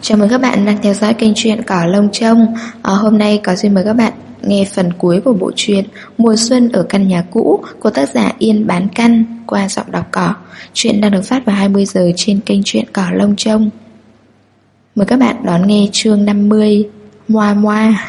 Chào mừng các bạn đang theo dõi kênh truyện Cỏ Lông Trông. Hôm nay có xin mời các bạn nghe phần cuối của bộ truyện Mùa Xuân ở Căn Nhà Cũ của tác giả Yên Bán Căn qua giọng đọc Cỏ. Truyện đang được phát vào 20 giờ trên kênh truyện Cỏ Lông Trông. Mời các bạn đón nghe chương 50 Moa Moa.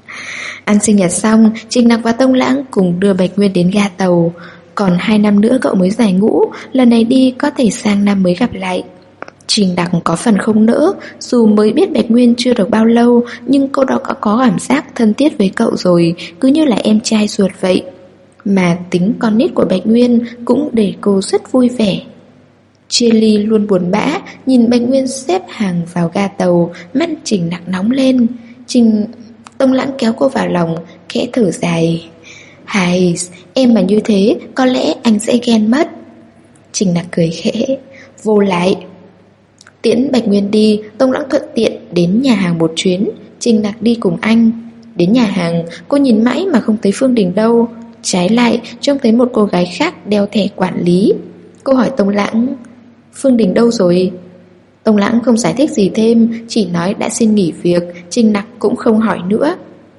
Ăn sinh nhật xong, Trình Nặc và Tông Lãng cùng đưa Bạch Nguyên đến ga tàu. Còn 2 năm nữa cậu mới giải ngũ, lần này đi có thể sang năm mới gặp lại. Trình Nặc có phần không nỡ, dù mới biết Bạch Nguyên chưa được bao lâu, nhưng cô đó có cảm giác thân thiết với cậu rồi, cứ như là em trai ruột vậy. Mà tính con nít của Bạch Nguyên cũng để cô rất vui vẻ. Chia ly luôn buồn bã, nhìn Bạch Nguyên xếp hàng vào ga tàu, mắt Trình Nặc nóng lên. Tông Lãng kéo cô vào lòng, khẽ thở dài. Hài, em mà như thế, có lẽ anh sẽ ghen mất. Trình Nặc cười khẽ. Vô lại. Tiễn Bạch Nguyên đi, Tông Lãng thuận tiện đến nhà hàng một chuyến. Trình Nặc đi cùng anh. Đến nhà hàng, cô nhìn mãi mà không thấy Phương Đình đâu. Trái lại, trông thấy một cô gái khác đeo thẻ quản lý. Cô hỏi Tông Lãng, Phương Đình đâu rồi? Tông Lãng không giải thích gì thêm, chỉ nói đã xin nghỉ việc. Trình Nặc cũng không hỏi nữa.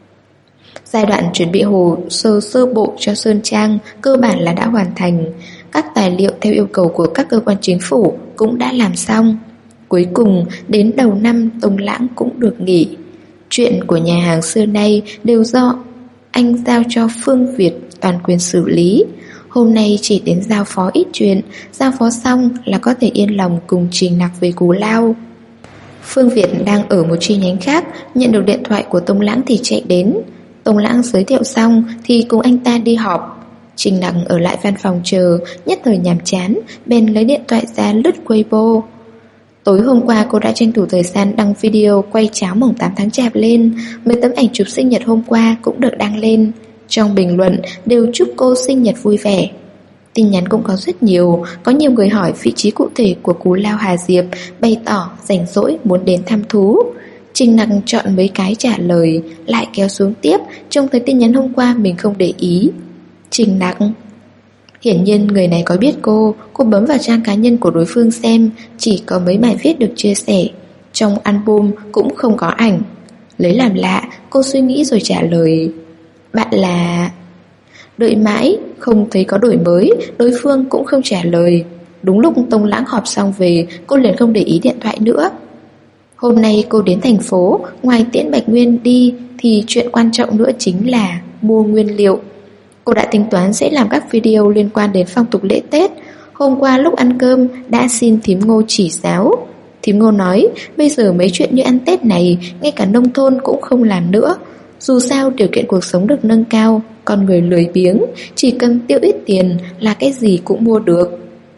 Giai đoạn chuẩn bị hồ sơ sơ bộ cho Sơn Trang cơ bản là đã hoàn thành. Các tài liệu theo yêu cầu của các cơ quan chính phủ cũng đã làm xong. Cuối cùng, đến đầu năm Tông Lãng cũng được nghỉ. Chuyện của nhà hàng xưa nay đều do anh giao cho Phương Việt toàn quyền xử lý. Hôm nay chỉ đến giao phó ít chuyện, giao phó xong là có thể yên lòng cùng Trình Nặc về Cú Lao. Phương Việt đang ở một chi nhánh khác, nhận được điện thoại của Tông Lãng thì chạy đến. Tông Lãng giới thiệu xong thì cùng anh ta đi họp. Trình Nặc ở lại văn phòng chờ, nhất thời nhàm chán, bèn lấy điện thoại ra lướt Weibo. Tối hôm qua cô đã tranh thủ thời gian đăng video quay cháo mồng 8 tháng Chạp lên. Mấy tấm ảnh chụp sinh nhật hôm qua cũng được đăng lên. Trong bình luận đều chúc cô sinh nhật vui vẻ. Tin nhắn cũng có rất nhiều. Có nhiều người hỏi vị trí cụ thể của Cú Lao Hà Diệp, bày tỏ rảnh rỗi muốn đến thăm thú. Trình Nặc chọn mấy cái trả lời, lại kéo xuống tiếp. Trông thấy tin nhắn hôm qua mình không để ý. Trình Nặc. Hiển nhiên người này có biết cô bấm vào trang cá nhân của đối phương xem, chỉ có mấy bài viết được chia sẻ. Trong album cũng không có ảnh. Lấy làm lạ, cô suy nghĩ rồi trả lời. Bạn là... Đợi mãi, không thấy có đổi mới, đối phương cũng không trả lời. Đúng lúc Tông Lãng họp xong về, cô liền không để ý điện thoại nữa. Hôm nay cô đến thành phố, ngoài tiễn Bạch Nguyên đi thì chuyện quan trọng nữa chính là mua nguyên liệu. Cô đã tính toán sẽ làm các video liên quan đến phong tục lễ Tết. Hôm qua lúc ăn cơm đã xin thím Ngô chỉ giáo. Thím Ngô nói bây giờ mấy chuyện như ăn Tết này ngay cả nông thôn cũng không làm nữa. Dù sao điều kiện cuộc sống được nâng cao, con người lười biếng, chỉ cần tiêu ít tiền là cái gì cũng mua được.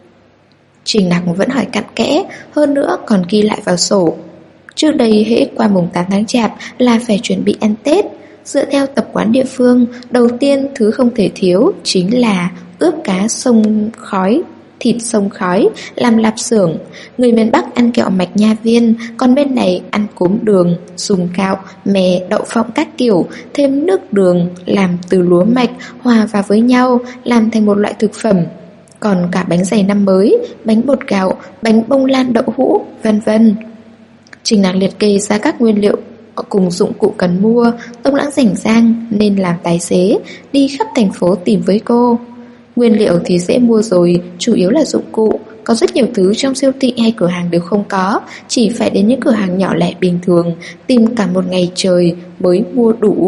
Trình Nặc vẫn hỏi cặn kẽ, hơn nữa còn ghi lại vào sổ. Trước đây hễ qua mùng 8 tháng Chạp là phải chuẩn bị ăn Tết. Dựa theo tập quán địa phương, đầu tiên thứ không thể thiếu chính là ướp cá sông khói, thịt sông khói, làm lạp xưởng. Người miền Bắc ăn kẹo mạch nha viên, còn bên này ăn cốm đường, dùng gạo, mè, đậu phộng các kiểu, thêm nước đường làm từ lúa mạch hòa vào với nhau, làm thành một loại thực phẩm. Còn cả bánh dày năm mới, bánh bột gạo, bánh bông lan đậu hũ, vân vân. Trình Nặc liệt kê ra các nguyên liệu cùng dụng cụ cần mua. Tông Lãng rảnh rang nên làm tài xế, đi khắp thành phố tìm với cô. Nguyên liệu thì dễ mua rồi, chủ yếu là dụng cụ. Có rất nhiều thứ trong siêu thị hay cửa hàng đều không có, chỉ phải đến những cửa hàng nhỏ lẻ bình thường tìm cả một ngày trời mới mua đủ.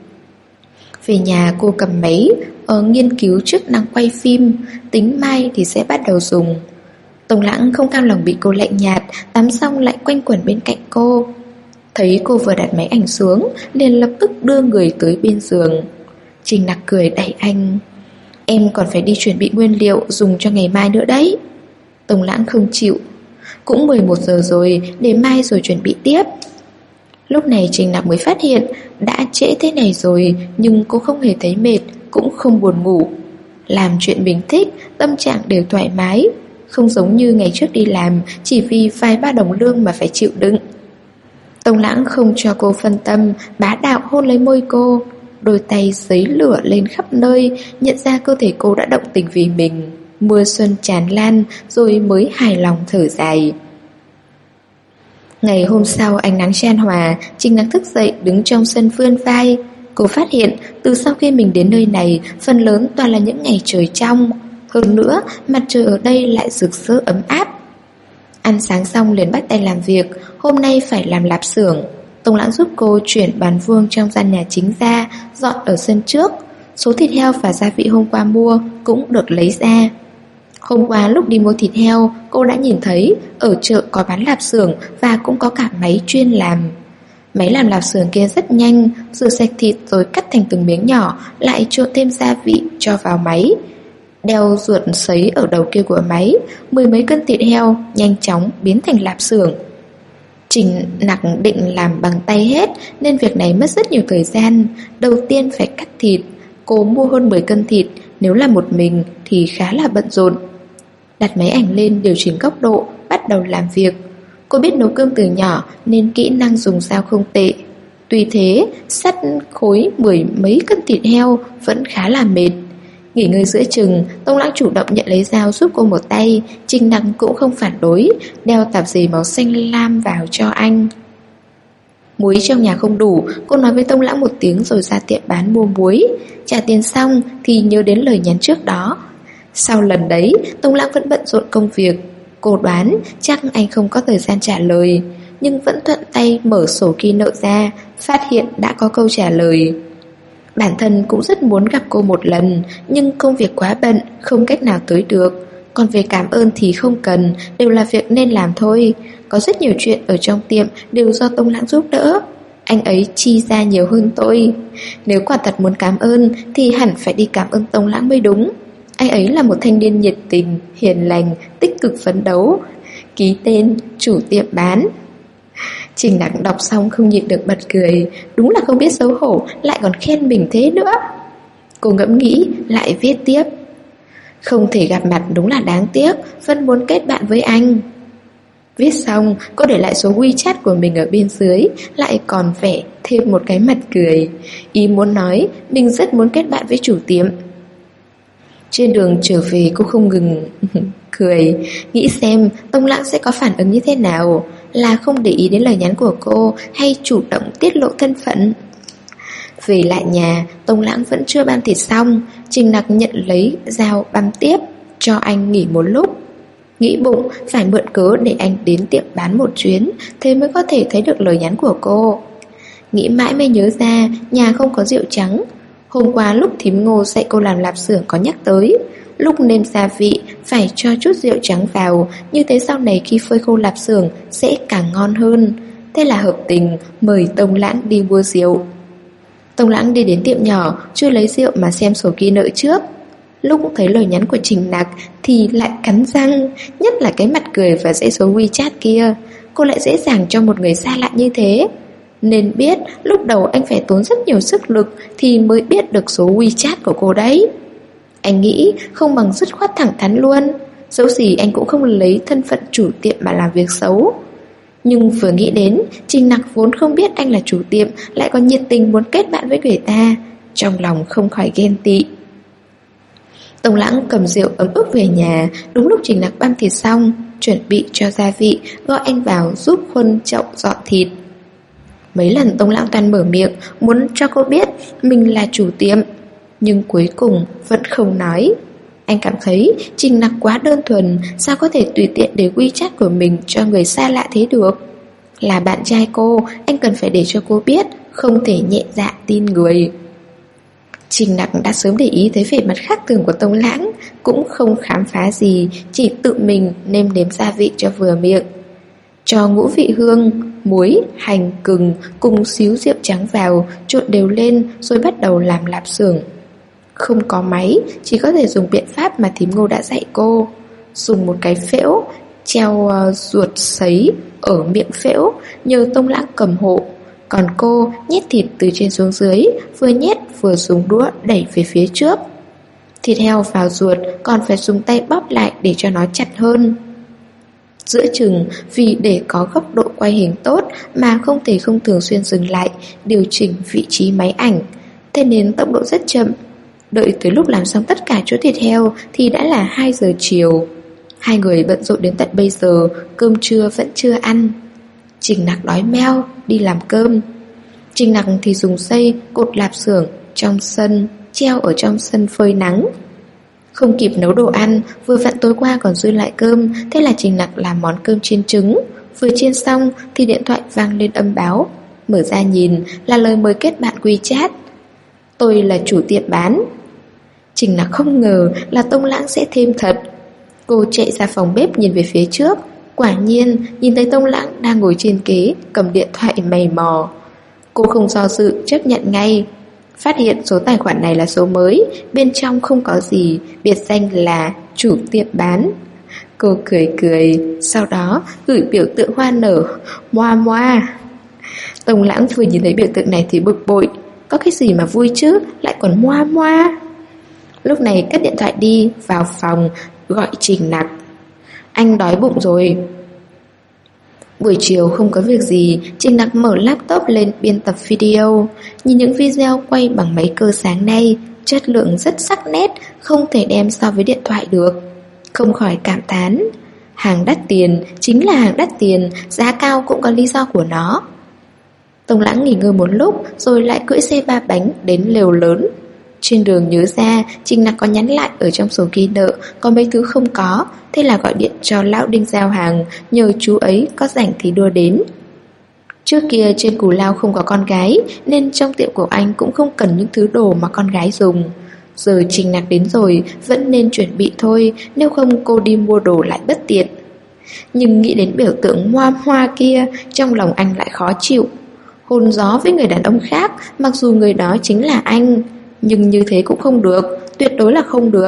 Về nhà cô cầm máy nghiên cứu chức năng quay phim, tính mai thì sẽ bắt đầu dùng. Tông Lãng không cam lòng bị cô lạnh nhạt, tắm xong lại quanh quẩn bên cạnh cô. Thấy cô vừa đặt máy ảnh xuống, liền lập tức đưa người tới bên giường. Trình Nặc cười đẩy anh. Em còn phải đi chuẩn bị nguyên liệu dùng cho ngày mai nữa đấy. Tông Lãng không chịu. Cũng 11 giờ rồi, để mai rồi chuẩn bị tiếp. Lúc này Trình Nặc mới phát hiện đã trễ thế này rồi, nhưng cô không hề thấy mệt, cũng không buồn ngủ. Làm chuyện mình thích, tâm trạng đều thoải mái. Không giống như ngày trước đi làm, chỉ vì vài ba đồng lương mà phải chịu đựng. Tông Lãng không cho cô phân tâm, bá đạo hôn lấy môi cô. Đôi tay giấy lửa lên khắp nơi, nhận ra cơ thể cô đã động tình vì mình. Mưa xuân tràn lan, rồi mới hài lòng thở dài. Ngày hôm sau ánh nắng chan hòa, Trình Nặc thức dậy đứng trong sân vươn vai. Cô phát hiện từ sau khi mình đến nơi này, phần lớn toàn là những ngày trời trong. Hơn nữa, mặt trời ở đây lại rực rỡ ấm áp. Ăn sáng xong liền bắt tay làm việc. Hôm nay phải làm lạp xưởng. Tông Lãng giúp cô chuyển bàn vuông trong gian nhà chính ra, dọn ở sân trước. Số thịt heo và gia vị hôm qua mua cũng được lấy ra. Hôm qua lúc đi mua thịt heo, cô đã nhìn thấy ở chợ có bán lạp xưởng và cũng có cả máy chuyên làm. Máy làm lạp xưởng kia rất nhanh, rửa sạch thịt rồi cắt thành từng miếng nhỏ, lại trộn thêm gia vị cho vào máy. Đeo ruột sấy ở đầu kia của máy, 10 mấy cân thịt heo nhanh chóng biến thành lạp xưởng. Trình Nặc định làm bằng tay hết nên việc này mất rất nhiều thời gian. Đầu tiên phải cắt thịt. Cô mua hơn 10 cân thịt, nếu là một mình thì khá là bận rộn. Đặt máy ảnh lên điều chỉnh góc độ, bắt đầu làm việc. Cô biết nấu cơm từ nhỏ nên kỹ năng dùng dao không tệ. Tuy thế, sắt khối 10 mấy cân thịt heo vẫn khá là mệt. Nghỉ ngơi giữa chừng, Tông Lãng chủ động nhận lấy dao giúp cô một tay. Trình Nặc cũng không phản đối, đeo tạp dề màu xanh lam vào cho anh. Muối trong nhà không đủ, cô nói với Tông Lãng một tiếng rồi ra tiệm bán mua muối. Trả tiền xong thì nhớ đến lời nhắn trước đó. Sau lần đấy, Tông Lãng vẫn bận rộn công việc. Cô đoán chắc anh không có thời gian trả lời, nhưng vẫn thuận tay mở sổ ghi nợ ra, phát hiện đã có câu trả lời. Bản thân cũng rất muốn gặp cô một lần, nhưng công việc quá bận, không cách nào tới được. Còn về cảm ơn thì không cần, đều là việc nên làm thôi. Có rất nhiều chuyện ở trong tiệm đều do Tông Lãng giúp đỡ. Anh ấy chi ra nhiều hơn tôi. Nếu quả thật muốn cảm ơn thì hẳn phải đi cảm ơn Tông Lãng mới đúng. Anh ấy là một thanh niên nhiệt tình, hiền lành, tích cực phấn đấu. Ký tên chủ tiệm bán. Trình Nặc đọc xong không nhịn được bật cười. Đúng là không biết xấu hổ, lại còn khen mình thế nữa. Cô ngẫm nghĩ, lại viết tiếp. Không thể gặp mặt đúng là đáng tiếc, vẫn muốn kết bạn với anh. Viết xong, cô để lại số WeChat của mình ở bên dưới, lại còn vẽ thêm một cái mặt cười. Ý muốn nói, mình rất muốn kết bạn với chủ tiệm. Trên đường trở về cô không ngừng cười, nghĩ xem Tông Lãng sẽ có phản ứng như thế nào, là không để ý đến lời nhắn của cô hay chủ động tiết lộ thân phận. Về lại nhà, Tông Lãng vẫn chưa băm thịt xong. Trình Nặc nhận lấy dao băm tiếp, cho anh nghỉ một lúc. Nghĩ bụng phải mượn cớ để anh đến tiệm bán một chuyến, thế mới có thể thấy được lời nhắn của cô. Nghĩ mãi mới nhớ ra nhà không có rượu trắng. Hôm qua lúc thím Ngô dạy cô làm lạp xưởng có nhắc tới, lúc nêm gia vị phải cho chút rượu trắng vào, như thế sau này khi phơi khô lạp xưởng sẽ càng ngon hơn. Thế là hợp tình mời Tông Lãng đi mua rượu. Tông Lãng đi đến tiệm nhỏ, chưa lấy rượu mà xem sổ ghi nợ trước. Lúc thấy lời nhắn của Trình Nặc thì lại cắn răng, nhất là cái mặt cười và dãy số WeChat kia. Cô lại dễ dàng cho một người xa lạ như thế. Nên biết lúc đầu anh phải tốn rất nhiều sức lực thì mới biết được số WeChat của cô đấy. Anh nghĩ không bằng dứt khoát thẳng thắn luôn. Dẫu gì anh cũng không lấy thân phận chủ tiệm mà làm việc xấu. Nhưng vừa nghĩ đến Trình Nặc vốn không biết anh là chủ tiệm, lại còn nhiệt tình muốn kết bạn với người ta, trong lòng không khỏi ghen tị. Tông Lãng cầm rượu ấm ức về nhà. Đúng lúc Trình Nặc băm thịt xong, chuẩn bị cho gia vị, gọi anh vào giúp khuân chậu dọn thịt. Mấy lần Tông Lãng toàn mở miệng muốn cho cô biết mình là chủ tiệm, nhưng cuối cùng vẫn không nói. Anh cảm thấy Trình Nặc quá đơn thuần, sao có thể tùy tiện để WeChat của mình cho người xa lạ thế được. Là bạn trai cô, anh cần phải để cho cô biết, không thể nhẹ dạ tin người. Trình Nặc đã sớm để ý thấy vẻ mặt khác thường của Tông Lãng, cũng không khám phá gì, chỉ tự mình nêm nếm gia vị cho vừa miệng. Cho ngũ vị hương, muối, hành, gừng cùng xíu rượu trắng vào, trộn đều lên rồi bắt đầu làm lạp xưởng. Không có máy, chỉ có thể dùng biện pháp mà thím Ngô đã dạy cô. Dùng một cái phễu, treo ruột sấy ở miệng phễu, nhờ Tông Lãng cầm hộ. Còn cô nhét thịt từ trên xuống dưới, vừa nhét vừa dùng đũa đẩy về phía trước. Thịt heo vào ruột còn phải dùng tay bóp lại để cho nó chặt hơn. Giữa chừng, vì để có góc độ quay hình tốt mà không thể không thường xuyên dừng lại, điều chỉnh vị trí máy ảnh, thế nên tốc độ rất chậm. Đợi tới lúc làm xong tất cả chỗ thịt heo thì đã là 2 giờ chiều. Hai người bận rộn đến tận bây giờ, cơm trưa vẫn chưa ăn. Trình Nặc đói meo, đi làm cơm. Trình Nặc thì dùng dây cột lạp xưởng trong sân, treo ở trong sân phơi nắng. Không kịp nấu đồ ăn, vừa vặn tối qua còn dư lại cơm, thế là Trình Nặc làm món cơm chiên trứng. Vừa chiên xong thì điện thoại vang lên âm báo. Mở ra nhìn là lời mời kết bạn WeChat. Tôi là chủ tiệm bán. Trình Nặc không ngờ là Tông Lãng sẽ thêm thật. Cô chạy ra phòng bếp nhìn về phía trước. Quả nhiên nhìn thấy Tông Lãng đang ngồi trên ghế, cầm điện thoại mày mò. Cô không do dự chấp nhận ngay. Phát hiện số tài khoản này là số mới, bên trong không có gì, biệt danh là chủ tiệm bán. Cô cười cười, sau đó gửi biểu tượng hoa nở, moa moa. Tông Lãng vừa nhìn thấy biểu tượng này thì bực bội. Có cái gì mà vui chứ, lại còn moa moa. Lúc này cất điện thoại đi, vào phòng, gọi Trình Nặc. Anh đói bụng rồi. Buổi chiều không có việc gì, Trình Nặc mở laptop lên biên tập video. Nhìn những video quay bằng máy cơ sáng nay, chất lượng rất sắc nét, không thể đem so với điện thoại được. Không khỏi cảm thán. Hàng đắt tiền chính là hàng đắt tiền, giá cao cũng có lý do của nó. Tông Lãng nghỉ ngơi một lúc rồi lại cưỡi xe ba bánh đến lều lớn. Trên đường nhớ ra Trình Nặc có nhắn lại ở trong sổ ghi nợ có mấy thứ không có, thế là gọi điện cho lão Đinh giao hàng, nhờ chú ấy có rảnh thì đưa đến. Trước kia trên Cù Lao không có con gái, nên trong tiệm của anh cũng không cần những thứ đồ mà con gái dùng. Giờ Trình Nặc đến rồi, vẫn nên chuẩn bị thôi, nếu không cô đi mua đồ lại bất tiện. Nhưng nghĩ đến biểu tượng hoa hoa kia, trong lòng anh lại khó chịu. Hôn gió với người đàn ông khác, mặc dù người đó chính là anh, nhưng như thế cũng không được, tuyệt đối là không được.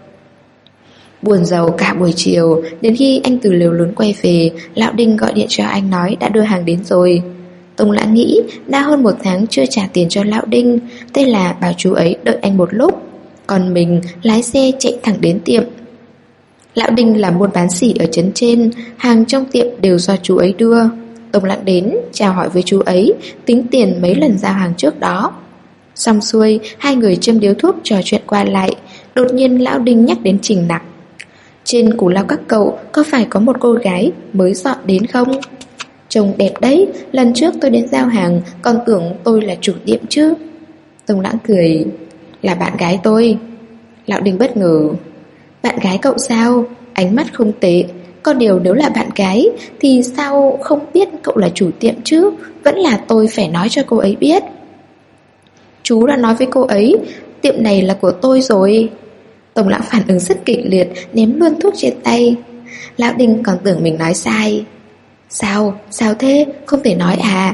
Buồn rầu cả buổi chiều, đến khi anh từ lều lớn quay về, lão Đinh gọi điện cho anh nói đã đưa hàng đến rồi. Tông Lãng nghĩ đã hơn 1 tháng chưa trả tiền cho lão Đinh, thế là bảo chú ấy đợi anh một lúc, còn mình lái xe chạy thẳng đến tiệm. Lão Đinh làm buôn bán sỉ ở trấn trên, hàng trong tiệm đều do chú ấy đưa. Tông Lãng đến, chào hỏi với chú ấy, tính tiền mấy lần giao hàng trước đó. Xong xuôi, hai người châm điếu thuốc trò chuyện qua lại. Đột nhiên lão Đinh nhắc đến Trình Nặc. Trên Cù Lao các cậu có phải có một cô gái mới dọn đến không? Trông đẹp đấy, lần trước tôi đến giao hàng còn tưởng tôi là chủ tiệm chứ. Tông Lãng cười. Là bạn gái tôi. Lão Đinh bất ngờ. Bạn gái cậu sao? Ánh mắt không tệ. Có điều nếu là bạn gái thì sao không biết cậu là chủ tiệm chứ? Vẫn là tôi phải nói cho cô ấy biết. Chú đã nói với cô ấy, tiệm này là của tôi rồi. Tông Lãng phản ứng rất kịch liệt, ném luôn thuốc trên tay. Lão Đinh còn tưởng mình nói sai. Sao thế, không thể nói à?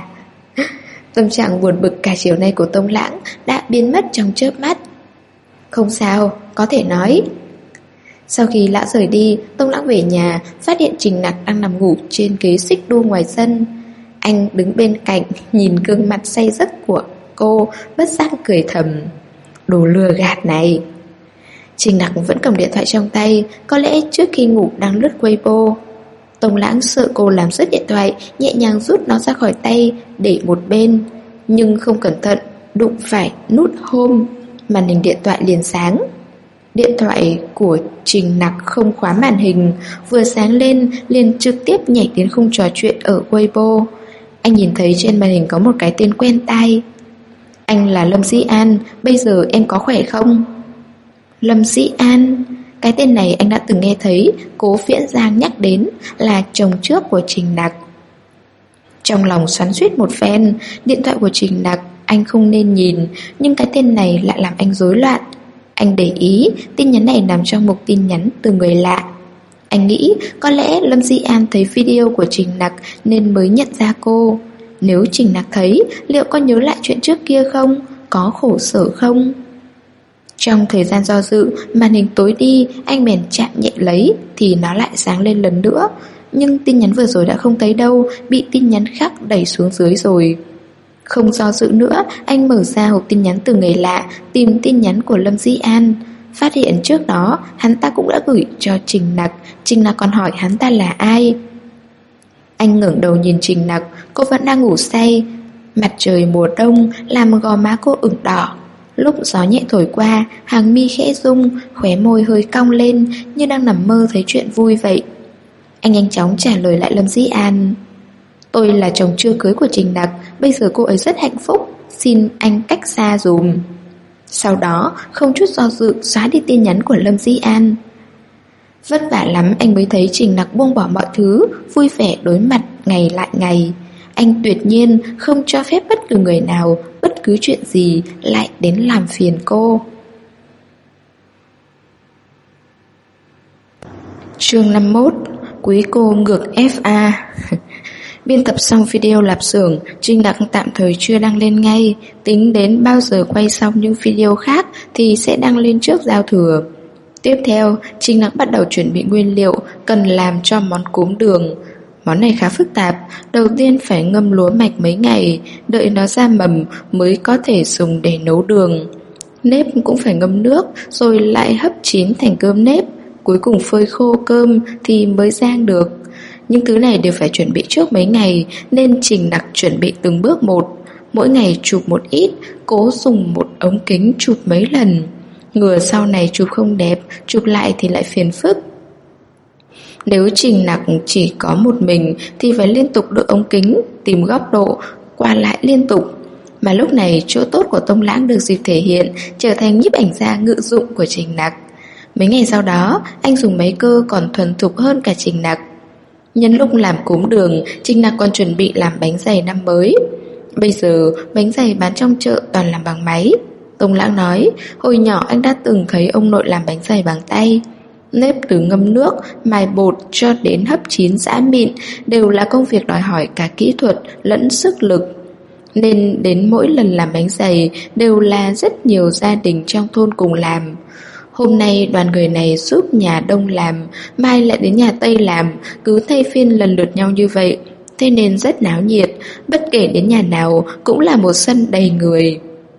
Tâm trạng buồn bực cả chiều nay của Tông Lãng đã biến mất trong chớp mắt. Không sao, có thể nói. Sau khi lão rời đi, Tông Lãng về nhà, phát hiện Trình Nặc đang nằm ngủ trên ghế xích đu ngoài sân. Anh đứng bên cạnh, nhìn gương mặt say giấc của cô, bất giác cười thầm. Đồ lừa gạt này. Trình Nặc vẫn cầm điện thoại trong tay, có lẽ trước khi ngủ đang lướt Weibo. Tông Lãng sợ cô làm rớt điện thoại, nhẹ nhàng rút nó ra khỏi tay, để một bên. Nhưng không cẩn thận, đụng phải nút home, màn hình điện thoại liền sáng. Điện thoại của Trình Nặc không khóa màn hình, vừa sáng lên liền trực tiếp nhảy đến khung trò chuyện ở Weibo. Anh nhìn thấy trên màn hình có một cái tên quen tai. Anh là Lâm Dĩ An, bây giờ em có khỏe không? Lâm Dĩ An, cái tên này anh đã từng nghe thấy Cố Viễn Giang nhắc đến, là chồng trước của Trình Nặc. Trong lòng xoắn xuýt một phen, điện thoại của Trình Nặc anh không nên nhìn, nhưng cái tên này lại làm anh rối loạn. Anh để ý tin nhắn này nằm trong mục tin nhắn từ người lạ. Anh nghĩ có lẽ Lâm Dĩ An thấy video của Trình Nặc nên mới nhận ra cô. Nếu Trình Nặc thấy, liệu có nhớ lại chuyện trước kia không? Có khổ sở không? Trong thời gian do dự, màn hình tối đi, anh bèn chạm nhẹ lấy thì nó lại sáng lên lần nữa. Nhưng tin nhắn vừa rồi đã không thấy đâu, bị tin nhắn khác đẩy xuống dưới rồi. Không do dự nữa, anh mở ra hộp tin nhắn từ người lạ, tìm tin nhắn của Lâm Dĩ An. Phát hiện trước đó, hắn ta cũng đã gửi cho Trình Nặc. Trình Nặc còn hỏi hắn ta là ai. Anh ngẩng đầu nhìn Trình Nặc, cô vẫn đang ngủ say. Mặt trời mùa đông làm gò má cô ửng đỏ. Lúc gió nhẹ thổi qua, hàng mi khẽ rung, khóe môi hơi cong lên, như đang nằm mơ thấy chuyện vui vậy. Anh nhanh chóng trả lời lại Lâm Dĩ An. Tôi là chồng chưa cưới của Trình Nặc, bây giờ cô ấy rất hạnh phúc, xin anh cách xa dùm. Sau đó không chút do dự xóa đi tin nhắn của Lâm Dĩ An. Vất vả lắm anh mới thấy Trình Nặc buông bỏ mọi thứ, vui vẻ đối mặt ngày lại ngày. Anh tuyệt nhiên không cho phép bất cứ người nào, bất cứ chuyện gì lại đến làm phiền cô. Chương 51. Quý cô ngược FA. Biên tập xong video lạp xưởng, Trình Nặc tạm thời chưa đăng lên ngay, tính đến bao giờ quay xong những video khác thì sẽ đăng lên trước giao thừa. Tiếp theo, Trình Nặc bắt đầu chuẩn bị nguyên liệu cần làm cho món cốm đường. Món này khá phức tạp, đầu tiên phải ngâm lúa mạch mấy ngày, đợi nó ra mầm mới có thể dùng để nấu đường. Nếp cũng phải ngâm nước, rồi lại hấp chín thành cơm nếp, cuối cùng phơi khô cơm thì mới rang được. Những thứ này đều phải chuẩn bị trước mấy ngày, nên Trình Nặc chuẩn bị từng bước một. Mỗi ngày chụp một ít, cố dùng một ống kính chụp mấy lần. Ngừa sau này chụp không đẹp, chụp lại thì lại phiền phức. Nếu Trình Nặc chỉ có một mình thì phải liên tục đội ống kính, tìm góc độ, qua lại liên tục. Mà lúc này chỗ tốt của Tông Lãng được dịp thể hiện, trở thành nhiếp ảnh gia ngự dụng của Trình Nặc. Mấy ngày sau đó, anh dùng máy cơ còn thuần thục hơn cả Trình Nặc. Nhân lúc làm cốm đường, Trình Nặc còn chuẩn bị làm bánh dày năm mới. Bây giờ bánh dày bán trong chợ toàn làm bằng máy. Tông Lãng nói, hồi nhỏ anh đã từng thấy ông nội làm bánh dày bằng tay. Nếp từ ngâm nước, mài bột cho đến hấp chín giã mịn đều là công việc đòi hỏi cả kỹ thuật lẫn sức lực. Nên đến mỗi lần làm bánh dày đều là rất nhiều gia đình trong thôn cùng làm. Hôm nay đoàn người này giúp nhà Đông làm, mai lại đến nhà Tây làm, cứ thay phiên lần lượt nhau như vậy. Thế nên rất náo nhiệt, bất kể đến nhà nào cũng là một sân đầy người.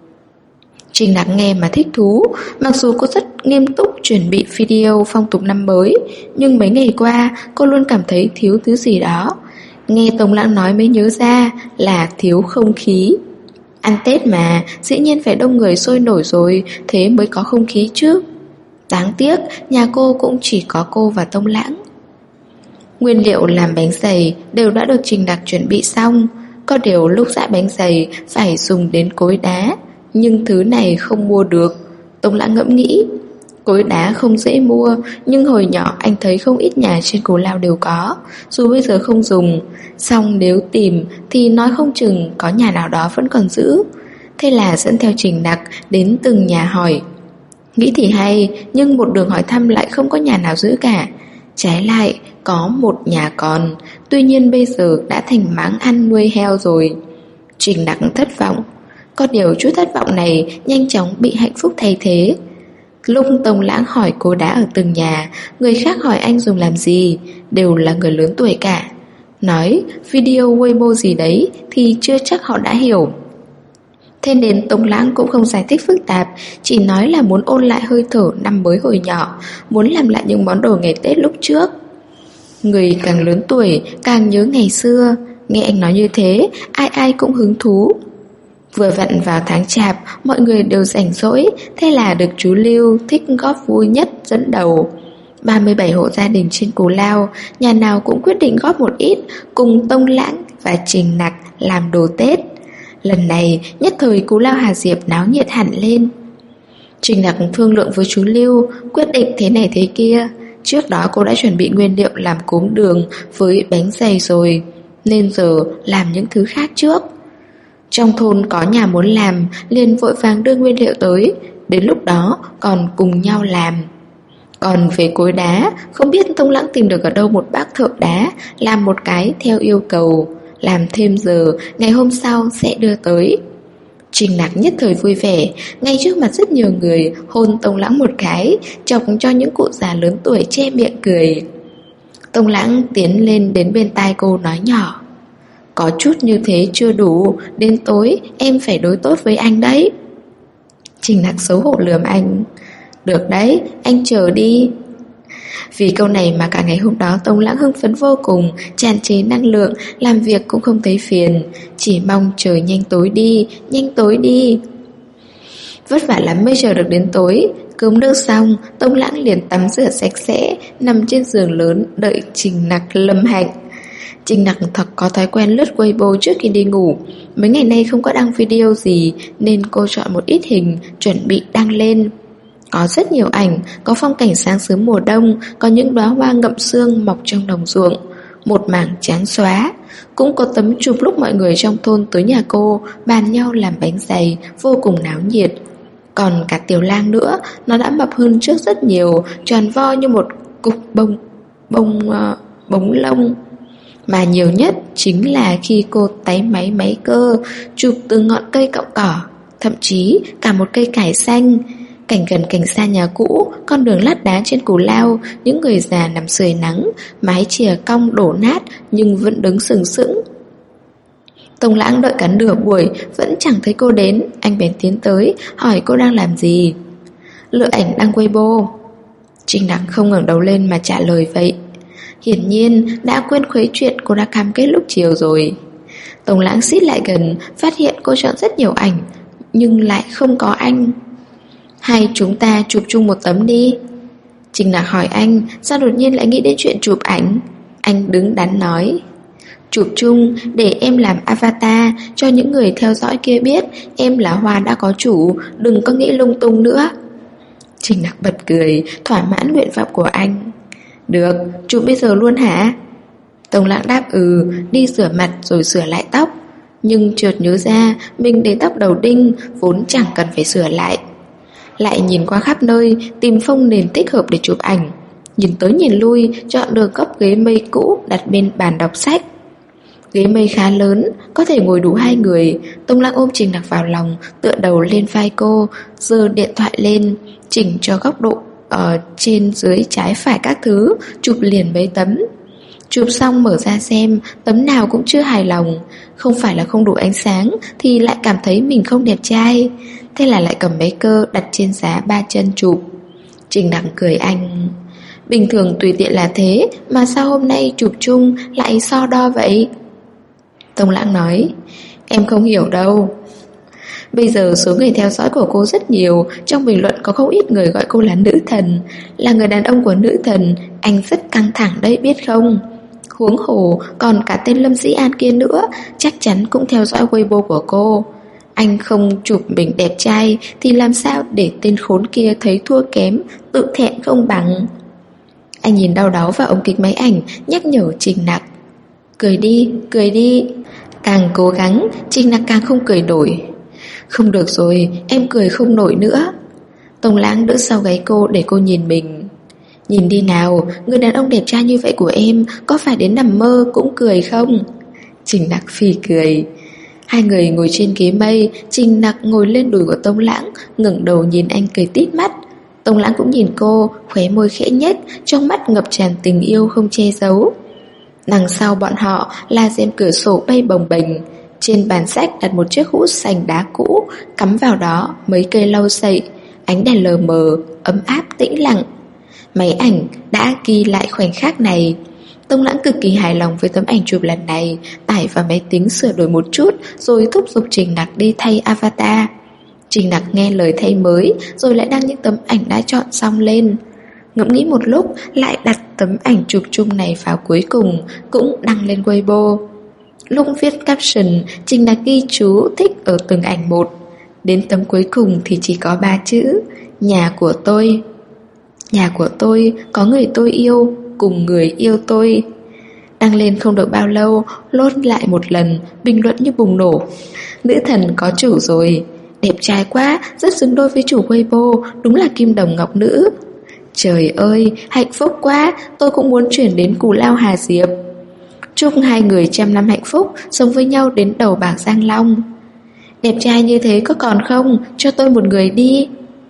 Trình Nặc nghe mà thích thú, mặc dù cô rất nghiêm túc chuẩn bị video phong tục năm mới, nhưng mấy ngày qua cô luôn cảm thấy thiếu thứ gì đó. Nghe Tông Lãng nói mới nhớ ra là thiếu không khí. Ăn Tết mà, dĩ nhiên phải đông người sôi nổi rồi, thế mới có không khí chứ. Đáng tiếc, nhà cô cũng chỉ có cô và Tông Lãng. Nguyên liệu làm bánh dày đều đã được Trình Nặc chuẩn bị xong. Có điều lúc giã bánh dày phải dùng đến cối đá, nhưng thứ này không mua được. Tông Lãng ngẫm nghĩ, cối đá không dễ mua, nhưng hồi nhỏ anh thấy không ít nhà trên Cù Lao đều có, dù bây giờ không dùng. Xong nếu tìm thì nói không chừng có nhà nào đó vẫn còn giữ. Thế là dẫn theo Trình Nặc đến từng nhà hỏi. Nghĩ thì hay, nhưng một đường hỏi thăm lại không có nhà nào giữ cả. Trái lại, có một nhà còn, tuy nhiên bây giờ đã thành máng ăn nuôi heo rồi. Trình Nặc thất vọng. Có điều chút thất vọng này nhanh chóng bị hạnh phúc thay thế. Lúc Tông Lãng hỏi cối đá ở từng nhà, người khác hỏi anh dùng làm gì, đều là người lớn tuổi cả. Nói video Weibo gì đấy thì chưa chắc họ đã hiểu. Thế nên Tông Lãng cũng không giải thích phức tạp, chỉ nói là muốn ôn lại hơi thở năm mới hồi nhỏ, muốn làm lại những món đồ ngày Tết lúc trước. Người càng lớn tuổi càng nhớ ngày xưa. Nghe anh nói như thế, ai ai cũng hứng thú. Vừa vặn vào tháng Chạp, mọi người đều rảnh rỗi, thế là được chú Lưu thích góp vui nhất dẫn đầu. 37 hộ gia đình trên Cù Lao, nhà nào cũng quyết định góp một ít, cùng Tông Lãng và Trình Nặc làm đồ Tết. Lần này, nhất thời Cù Lao Hà Diệp náo nhiệt hẳn lên. Trình Nặc thương lượng với chú Lưu, quyết định thế này thế kia. Trước đó cô đã chuẩn bị nguyên liệu làm cốm đường với bánh dày rồi, nên giờ làm những thứ khác trước. Trong thôn có nhà muốn làm, liền vội vàng đưa nguyên liệu tới, đến lúc đó còn cùng nhau làm. Còn về cối đá, không biết Tông Lãng tìm được ở đâu một bác thợ đá, làm một cái theo yêu cầu, làm thêm giờ, ngày hôm sau sẽ đưa tới. Trình Nặc nhất thời vui vẻ, ngay trước mặt rất nhiều người hôn Tông Lãng một cái, chọc cho những cụ già lớn tuổi che miệng cười. Tông Lãng tiến lên đến bên tai cô nói nhỏ, có chút như thế chưa đủ, đến tối em phải đối tốt với anh đấy. Trình Nặc xấu hổ lườm anh, được đấy, anh chờ đi. Vì câu này mà cả ngày hôm đó Tông Lãng hưng phấn vô cùng, tràn trề năng lượng, làm việc cũng không thấy phiền, chỉ mong trời nhanh tối đi, nhanh tối đi. Vất vả lắm mới chờ được đến tối. Cơm nước xong, Tông Lãng liền tắm rửa sạch sẽ, nằm trên giường lớn đợi Trình Nặc lâm hạnh. Trinh Nặc thật có thói quen lướt Weibo trước khi đi ngủ. Mấy ngày nay không có đăng video gì nên cô chọn một ít hình chuẩn bị đăng lên. Có rất nhiều ảnh, có phong cảnh sáng sớm mùa đông, có những đóa hoa ngậm sương mọc trong đồng ruộng, một mảng trắng xóa. Cũng có tấm chụp lúc mọi người trong thôn tới nhà cô bàn nhau làm bánh dày, vô cùng náo nhiệt. Còn cả Tiểu Lang nữa, nó đã mập hơn trước rất nhiều, tròn vo như một cục bóng lông. Mà nhiều nhất chính là khi cô táy máy cơ, chụp từ ngọn cây cọng cỏ, thậm chí cả một cây cải xanh. Cảnh gần cảnh xa nhà cũ, con đường lát đá trên cù lao, những người già nằm sưởi nắng, mái chìa cong đổ nát nhưng vẫn đứng sừng sững. Tông Lãng đợi cả nửa buổi vẫn chẳng thấy cô đến. Anh bèn tiến tới hỏi cô đang làm gì. Lựa ảnh đăng Weibo. Trinh Nặc không ngẩng đầu lên mà trả lời vậy. Hiển nhiên đã quên khuấy chuyện cô đã cam kết lúc chiều rồi. Tông Lãng xít lại gần, phát hiện cô chọn rất nhiều ảnh nhưng lại không có anh. Hay chúng ta chụp chung một tấm đi. Trinh Nặc hỏi anh, sao đột nhiên lại nghĩ đến chuyện chụp ảnh. Anh đứng đắn nói, chụp chung để em làm avatar cho những người theo dõi kia biết em là hoa đã có chủ, đừng có nghĩ lung tung nữa. Trinh Nặc bật cười, thỏa mãn nguyện vọng của anh. Được, chụp bây giờ luôn hả? Tông Lãng đáp đi rửa mặt rồi sửa lại tóc. Nhưng chợt nhớ ra mình để tóc đầu đinh, vốn chẳng cần phải sửa lại. Lại nhìn qua khắp nơi, tìm phông nền thích hợp để chụp ảnh. Nhìn tới nhìn lui, chọn được góc ghế mây cũ đặt bên bàn đọc sách. Ghế mây khá lớn, có thể ngồi đủ 2 người. Tông Lãng ôm Trinh Nặc vào lòng, tựa đầu lên vai cô, giơ điện thoại lên, chỉnh cho góc độ ở trên dưới trái phải các thứ, chụp liền mấy tấm. Chụp xong mở ra xem, tấm nào cũng chưa hài lòng. Không phải là không đủ ánh sáng, thì lại cảm thấy mình không đẹp trai. Thế là lại cầm máy cơ đặt trên giá 3 chân chụp. Trinh Nặc cười anh. Bình thường tùy tiện là thế, mà sao hôm nay chụp chung lại so đo vậy? Tông Lãng nói, em không hiểu đâu. Bây giờ số người theo dõi của cô rất nhiều, trong bình luận có không ít người gọi cô là nữ thần. Là người đàn ông của nữ thần, anh rất căng thẳng đấy biết không? Huống hồ còn cả tên Lâm Dĩ An kia nữa, chắc chắn cũng theo dõi Weibo của cô. Anh không chụp mình đẹp trai thì làm sao để tên khốn kia thấy thua kém, tự thẹn không bằng. Anh nhìn đau đáu vào ống kính máy ảnh, nhắc nhở Trinh Nặc. Cười đi, cười đi. Càng cố gắng, Trinh Nặc càng không cười nổi. Không được rồi, em cười không nổi nữa. Tông Lãng đỡ sau gáy cô để cô nhìn mình. Nhìn đi nào, người đàn ông đẹp trai như vậy của em có phải đến nằm mơ cũng cười không? Trinh Nặc phì cười. Hai người ngồi trên ghế mây, Trinh Nặc ngồi lên đùi của Tông Lãng, ngẩng đầu nhìn anh cười tít mắt. Tông Lãng cũng nhìn cô, khóe môi khẽ nhếch, trong mắt ngập tràn tình yêu không che giấu. Đằng sau bọn họ là rèm cửa sổ bay bồng bềnh. Trên bàn sách đặt một chiếc hũ sành đá cũ, cắm vào đó mấy cây lau sậy. Ánh đèn lờ mờ, ấm áp tĩnh lặng. Máy ảnh đã ghi lại khoảnh khắc này. Tông Lãng cực kỳ hài lòng với tấm ảnh chụp lần này, tải vào máy tính sửa đổi một chút, rồi thúc giục Trinh Nặc đi thay avatar. Trinh Nặc nghe lời thay mới, rồi lại đăng những tấm ảnh đã chọn xong lên. Ngẫm nghĩ một lúc, lại đặt tấm ảnh chụp chung này vào cuối cùng, cũng đăng lên Weibo. Lúc viết caption, Trinh Nặc ghi chú thích ở từng ảnh một. Đến tấm cuối cùng thì chỉ có 3 chữ: nhà của tôi. Nhà của tôi, có người tôi yêu, cùng người yêu tôi. Đăng lên không được bao lâu, lốt lại một lần, bình luận như bùng nổ. Nữ thần có chủ rồi. Đẹp trai quá, rất xứng đôi với chủ Weibo, đúng là kim đồng ngọc nữ. Trời ơi, hạnh phúc quá, tôi cũng muốn chuyển đến Cù Lao Hà Diệp. Chúc hai người trăm năm hạnh phúc, sống với nhau đến đầu bảng Giang Long. Đẹp trai như thế có còn không, cho tôi một người đi.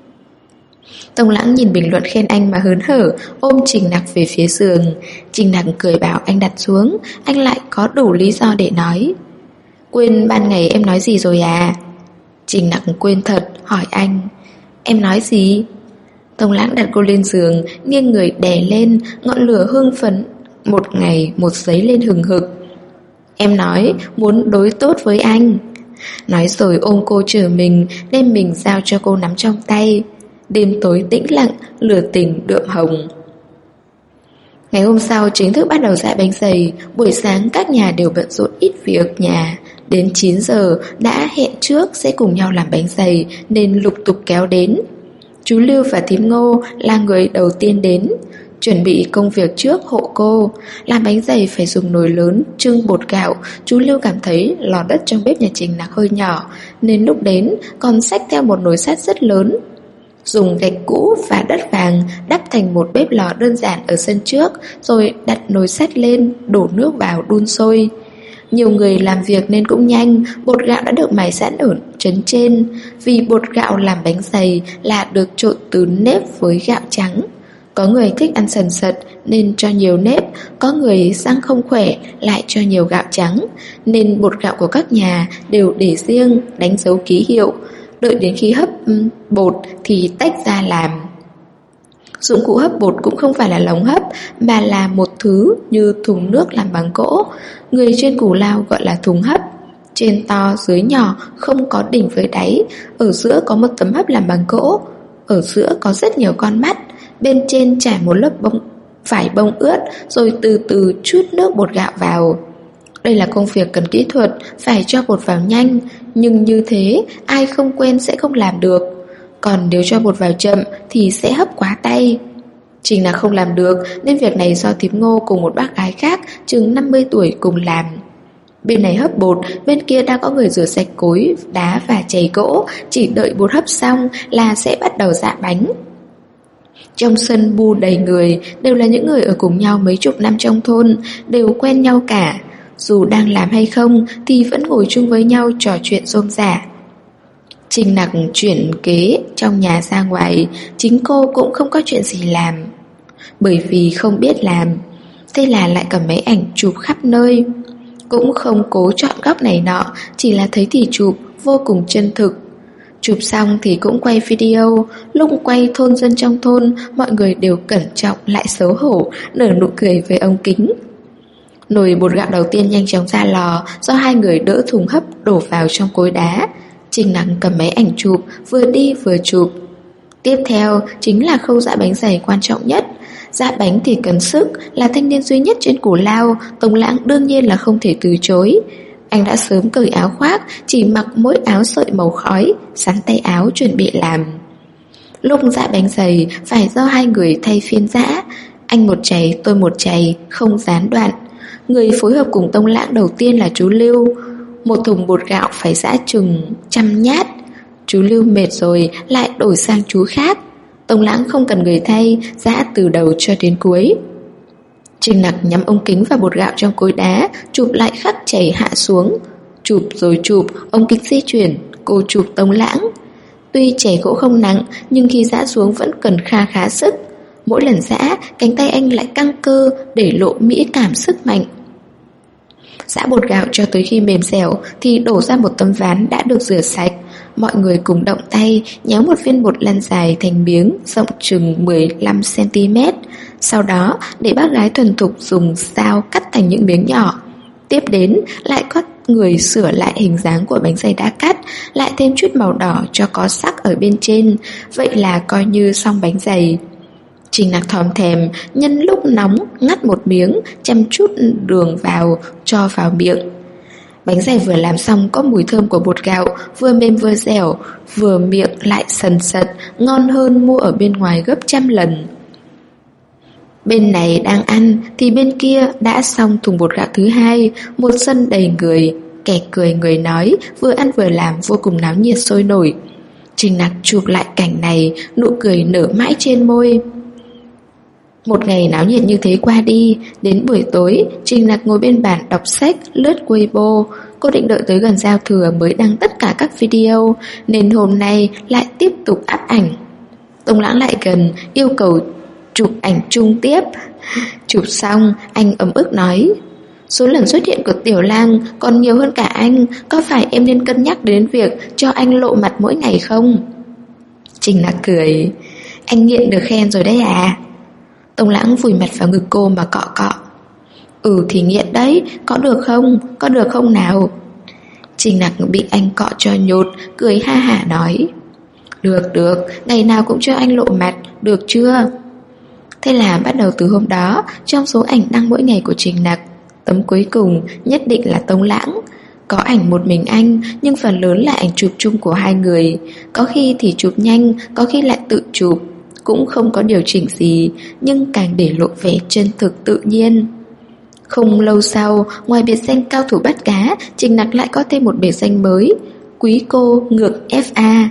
Tông Lãng nhìn bình luận khen anh mà hớn hở, ôm Trinh Nặc về phía giường. Trinh Nặc cười bảo anh đặt xuống, anh lại có đủ lý do để nói. Quên ban ngày em nói gì rồi à? Trinh Nặc quên thật, hỏi anh. Em nói gì? Tông Lãng đặt cô lên giường, nghiêng người đè lên, ngọn lửa hương phấn một ngày một giấy lên hừng hực. Em nói muốn đối tốt với anh. Nói rồi ôm cô chở mình, đem mình giao cho cô nắm trong tay. Đêm tối tĩnh lặng, lửa tình đượm hồng. Ngày hôm sau chính thức bắt đầu dã bánh dày. Buổi sáng các nhà đều bận rộn ít việc nhà. Đến 9 giờ đã hẹn trước sẽ cùng nhau làm bánh dày nên lục tục kéo đến. Chú Lưu và thím Ngô là người đầu tiên đến, chuẩn bị công việc trước hộ cô. Làm bánh dày phải dùng nồi lớn, trưng bột gạo. Chú Lưu cảm thấy lò đất trong bếp nhà Trình Nặc hơi nhỏ, nên lúc đến còn xách theo một nồi sắt rất lớn. Dùng gạch cũ và đất vàng đắp thành một bếp lò đơn giản ở sân trước, rồi đặt nồi sắt lên, đổ nước vào đun sôi. Nhiều người làm việc nên cũng nhanh, bột gạo đã được mài sẵn ở trấn trên. Vì bột gạo làm bánh dày là được trộn từ nếp với gạo trắng. Có người thích ăn sần sật nên cho nhiều nếp, có người răng không khỏe lại cho nhiều gạo trắng. Nên bột gạo của các nhà đều để riêng, đánh dấu ký hiệu. Đợi đến khi hấp bột thì tách ra làm. Dụng cụ hấp bột cũng không phải là lồng hấp, mà là một thứ như thùng nước làm bằng gỗ. Người trên Cù Lao gọi là thùng hấp. Trên to dưới nhỏ, không có đỉnh với đáy. Ở giữa có một tấm hấp làm bằng gỗ. Ở giữa có rất nhiều con mắt. Bên trên trải một lớp vải bông ướt, rồi từ từ trút nước bột gạo vào. Đây là công việc cần kỹ thuật, phải cho bột vào nhanh. Nhưng như thế, ai không quen sẽ không làm được. Còn nếu cho bột vào chậm thì sẽ hấp quá tay. Trình Nặc không làm được, nên việc này do thím Ngô cùng một bác gái khác chừng 50 tuổi cùng làm. Bên này hấp bột, bên kia đang có người rửa sạch cối, đá và chày gỗ. Chỉ đợi bột hấp xong là sẽ bắt đầu rã bánh. Trong sân bu đầy người, đều là những người ở cùng nhau mấy chục năm trong thôn, đều quen nhau cả. Dù đang làm hay không thì vẫn ngồi chung với nhau trò chuyện rôm rả. Trình Nặc chuyển ghế trong nhà ra ngoài, chính cô cũng không có chuyện gì làm, bởi vì không biết làm. Thế là lại cầm máy ảnh chụp khắp nơi. Cũng không cố chọn góc này nọ, chỉ là thấy thì chụp, vô cùng chân thực. Chụp xong thì cũng quay video. Lúc quay thôn dân trong thôn, mọi người đều cẩn trọng lại xấu hổ, nở nụ cười với ống kính. Nồi bột gạo đầu tiên nhanh chóng ra lò, do hai người đỡ thùng hấp đổ vào trong cối đá. Trình Nặc cầm máy ảnh chụp, vừa đi vừa chụp. Tiếp theo chính là khâu giã bánh dày quan trọng nhất. Giã bánh thì cần sức, là thanh niên duy nhất trên Cù Lao, Tống Lãng đương nhiên là không thể từ chối. Anh đã sớm cởi áo khoác, chỉ mặc mỗi áo sợi màu khói, sắn tay áo chuẩn bị làm. Lúc giã bánh dày phải do hai người thay phiên giã, anh một chày tôi một chày, không gián đoạn. Người phối hợp cùng Tống Lãng đầu tiên là chú Lưu. Một thùng bột gạo phải giã chừng 100 nhát. Chú Lưu mệt rồi lại đổi sang chú khác. Tống Lãng không cần người thay, giã từ đầu cho đến cuối. Trình Nặc nhắm ống kính vào bột gạo trong cối đá, chụp lại khắc chảy hạ xuống. Chụp rồi chụp, ống kính di chuyển, cô chụp Tống Lãng. Tuy chảy gỗ không nặng, nhưng khi giã xuống vẫn cần kha khá sức. Mỗi lần giã, cánh tay anh lại căng cơ để lộ mỹ cảm sức mạnh. Giã bột gạo cho tới khi mềm dẻo thì đổ ra một tấm ván đã được rửa sạch. Mọi người cùng động tay nhéo một viên bột lăn dài thành miếng rộng chừng 15cm. Sau đó để bác gái thuần thục dùng dao cắt thành những miếng nhỏ. Tiếp đến lại có người sửa lại hình dáng của bánh dày đã cắt, lại thêm chút màu đỏ cho có sắc ở bên trên. Vậy là coi như xong bánh dày. Trình Nặc thòm thèm, nhân lúc nóng ngắt một miếng, chăm chút đường vào, cho vào miệng. Bánh dày vừa làm xong có mùi thơm của bột gạo, vừa mềm vừa dẻo, vừa miệng lại sần sật, ngon hơn mua ở bên ngoài gấp 100 lần. Bên này đang ăn thì bên kia đã xong thùng bột gạo thứ hai, một sân đầy người, kẻ cười người nói, vừa ăn vừa làm vô cùng náo nhiệt sôi nổi. Trình Nặc chụp lại cảnh này, nụ cười nở mãi trên môi. Một ngày náo nhiệt như thế qua đi, đến buổi tối, Trình Nặc ngồi bên bàn đọc sách, lướt Weibo. Cô định đợi tới gần giao thừa mới đăng tất cả các video, nên hôm nay lại tiếp tục up ảnh. Tống Lãng lại gần, yêu cầu chụp ảnh chung tiếp. Chụp xong, anh ấm ức nói: số lần xuất hiện của Tiểu Lang còn nhiều hơn cả anh, có phải em nên cân nhắc đến việc cho anh lộ mặt mỗi ngày không? Trình Nặc cười: anh nghiện được khen rồi đấy à? Tống Lãng vùi mặt vào ngực cô mà cọ cọ. Ừ thì nghiện đấy, có được không? Có được không nào? Trình Nặc bị anh cọ cho nhột, cười ha hả nói: được, ngày nào cũng cho anh lộ mặt, được chưa? Thế là bắt đầu từ hôm đó, trong số ảnh đăng mỗi ngày của Trình Nặc, tấm cuối cùng nhất định là Tông Lãng. Có ảnh một mình anh, nhưng phần lớn là ảnh chụp chung của hai người. Có khi thì chụp nhanh, có khi lại tự chụp. Cũng không có điều chỉnh gì, nhưng càng để lộ vẻ chân thực tự nhiên. Không lâu sau, ngoài biệt danh cao thủ bắt cá, Trình Nặc lại có thêm một biệt danh mới: Quý cô ngược FA.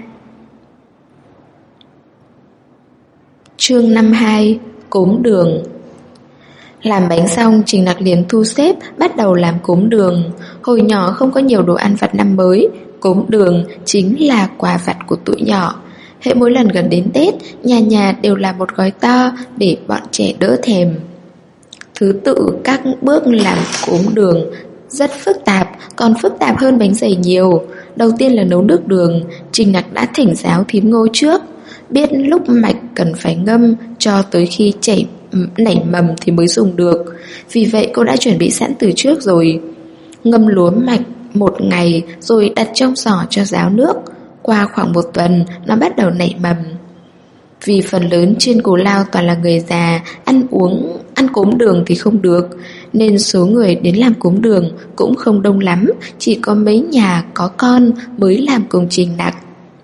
Chương 52: Cốm đường. Làm bánh xong, Trình Nặc liền thu xếp bắt đầu làm cốm đường. Hồi nhỏ không có nhiều đồ ăn vặt năm mới, cốm đường chính là quà vặt của tụi nhỏ. Hễ mỗi lần gần đến Tết, nhà nhà đều làm một gói to để bọn trẻ đỡ thèm. Thứ tự các bước làm cốm đường rất phức tạp, còn phức tạp hơn bánh dày nhiều. Đầu tiên là nấu nước đường. Trình Nặc đã thỉnh giáo thím Ngô trước, biết lúc mạch cần phải ngâm cho tới khi nảy mầm thì mới dùng được. Vì vậy cô đã chuẩn bị sẵn từ trước rồi. Ngâm lúa mạch 1 ngày rồi đặt trong giỏ cho ráo nước. Qua khoảng 1 tuần nó bắt đầu nảy mầm. Vì phần lớn trên Cù Lao toàn là người già, ăn cốm đường thì không được, nên số người đến làm cốm đường cũng không đông lắm, chỉ có mấy nhà có con mới làm cùng Trình Nặc.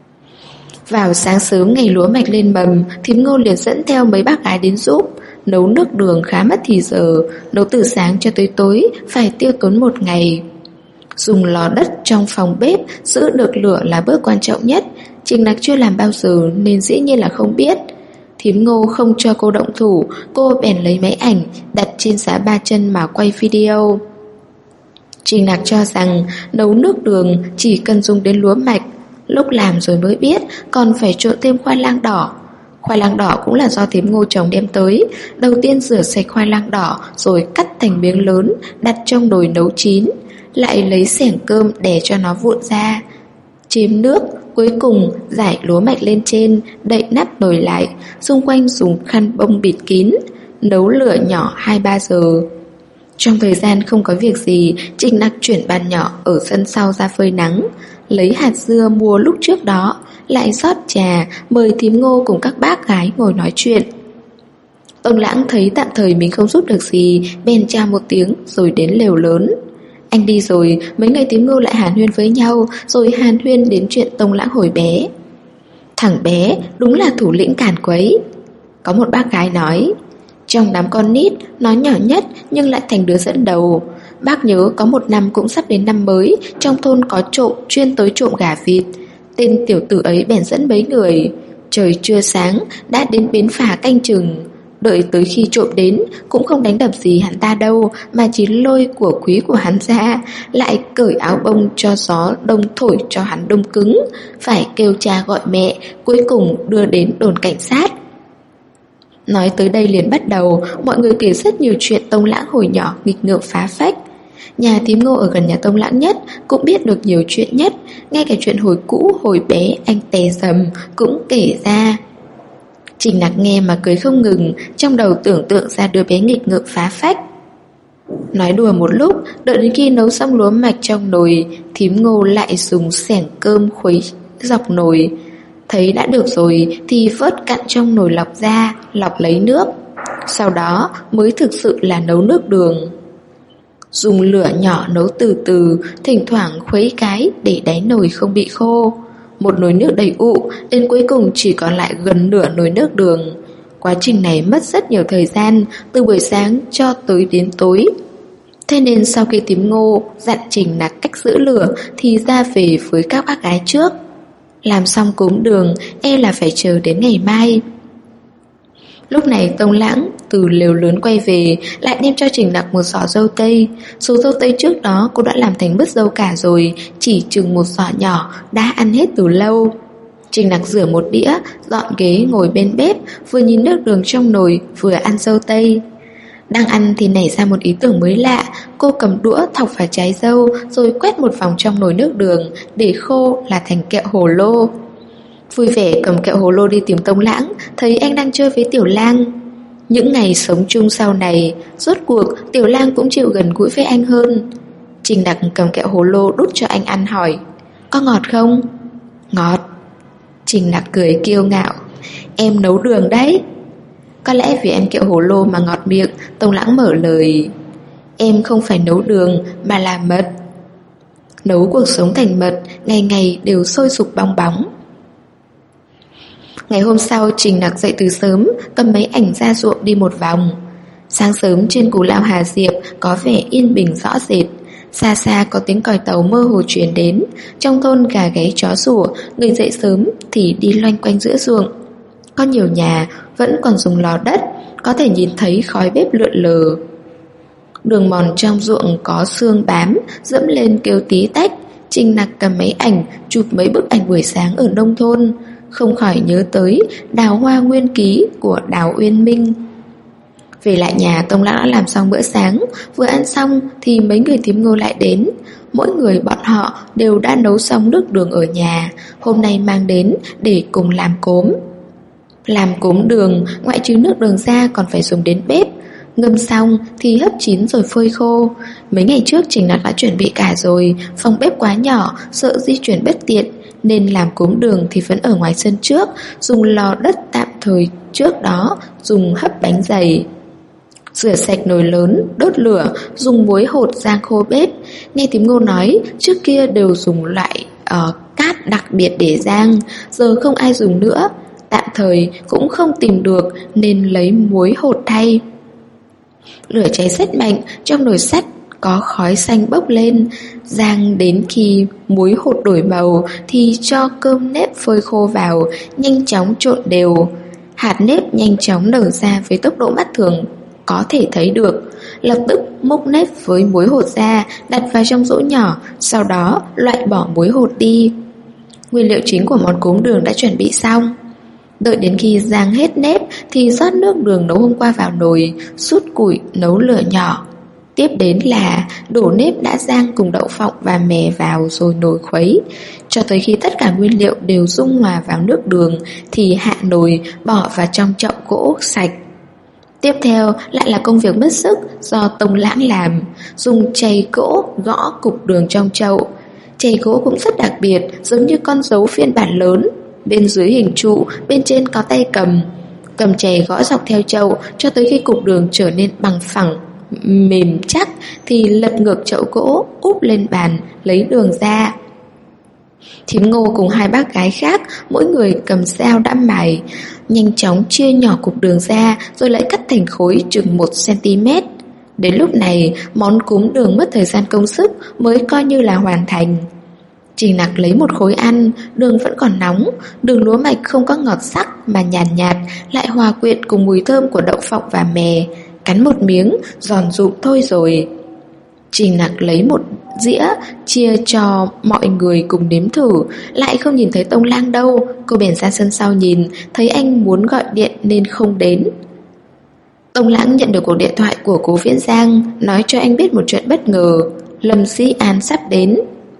Vào sáng sớm ngày lúa mạch lên mầm, thím Ngô liền dẫn theo mấy bác gái đến giúp. Nấu nước đường khá mất thì giờ, nấu từ sáng cho tới tối, phải tiêu tốn 1 ngày. Dùng lò đất trong phòng bếp giữ được lửa là bước quan trọng nhất. Trình Nặc chưa làm bao giờ nên dĩ nhiên là không biết. Thím Ngô không cho cô động thủ, cô bèn lấy máy ảnh đặt trên giá 3 chân mà quay video. Trình Nặc cho rằng nấu nước đường chỉ cần dùng đến lúa mạch. Lúc làm rồi mới biết còn phải trộn thêm khoai lang đỏ. Khoai lang đỏ cũng là do thím Ngô chồng đem tới. Đầu tiên rửa sạch khoai lang đỏ rồi cắt thành miếng lớn, đặt trong nồi nấu chín. Lại lấy xẻng cơm để cho nó vụn ra, chêm nước. Cuối cùng rải lúa mạch lên trên, đậy nắp nồi lại, xung quanh dùng khăn bông bịt kín. Nấu lửa nhỏ 2-3 giờ. Trong thời gian không có việc gì, Trình Nặc chuyển bàn nhỏ ở sân sau ra phơi nắng, lấy hạt dưa mua lúc trước đó, lại rót trà, mời thím Ngô cùng các bác gái ngồi nói chuyện. Tông Lãng thấy tạm thời mình không giúp được gì, bèn chào một tiếng rồi đến lều lớn. Anh đi rồi, mấy người thím Ngô lại hàn huyên với nhau, rồi hàn huyên đến chuyện Tông Lãng hồi bé. Thằng bé đúng là thủ lĩnh càn quấy. Có một bác gái nói, trong đám con nít, nó nhỏ nhất nhưng lại thành đứa dẫn đầu. Bác nhớ có một năm cũng sắp đến năm mới, trong thôn có trộm chuyên tới trộm gà vịt. Tên tiểu tử ấy bèn dẫn mấy người. Trời chưa sáng đã đến bến phà canh chừng. Đợi tới khi trộm đến cũng không đánh đập gì hắn ta đâu, mà chỉ lôi của quý của hắn ra, lại cởi áo bông cho gió đông thổi cho hắn đông cứng, phải kêu cha gọi mẹ, cuối cùng đưa đến đồn cảnh sát. Nói tới đây liền bắt đầu, mọi người kể rất nhiều chuyện Tông Lãng hồi nhỏ nghịch ngợm phá phách. Nhà thím Ngô ở gần nhà Tông Lãng nhất cũng biết được nhiều chuyện nhất, ngay cả chuyện hồi cũ hồi bé anh tè dầm cũng kể ra. Trình Nặc nghe mà cười không ngừng, trong đầu tưởng tượng ra đứa bé nghịch ngợm phá phách. Nói đùa một lúc, đợi đến khi nấu xong lúa mạch trong nồi, thím Ngô lại dùng xẻng cơm khuấy dọc nồi. Thấy đã được rồi thì vớt cặn trong nồi lọc ra, lọc lấy nước. Sau đó mới thực sự là nấu nước đường. Dùng lửa nhỏ nấu từ từ, thỉnh thoảng khuấy cái để đáy nồi không bị khô. Một nồi nước đầy ụ, đến cuối cùng chỉ còn lại gần nửa nồi nước đường. Quá trình này mất rất nhiều thời gian, từ buổi sáng cho tới đến tối. Thế nên sau khi thím Ngô dặn Trình Nặc cách giữ lửa thì ra về với các bác gái trước. Làm xong cốm đường, là phải chờ đến ngày mai. Lúc này Tông Lãng từ lều lớn quay về, lại đem cho Trình Nặc một giỏ dâu tây. Số dâu tây trước đó cô đã làm thành mứt dâu cả rồi, chỉ chừng một giỏ nhỏ, đã ăn hết từ lâu. Trình Nặc rửa một đĩa, dọn ghế ngồi bên bếp, vừa nhìn nước đường trong nồi, vừa ăn dâu tây. Đang ăn thì nảy ra một ý tưởng mới lạ. Cô cầm đũa thọc vào trái dâu, rồi quét một vòng trong nồi nước đường, để khô là thành kẹo hồ lô. Vui vẻ cầm kẹo hồ lô đi tìm Tông Lãng, thấy anh đang chơi với Tiểu Lang. Những ngày sống chung sau này, rốt cuộc Tiểu Lang cũng chịu gần gũi với anh hơn. Trình Nặc cầm kẹo hồ lô đút cho anh ăn, hỏi, có ngọt không? Ngọt. Trình Nặc cười kiêu ngạo, em nấu đường đấy. Có lẽ vì em kẹo hồ lô mà ngọt miệng, Tông Lãng mở lời. Em không phải nấu đường mà là mật. Nấu cuộc sống thành mật, ngày ngày đều sôi sục bong bóng. Ngày hôm sau, Trình Nặc dậy từ sớm, cầm mấy ảnh ra ruộng đi một vòng. Sáng sớm trên Cù Lao Hà Diệp có vẻ yên bình rõ rệt. Xa xa có tiếng còi tàu mơ hồ truyền đến. Trong thôn gà gáy chó sủa, người dậy sớm thì đi loanh quanh giữa ruộng. Có nhiều nhà vẫn còn dùng lò đất, có thể nhìn thấy khói bếp lượn lờ. Đường mòn trong ruộng có xương bám, dẫm lên kêu tí tách. Trình Nặc cầm máy ảnh, chụp mấy bức ảnh buổi sáng ở nông thôn, không khỏi nhớ tới Đào Hoa Nguyên Ký của Đào Uyên Minh. Về lại nhà, Tông Lãng đã làm xong bữa sáng. Vừa ăn xong thì mấy người thím Ngô lại đến. Mỗi người bọn họ đều đã nấu xong nước đường ở nhà, hôm nay mang đến để cùng làm cốm. Làm cốm đường, ngoại trừ nước đường ra còn phải dùng đến bếp. Ngâm xong thì hấp chín rồi phơi khô. Mấy ngày trước Trình Nặc đã chuẩn bị cả rồi. Phòng bếp quá nhỏ, sợ di chuyển bất tiện, nên làm cốm đường thì vẫn ở ngoài sân trước, dùng lò đất tạm thời trước đó, dùng hấp bánh dày. Rửa sạch nồi lớn, đốt lửa, dùng muối hột rang khô bếp. Nghe thím Ngô nói trước kia đều dùng loại cát đặc biệt để rang, giờ không ai dùng nữa. Tạm thời cũng không tìm được nên lấy muối hột thay. Lửa cháy rất mạnh, trong nồi sắt có khói xanh bốc lên. Rang đến khi muối hột đổi màu thì cho cơm nếp phơi khô vào, nhanh chóng trộn đều. Hạt nếp nhanh chóng nở ra với tốc độ mắt thường có thể thấy được. Lập tức múc nếp với muối hột ra, đặt vào trong rỗ nhỏ, sau đó loại bỏ muối hột đi. Nguyên liệu chính của món cốm đường đã chuẩn bị xong. Đợi đến khi rang hết nếp thì rót nước đường nấu hôm qua vào nồi, sút củi nấu lửa nhỏ. Tiếp đến là đổ nếp đã rang cùng đậu phộng và mè vào rồi nồi khuấy. Cho tới khi tất cả nguyên liệu đều dung hòa vào nước đường thì hạ nồi, bỏ vào trong chậu gỗ sạch. Tiếp theo lại là công việc mất sức do Tông Lãng làm, dùng chày gỗ gõ cục đường trong chậu. Chày gỗ cũng rất đặc biệt, giống như con dấu phiên bản lớn. Bên dưới hình trụ, bên trên có tay cầm. Cầm chày gõ dọc theo chậu cho tới khi cục đường trở nên bằng phẳng, mềm chắc thì lật ngược chậu gỗ, úp lên bàn, lấy đường ra. Thím Ngô cùng hai bác gái khác, mỗi người cầm dao đã mài, nhanh chóng chia nhỏ cục đường ra rồi lại cắt thành khối chừng 1 cm. Đến lúc này, món cốm đường mất thời gian công sức mới coi như là hoàn thành. Trình Nặc lấy một khối ăn, đường vẫn còn nóng, đường lúa mạch không có ngọt sắc mà nhàn nhạt, lại hòa quyện cùng mùi thơm của đậu phộng và mè. Cắn một miếng, giòn rụm thôi rồi. Trình Nặc lấy một dĩa, chia cho mọi người cùng nếm thử, lại không nhìn thấy Tông Lãng đâu. Cô bèn ra sân sau nhìn, thấy anh muốn gọi điện nên không đến. Tông Lãng nhận được cuộc điện thoại của Cố Viễn Giang, nói cho anh biết một chuyện bất ngờ. Lâm Sĩ An sắp đến.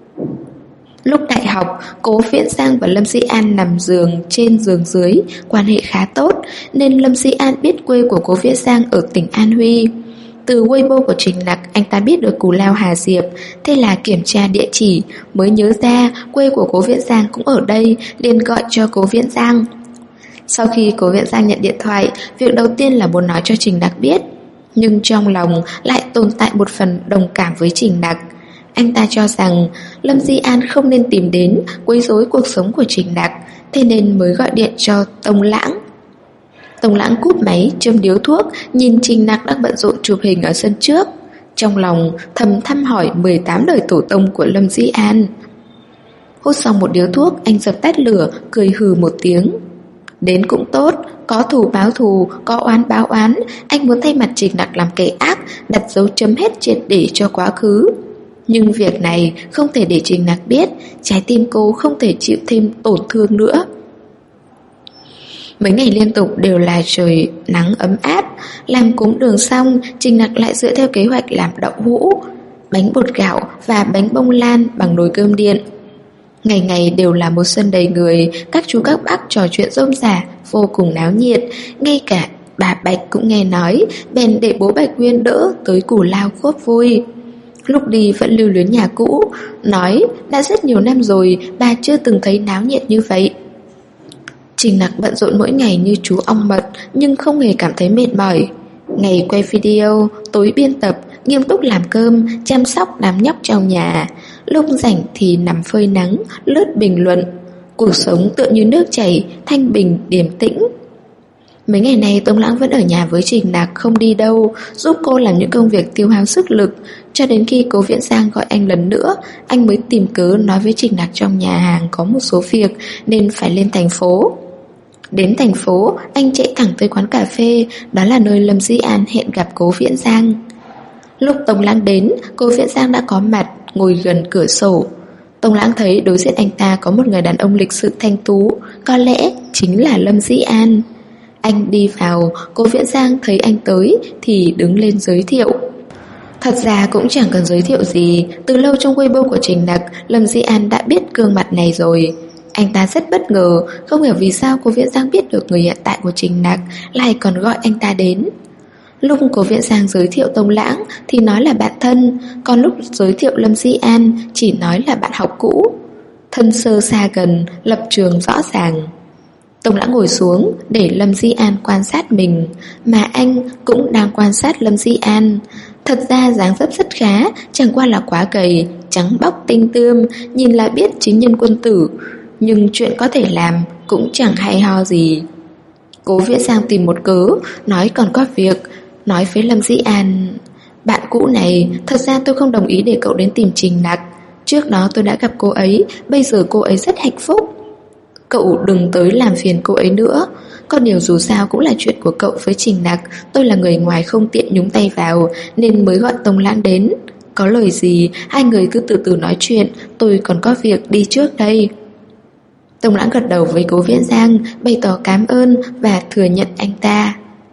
Lúc đại học, Cố Viễn Giang và Lâm Sĩ An nằm giường trên giường dưới, quan hệ khá tốt, nên Lâm Sĩ An biết quê của Cố Viễn Giang ở tỉnh An Huy. Từ Weibo của Trình Nặc, anh ta biết được Cù Lao Hà Diệp, thế là kiểm tra địa chỉ, mới nhớ ra quê của Cố Viễn Giang cũng ở đây, liền gọi cho Cố Viễn Giang. Sau khi Cố Viễn Giang nhận điện thoại, việc đầu tiên là muốn nói cho Trình Nặc biết, nhưng trong lòng lại tồn tại một phần đồng cảm với Trình Nặc. Anh ta cho rằng Lâm Di An không nên tìm đến quấy rối cuộc sống của Trình Nặc, thế nên mới gọi điện cho Tông Lãng. Tông Lãng cúp máy, châm điếu thuốc, nhìn Trình Nặc đang bận rộn chụp hình ở sân trước. Trong lòng thầm thăm hỏi 18 đời tổ tông của Lâm Di An. Hút xong một điếu thuốc, anh dập tắt lửa, cười hừ một tiếng. Đến cũng tốt, có thù báo thù, có oán báo oán. Anh muốn thay mặt Trình Nặc làm kẻ ác, đặt dấu chấm hết triệt để cho quá khứ. Nhưng việc này không thể để Trình Nặc biết, trái tim cô không thể chịu thêm tổn thương nữa. Mấy ngày liên tục đều là trời nắng ấm áp. Làm cúng đường xong, Trình Nặc lại dựa theo kế hoạch làm đậu hũ, bánh bột gạo và bánh bông lan bằng nồi cơm điện. Ngày ngày đều là một sân đầy người, các chú các bác trò chuyện rôm rả, vô cùng náo nhiệt. Ngay cả bà Bạch cũng nghe nói, bèn để bố Bạch Nguyên đỡ tới Cù Lao góp vui. Lúc đi vẫn lưu luyến nhà cũ, nói đã rất nhiều năm rồi bà chưa từng thấy náo nhiệt như vậy. Trình Nặc bận rộn mỗi ngày như chú ong mật, nhưng không hề cảm thấy mệt mỏi. Ngày quay video, tối biên tập, nghiêm túc làm cơm, chăm sóc đám nhóc trong nhà. Lúc rảnh thì nằm phơi nắng, lướt bình luận. Cuộc sống tựa như nước chảy, thanh bình, điềm tĩnh. Mấy ngày này Tống Lãng vẫn ở nhà với Trình Nặc, không đi đâu, giúp cô làm những công việc tiêu hao sức lực. Cho đến khi Cố Viễn Giang gọi anh lần nữa, anh mới tìm cớ nói với Trình Nặc trong nhà hàng có một số việc nên phải lên thành phố. Đến thành phố, anh chạy thẳng tới quán cà phê, đó là nơi Lâm Dĩ An hẹn gặp Cố Viễn Giang. Lúc Tống Lãng đến, Cố Viễn Giang đã có mặt, ngồi gần cửa sổ. Tống Lãng thấy đối diện anh ta có một người đàn ông lịch sự thanh tú, có lẽ chính là Lâm Dĩ An. Anh đi vào, Cố Viễn Giang thấy anh tới thì đứng lên giới thiệu. Thật ra cũng chẳng cần giới thiệu gì, từ lâu trong Weibo của Trình Nặc, Lâm Dĩ An đã biết gương mặt này rồi. Anh ta rất bất ngờ, không hiểu vì sao Cố Viễn Giang biết được người hiện tại của Trình Nặc, lại còn gọi anh ta đến. Lúc Cố Viễn Giang giới thiệu Tống Lãng thì nói là bạn thân, còn lúc giới thiệu Lâm Dĩ An chỉ nói là bạn học cũ. Thân sơ xa gần, lập trường rõ ràng. Tống Lãng ngồi xuống để Lâm Dĩ An quan sát mình, mà anh cũng đang quan sát Lâm Dĩ An. Thật ra dáng dấp rất khá, chẳng qua là quá gầy, trắng bóc tinh tươm, nhìn là biết chính nhân quân tử. Nhưng chuyện có thể làm cũng chẳng hay ho gì. Cố Viễn Giang tìm một cớ, nói còn có việc, nói với Lâm Dĩ An: bạn cũ này, thật ra tôi không đồng ý để cậu đến tìm Trình Nặc. Trước đó tôi đã gặp cô ấy, bây giờ cô ấy rất hạnh phúc. Cậu đừng tới làm phiền cô ấy nữa. Có điều dù sao cũng là chuyện của cậu với Trình Nặc, tôi là người ngoài không tiện nhúng tay vào, nên mới gọi Tống Lãng đến. Có lời gì, hai người cứ từ từ nói chuyện, tôi còn có việc đi trước đây. Tống Lãng gật đầu với Cố Viễn Giang, bày tỏ cảm ơn và thừa nhận anh ta.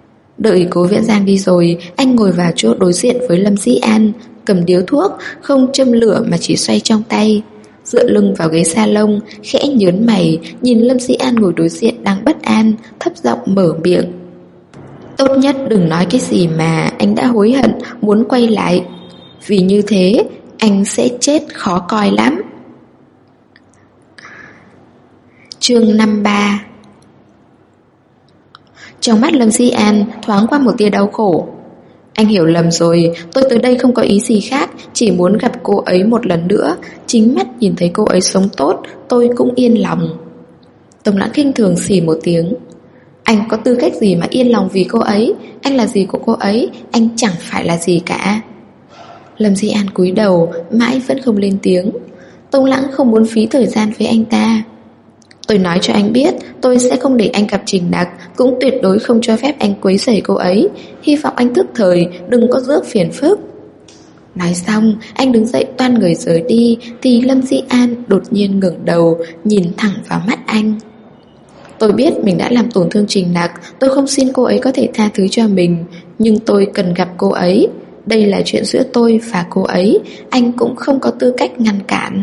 Đợi Cố Viễn Giang đi rồi, anh ngồi vào chỗ đối diện với Lâm Dĩ An, cầm điếu thuốc, không châm lửa mà chỉ xoay trong tay. Dựa lưng vào ghế salon, khẽ nhớn mày, nhìn Lâm Dĩ An ngồi đối diện đang bất an, thấp giọng mở miệng: tốt nhất đừng nói cái gì mà anh đã hối hận, muốn quay lại. Vì như thế, anh sẽ chết khó coi lắm. Chương 53. Trong mắt Lâm Dĩ An thoáng qua một tia đau khổ. Anh hiểu lầm rồi, tôi tới đây không có ý gì khác, chỉ muốn gặp cô ấy một lần nữa. Chính mắt nhìn thấy cô ấy sống tốt, tôi cũng yên lòng. Tống Lãng khinh thường xì một tiếng. Anh có tư cách gì mà yên lòng vì cô ấy? Anh là gì của cô ấy? Anh chẳng phải là gì cả. Lâm Dĩ An cúi đầu, mãi vẫn không lên tiếng. Tống Lãng không muốn phí thời gian với anh ta. Tôi nói cho anh biết, tôi sẽ không để anh gặp Trình Nặc, cũng tuyệt đối không cho phép anh quấy rầy cô ấy. Hy vọng anh thức thời, đừng có rước phiền phức. Nói xong, anh đứng dậy toan người rời đi, thì Lâm Dĩ An đột nhiên ngẩng đầu, nhìn thẳng vào mắt anh. Tôi biết mình đã làm tổn thương Trình Nặc, tôi không xin cô ấy có thể tha thứ cho mình, nhưng tôi cần gặp cô ấy. Đây là chuyện giữa tôi và cô ấy, anh cũng không có tư cách ngăn cản.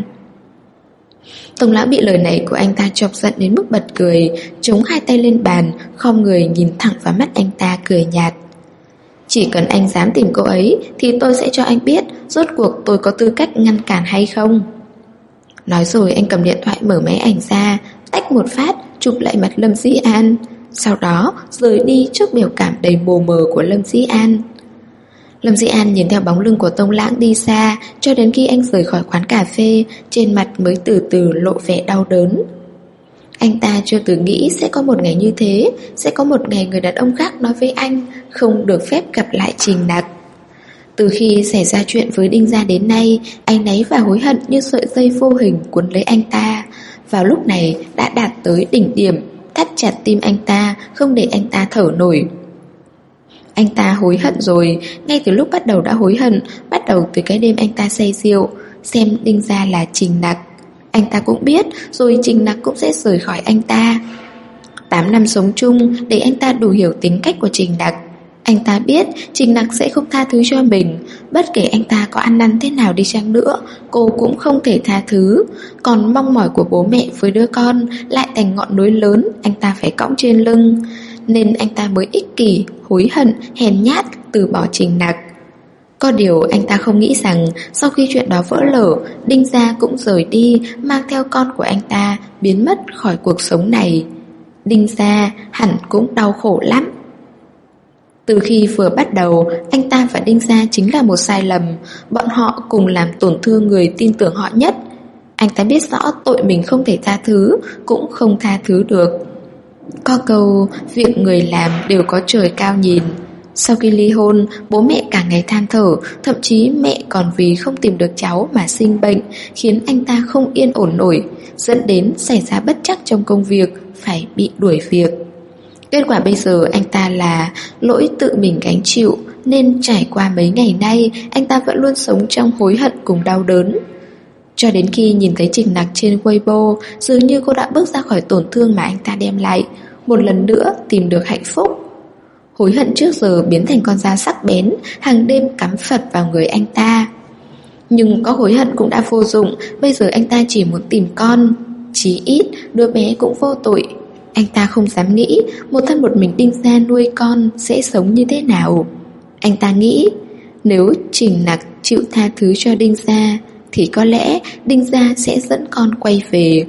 Tống Lãng bị lời này của anh ta chọc giận đến mức bật cười, chống hai tay lên bàn, khom người nhìn thẳng vào mắt anh ta cười nhạt. Chỉ cần anh dám tìm cô ấy thì tôi sẽ cho anh biết rốt cuộc tôi có tư cách ngăn cản hay không. Nói rồi anh cầm điện thoại mở máy ảnh ra, tách một phát chụp lại mặt Lâm Dĩ An, sau đó rời đi trước biểu cảm đầy mồ mờ của Lâm Dĩ An. Lâm Dĩ An nhìn theo bóng lưng của Tống Lãng đi xa, cho đến khi anh rời khỏi quán cà phê, trên mặt mới từ từ lộ vẻ đau đớn. Anh ta chưa từng nghĩ sẽ có một ngày như thế, sẽ có một ngày người đàn ông khác nói với anh không được phép gặp lại Trình Nặc. Từ khi xảy ra chuyện với Đinh Gia đến nay, áy náy và hối hận như sợi dây vô hình cuốn lấy anh ta. Vào lúc này đã đạt tới đỉnh điểm, thắt chặt tim anh ta, không để anh ta thở nổi. Anh ta hối hận rồi, ngay từ lúc bắt đầu đã hối hận, bắt đầu từ cái đêm anh ta say rượu, xem Đinh Gia là Trình Nặc. Anh ta cũng biết, rồi Trình Nặc cũng sẽ rời khỏi anh ta. 8 năm sống chung để anh ta đủ hiểu tính cách của Trình Nặc. Anh ta biết Trình Nặc sẽ không tha thứ cho mình. Bất kể anh ta có ăn năn thế nào đi chăng nữa, cô cũng không thể tha thứ. Còn mong mỏi của bố mẹ với đứa con lại thành ngọn núi lớn anh ta phải cõng trên lưng. Nên anh ta mới ích kỷ, hối hận, hèn nhát từ bỏ Trình Nặc. Có điều anh ta không nghĩ rằng sau khi chuyện đó vỡ lở, Đinh Gia cũng rời đi, mang theo con của anh ta, biến mất khỏi cuộc sống này. Đinh Gia hẳn cũng đau khổ lắm. Từ khi vừa bắt đầu, anh ta và Đinh Gia chính là một sai lầm. Bọn họ cùng làm tổn thương người tin tưởng họ nhất. Anh ta biết rõ tội mình không thể tha thứ, cũng không tha thứ được. Có câu, việc người làm đều có trời cao nhìn. Sau khi ly hôn, bố mẹ cả ngày than thở, thậm chí mẹ còn vì không tìm được cháu mà sinh bệnh, khiến anh ta không yên ổn nổi, dẫn đến xảy ra bất trắc trong công việc, phải bị đuổi việc. Kết quả bây giờ anh ta là lỗi tự mình gánh chịu, nên trải qua mấy ngày nay, anh ta vẫn luôn sống trong hối hận cùng đau đớn. Cho đến khi nhìn thấy Trình Nặc trên Weibo, dường như cô đã bước ra khỏi tổn thương mà anh ta đem lại, một lần nữa tìm được hạnh phúc. Hối hận trước giờ biến thành con dao sắc bén, hàng đêm cắm phật vào người anh ta. Nhưng có hối hận cũng đã vô dụng, bây giờ anh ta chỉ muốn tìm con. Chí ít, đứa bé cũng vô tội. Anh ta không dám nghĩ một thân một mình Đinh Gia nuôi con sẽ sống như thế nào. Anh ta nghĩ, nếu Trình Nặc chịu tha thứ cho Đinh Gia, thì có lẽ Đinh Gia sẽ dẫn con quay về.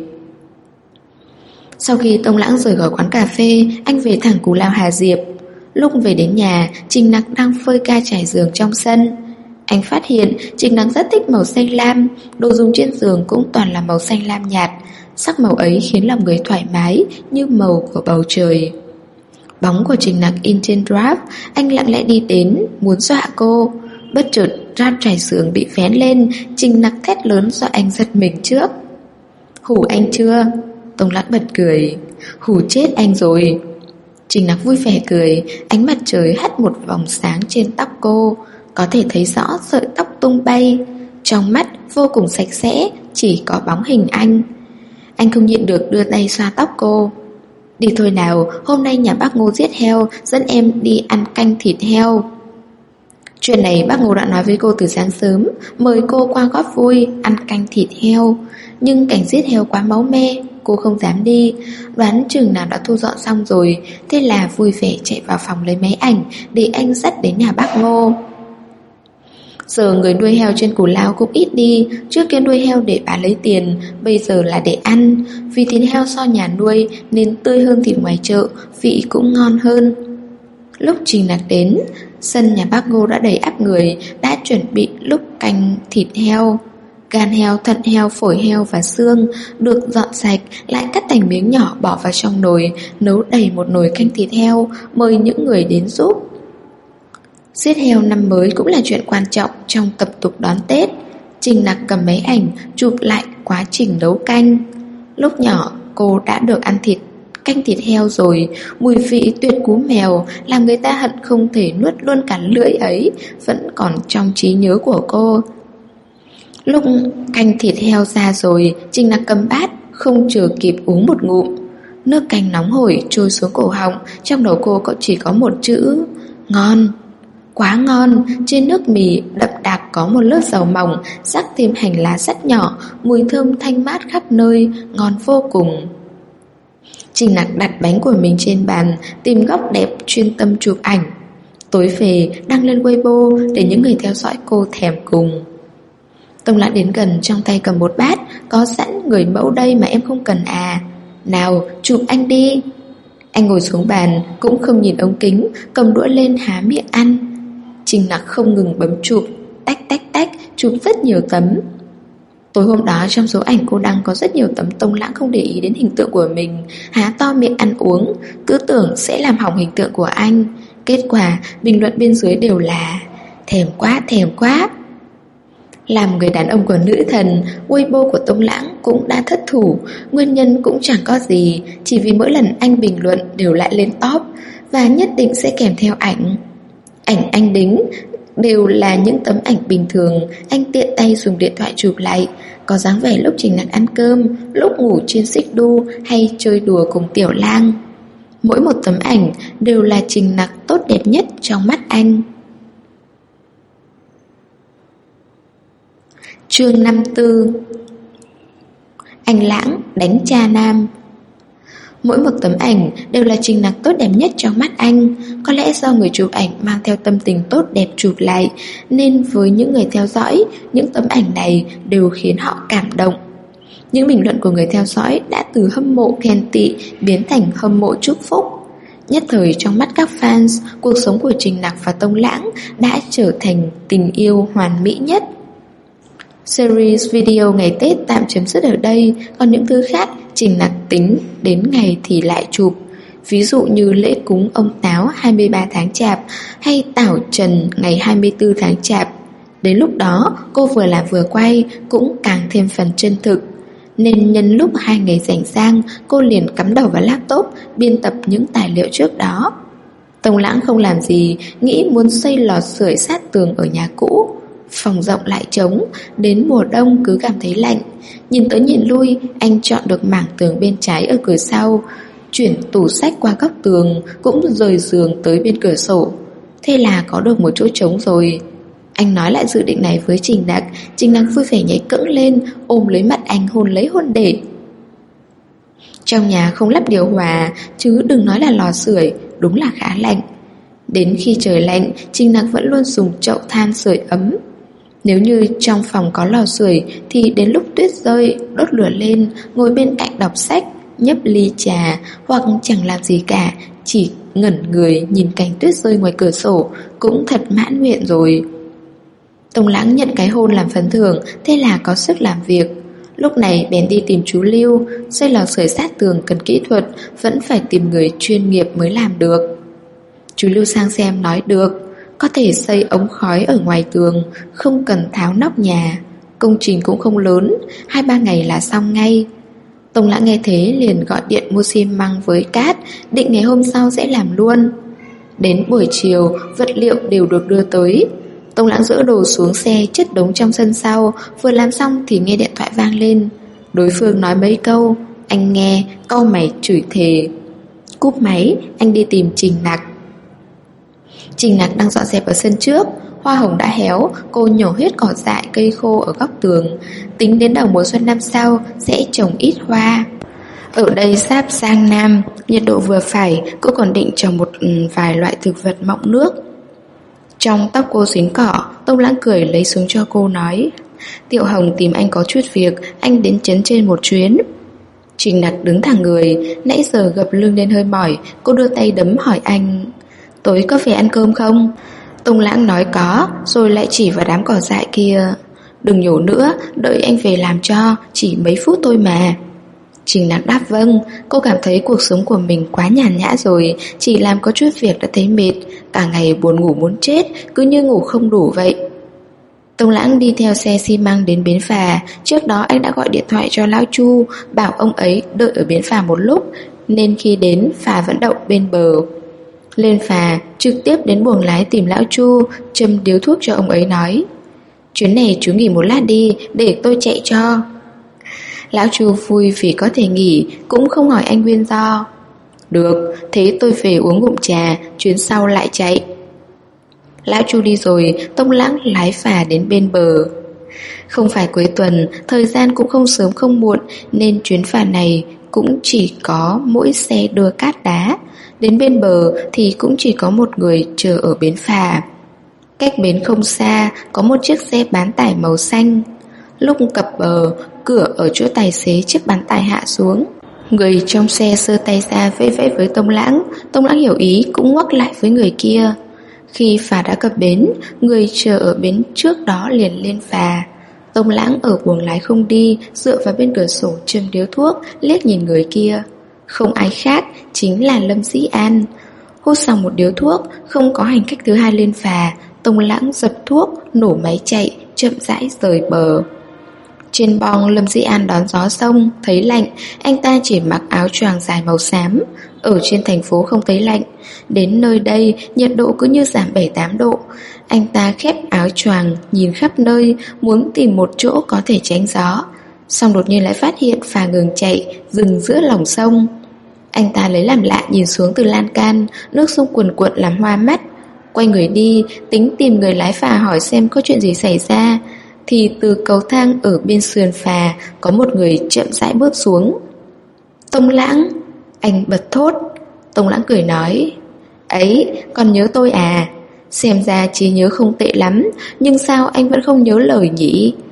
Sau khi Tông Lãng rời khỏi quán cà phê, anh về thẳng Cù Lao Hà Diệp. Lúc về đến nhà, Trình Nặc đang phơi ca trải giường trong sân. Anh phát hiện Trình Nặc rất thích màu xanh lam, đồ dùng trên giường cũng toàn là màu xanh lam nhạt. Sắc màu ấy khiến lòng người thoải mái như màu của bầu trời. Bóng của Trình Nặc in trên draft, anh lặng lẽ đi đến, muốn dọa cô. Bất chợt draft trải giường bị vén lên, Trình Nặc thét lớn do anh giật mình trước. Hù anh chưa? Tông Lãng bật cười. Hù chết anh rồi. Trình Nặc vui vẻ cười, ánh mặt trời hắt một vòng sáng trên tóc cô, có thể thấy rõ sợi tóc tung bay. Trong mắt vô cùng sạch sẽ, chỉ có bóng hình anh. Anh không nhịn được đưa tay xoa tóc cô. Đi thôi nào, hôm nay nhà bác Ngô giết heo, dẫn em đi ăn canh thịt heo. Chuyện này bác Ngô đã nói với cô từ sáng sớm, mời cô qua góp vui, ăn canh thịt heo. Nhưng cảnh giết heo quá máu me, cô không dám đi. Đoán chừng nào đã thu dọn xong rồi, thế là vui vẻ chạy vào phòng lấy máy ảnh để anh dắt đến nhà bác Ngô. Giờ người nuôi heo trên Cù Lao cũng ít đi. Trước kia nuôi heo để bán lấy tiền, bây giờ là để ăn. Vì thịt heo so nhà nuôi nên tươi hơn thịt ngoài chợ, vị cũng ngon hơn. Lúc Trình Nặc đến, sân nhà bác Ngô đã đầy ắp người, đã chuẩn bị lúc canh thịt heo. Gan heo, thận heo, phổi heo và xương được dọn sạch, lại cắt thành miếng nhỏ bỏ vào trong nồi, nấu đầy một nồi canh thịt heo, mời những người đến giúp. Giết heo năm mới cũng là chuyện quan trọng trong tập tục đón Tết. Trình Nặc cầm máy ảnh chụp lại quá trình nấu canh. Lúc nhỏ cô đã được ăn canh thịt heo rồi, mùi vị tuyệt cú mèo làm người ta hận không thể nuốt luôn cả lưỡi ấy vẫn còn trong trí nhớ của cô. Lúc canh thịt heo ra rồi, Trình Nặc cầm bát, không chờ kịp uống một ngụm. Nước canh nóng hổi trôi xuống cổ họng, trong đầu cô chỉ có một chữ: ngon. Quá ngon, trên nước mì đậm đặc có một lớp dầu mỏng, rắc thêm hành lá rất nhỏ, mùi thơm thanh mát khắp nơi, ngon vô cùng. Trình Nặc đặt bánh của mình trên bàn, tìm góc đẹp chuyên tâm chụp ảnh. Tối về đăng lên Weibo để những người theo dõi cô thèm cùng. Tông Lãng đến gần, trong tay cầm một bát, có sẵn người mẫu đây mà em không cần à. Nào, chụp anh đi. Anh ngồi xuống bàn, cũng không nhìn ống kính, cầm đũa lên há miệng ăn. Trình Nặc không ngừng bấm chụp, tách tách tách, chụp rất nhiều tấm. Tối hôm đó trong số ảnh cô đăng có rất nhiều tấm Tông Lãng không để ý đến hình tượng của mình, há to miệng ăn uống, cứ tưởng sẽ làm hỏng hình tượng của anh. Kết quả bình luận bên dưới đều là thèm quá, thèm quá. Làm người đàn ông của nữ thần, Weibo của Tông Lãng cũng đã thất thủ. Nguyên nhân cũng chẳng có gì, chỉ vì mỗi lần anh bình luận đều lại lên top, và nhất định sẽ kèm theo ảnh. Ảnh anh đính đều là những tấm ảnh bình thường, anh tiện tay dùng điện thoại chụp lại, có dáng vẻ lúc Trình Nặc ăn cơm, lúc ngủ trên xích đu hay chơi đùa cùng Tiểu Lang. Mỗi một tấm ảnh đều là Trình Nặc tốt đẹp nhất trong mắt anh. Chương 54. Anh Lãng đánh cha nam. Mỗi một tấm ảnh đều là Trình Nặc tốt đẹp nhất trong mắt anh. Có lẽ do người chụp ảnh mang theo tâm tình tốt đẹp chụp lại, nên với những người theo dõi, những tấm ảnh này đều khiến họ cảm động. Những bình luận của người theo dõi đã từ hâm mộ ghen tị biến thành hâm mộ chúc phúc. Nhất thời trong mắt các fans, cuộc sống của Trình Nặc và Tông Lãng đã trở thành tình yêu hoàn mỹ nhất. Series video ngày Tết tạm chấm dứt ở đây, còn những thứ khác Trình Nặc tính đến ngày thì lại chụp. Ví dụ như lễ cúng ông Táo 23 tháng Chạp hay Tảo Trần ngày 24 tháng Chạp. Đến lúc đó cô vừa làm vừa quay cũng càng thêm phần chân thực. Nên nhân lúc 2 ngày rảnh rang, cô liền cắm đầu vào laptop biên tập những tài liệu trước đó. Tông Lãng không làm gì, nghĩ muốn xây lò sưởi sát tường ở nhà cũ. Phòng rộng lại trống, đến mùa đông cứ cảm thấy lạnh. Nhìn tới nhìn lui, anh chọn được mảng tường bên trái ở cửa sau, chuyển tủ sách qua góc tường, cũng rời giường tới bên cửa sổ. Thế là có được một chỗ trống rồi. Anh nói lại dự định này với Trình Nặc. Trình Nặc vui vẻ nhảy cẫng lên, ôm lấy mặt anh hôn lấy hôn để. Trong nhà không lắp điều hòa, chứ đừng nói là lò sưởi, đúng là khá lạnh. Đến khi trời lạnh, Trình Nặc vẫn luôn dùng chậu than sưởi ấm. Nếu như trong phòng có lò sưởi thì đến lúc tuyết rơi, đốt lửa lên, ngồi bên cạnh đọc sách, nhấp ly trà, hoặc chẳng làm gì cả, chỉ ngẩn người nhìn cảnh tuyết rơi ngoài cửa sổ, cũng thật mãn nguyện rồi. Tông Lãng nhận cái hôn làm phần thưởng, thế là có sức làm việc. Lúc này bèn đi tìm chú Lưu. Xây lò sưởi sát tường cần kỹ thuật, vẫn phải tìm người chuyên nghiệp mới làm được. Chú Lưu sang xem nói được, có thể xây ống khói ở ngoài tường, không cần tháo nóc nhà. Công trình cũng không lớn, 2-3 ngày là xong ngay. Tông Lãng nghe thế liền gọi điện mua xi măng với cát, định ngày hôm sau sẽ làm luôn. Đến buổi chiều, vật liệu đều được đưa tới. Tông Lãng dỡ đồ xuống xe chất đống trong sân sau, vừa làm xong thì nghe điện thoại vang lên. Đối phương nói mấy câu, anh nghe, cau mày chửi thề. Cúp máy, anh đi tìm Trình Nặc. Trình Nặc đang dọn dẹp ở sân trước. Hoa hồng đã héo, cô nhổ hết cỏ dại cây khô ở góc tường. Tính đến đầu mùa xuân năm sau sẽ trồng ít hoa. Ở đây sắp sang Nam, nhiệt độ vừa phải, cô còn định trồng một vài loại thực vật mọng nước. Trong tóc cô dính cỏ, Tông Lãng cười lấy xuống cho cô nói, Tiểu Hồng tìm anh có chút việc, anh đến trấn trên một chuyến. Trình Nặc đứng thẳng người, nãy giờ gập lưng lên hơi mỏi. Cô đưa tay đấm hỏi anh, tối có về ăn cơm không? Tông Lãng nói có, rồi lại chỉ vào đám cỏ dại kia. Đừng nhổ nữa, đợi anh về làm cho, chỉ mấy phút thôi mà. Trình Nặc đáp vâng. Cô cảm thấy cuộc sống của mình quá nhàn nhã rồi, chỉ làm có chút việc đã thấy mệt, cả ngày buồn ngủ muốn chết, cứ như ngủ không đủ vậy. Tông Lãng đi theo xe xi măng đến bến phà. Trước đó anh đã gọi điện thoại cho lão Chu, bảo ông ấy đợi ở bến phà một lúc, nên khi đến phà vẫn đậu bên bờ. Lên phà, trực tiếp đến buồng lái tìm lão Chu, châm điếu thuốc cho ông ấy nói, chuyến này chú nghỉ một lát đi, để tôi chạy cho. Lão Chu vui vì có thể nghỉ, cũng không hỏi anh nguyên do. Được, thế tôi về uống ngụm trà, chuyến sau lại chạy. Lão Chu đi rồi, Tông Lãng lái phà đến bên bờ. Không phải cuối tuần, thời gian cũng không sớm không muộn, nên chuyến phà này cũng chỉ có mỗi xe đưa cát đá. Đến bên bờ thì cũng chỉ có một người chờ ở bến phà. Cách bến không xa, có một chiếc xe bán tải màu xanh. Lúc cập bờ, cửa ở chỗ tài xế chiếc bán tải hạ xuống. Người trong xe giơ tay ra vẫy vẫy với Tông Lãng. Tông Lãng hiểu ý cũng ngoắc lại với người kia. Khi phà đã cập bến, người chờ ở bến trước đó liền lên phà. Tông Lãng ở buồng lái không đi, dựa vào bên cửa sổ châm điếu thuốc, liếc nhìn người kia. Không ai khác, chính là Lâm Dĩ An. Hút xong một điếu thuốc, không có hành khách thứ hai lên phà, Tông Lãng dập thuốc, nổ máy chạy, chậm rãi rời bờ. Trên bong, Lâm Dĩ An đón gió sông, thấy lạnh, anh ta chỉ mặc áo choàng dài màu xám. Ở trên thành phố không thấy lạnh, đến nơi đây nhiệt độ cứ như giảm 7-8 độ. Anh ta khép áo choàng, nhìn khắp nơi, muốn tìm một chỗ có thể tránh gió. Xong đột nhiên lại phát hiện phà ngừng chạy, dừng giữa lòng sông. Anh ta lấy làm lạ nhìn xuống từ lan can, nước sông cuồn cuộn làm hoa mắt. Quay người đi, tính tìm người lái phà hỏi xem có chuyện gì xảy ra, thì từ cầu thang ở bên sườn phà có một người chậm rãi bước xuống. Tông Lãng, anh bật thốt. Tông Lãng cười nói, ấy, còn nhớ tôi à? Xem ra trí nhớ không tệ lắm, nhưng sao anh vẫn không nhớ lời nhỉ?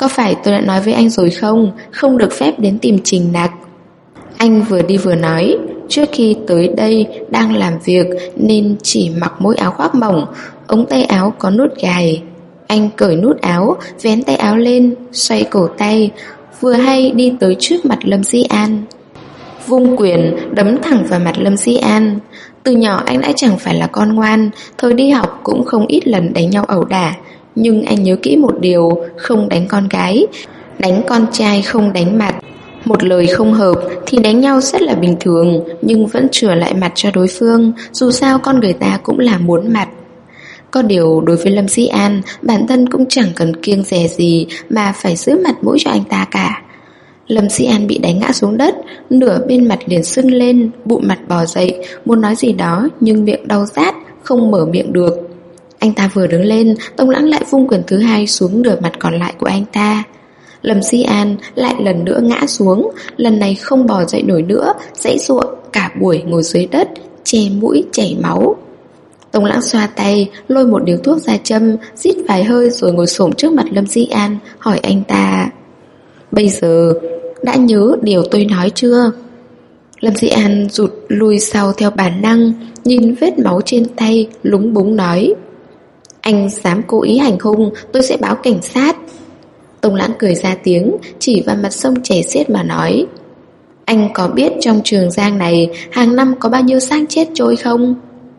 có phải tôi đã nói với anh rồi không? Không được phép đến tìm Trình Nặc. Anh vừa đi vừa nói, trước khi tới đây đang làm việc nên chỉ mặc mỗi áo khoác mỏng, ống tay áo có nút gài. Anh cởi nút áo, vén tay áo lên, xoay cổ tay, vừa hay đi tới trước mặt Lâm Dĩ An. Vung quyền đấm thẳng vào mặt Lâm Dĩ An. Từ nhỏ anh đã chẳng phải là con ngoan, thời đi học cũng không ít lần đánh nhau ẩu đả. Nhưng anh nhớ kỹ một điều, không đánh con gái, đánh con trai không đánh mặt. Một lời không hợp thì đánh nhau rất là bình thường, nhưng vẫn chừa lại mặt cho đối phương, dù sao con người ta cũng là muốn mặt. Có điều đối với Lâm Dĩ An, bản thân cũng chẳng cần kiêng dè gì mà phải giữ mặt mũi cho anh ta cả. Lâm Dĩ An bị đánh ngã xuống đất, nửa bên mặt liền sưng lên, bụng mặt bò dậy, muốn nói gì đó nhưng miệng đau rát, không mở miệng được. Anh ta vừa đứng lên, Tông Lãng lại vung quyền thứ hai xuống nửa mặt còn lại của anh ta. Lâm Dĩ An lại lần nữa ngã xuống, lần này không bò dậy nổi nữa, giãy giụa cả buổi ngồi dưới đất, che mũi chảy máu. Tông Lãng xoa tay, lôi một điếu thuốc ra châm, rít vài hơi rồi ngồi xổm trước mặt Lâm Dĩ An, hỏi anh ta: bây giờ đã nhớ điều tôi nói chưa? Lâm Dĩ An rụt lui sau theo bản năng, nhìn vết máu trên tay, lúng búng nói: anh dám cố ý hành hung, tôi sẽ báo cảnh sát. Tông Lãng cười ra tiếng, chỉ vào mặt sông chảy xiết mà nói: anh có biết trong Trường Giang này hàng năm có bao nhiêu xác chết trôi không?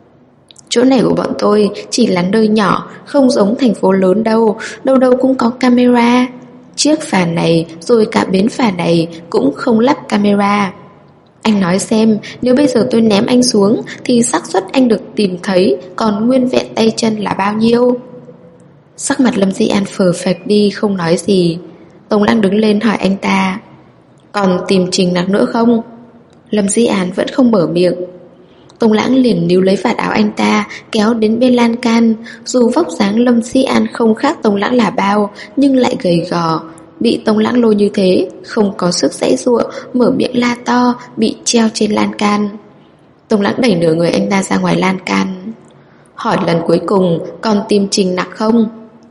Chỗ này của bọn tôi chỉ là nơi nhỏ, không giống thành phố lớn đâu, đâu đâu cũng có camera. Chiếc phà này rồi cả bến phà này cũng không lắp camera. Anh nói xem, nếu bây giờ tôi ném anh xuống thì xác suất anh được tìm thấy còn nguyên vẹn tay chân là bao nhiêu? Sắc mặt Lâm Dĩ An phờ phạc đi, không nói gì. Tông Lãng đứng lên hỏi anh ta: còn tìm Trình Nặc nữa không? Lâm Dĩ An vẫn không mở miệng. Tông Lãng liền níu lấy vạt áo anh ta, kéo đến bên lan can. Dù vóc dáng Lâm Dĩ An không khác Tông Lãng là bao, nhưng lại gầy gò. Bị Tông Lãng lôi như thế, không có sức giãy giụa, mở miệng la to, bị treo trên lan can. Tông Lãng đẩy nửa người anh ta ra ngoài lan can, hỏi lần cuối cùng: còn tìm Trình Nặc không?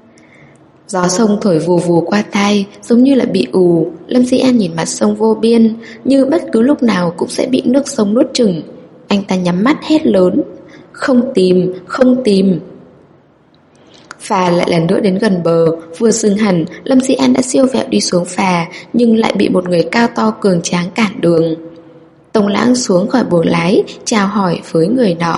Gió sông thổi vù vù qua tai, giống như là bị ù. Lâm Dĩ An nhìn mặt sông vô biên, như bất cứ lúc nào cũng sẽ bị nước sông nuốt chửng. Anh ta nhắm mắt hét lớn: không tìm, không tìm. Phà lại lần nữa đến gần bờ, vừa dừng hẳn, Lâm Dĩ An đã siêu vẹo đi xuống phà, nhưng lại bị một người cao to cường tráng cản đường. Tông Lãng xuống khỏi buồng lái, chào hỏi với người nọ: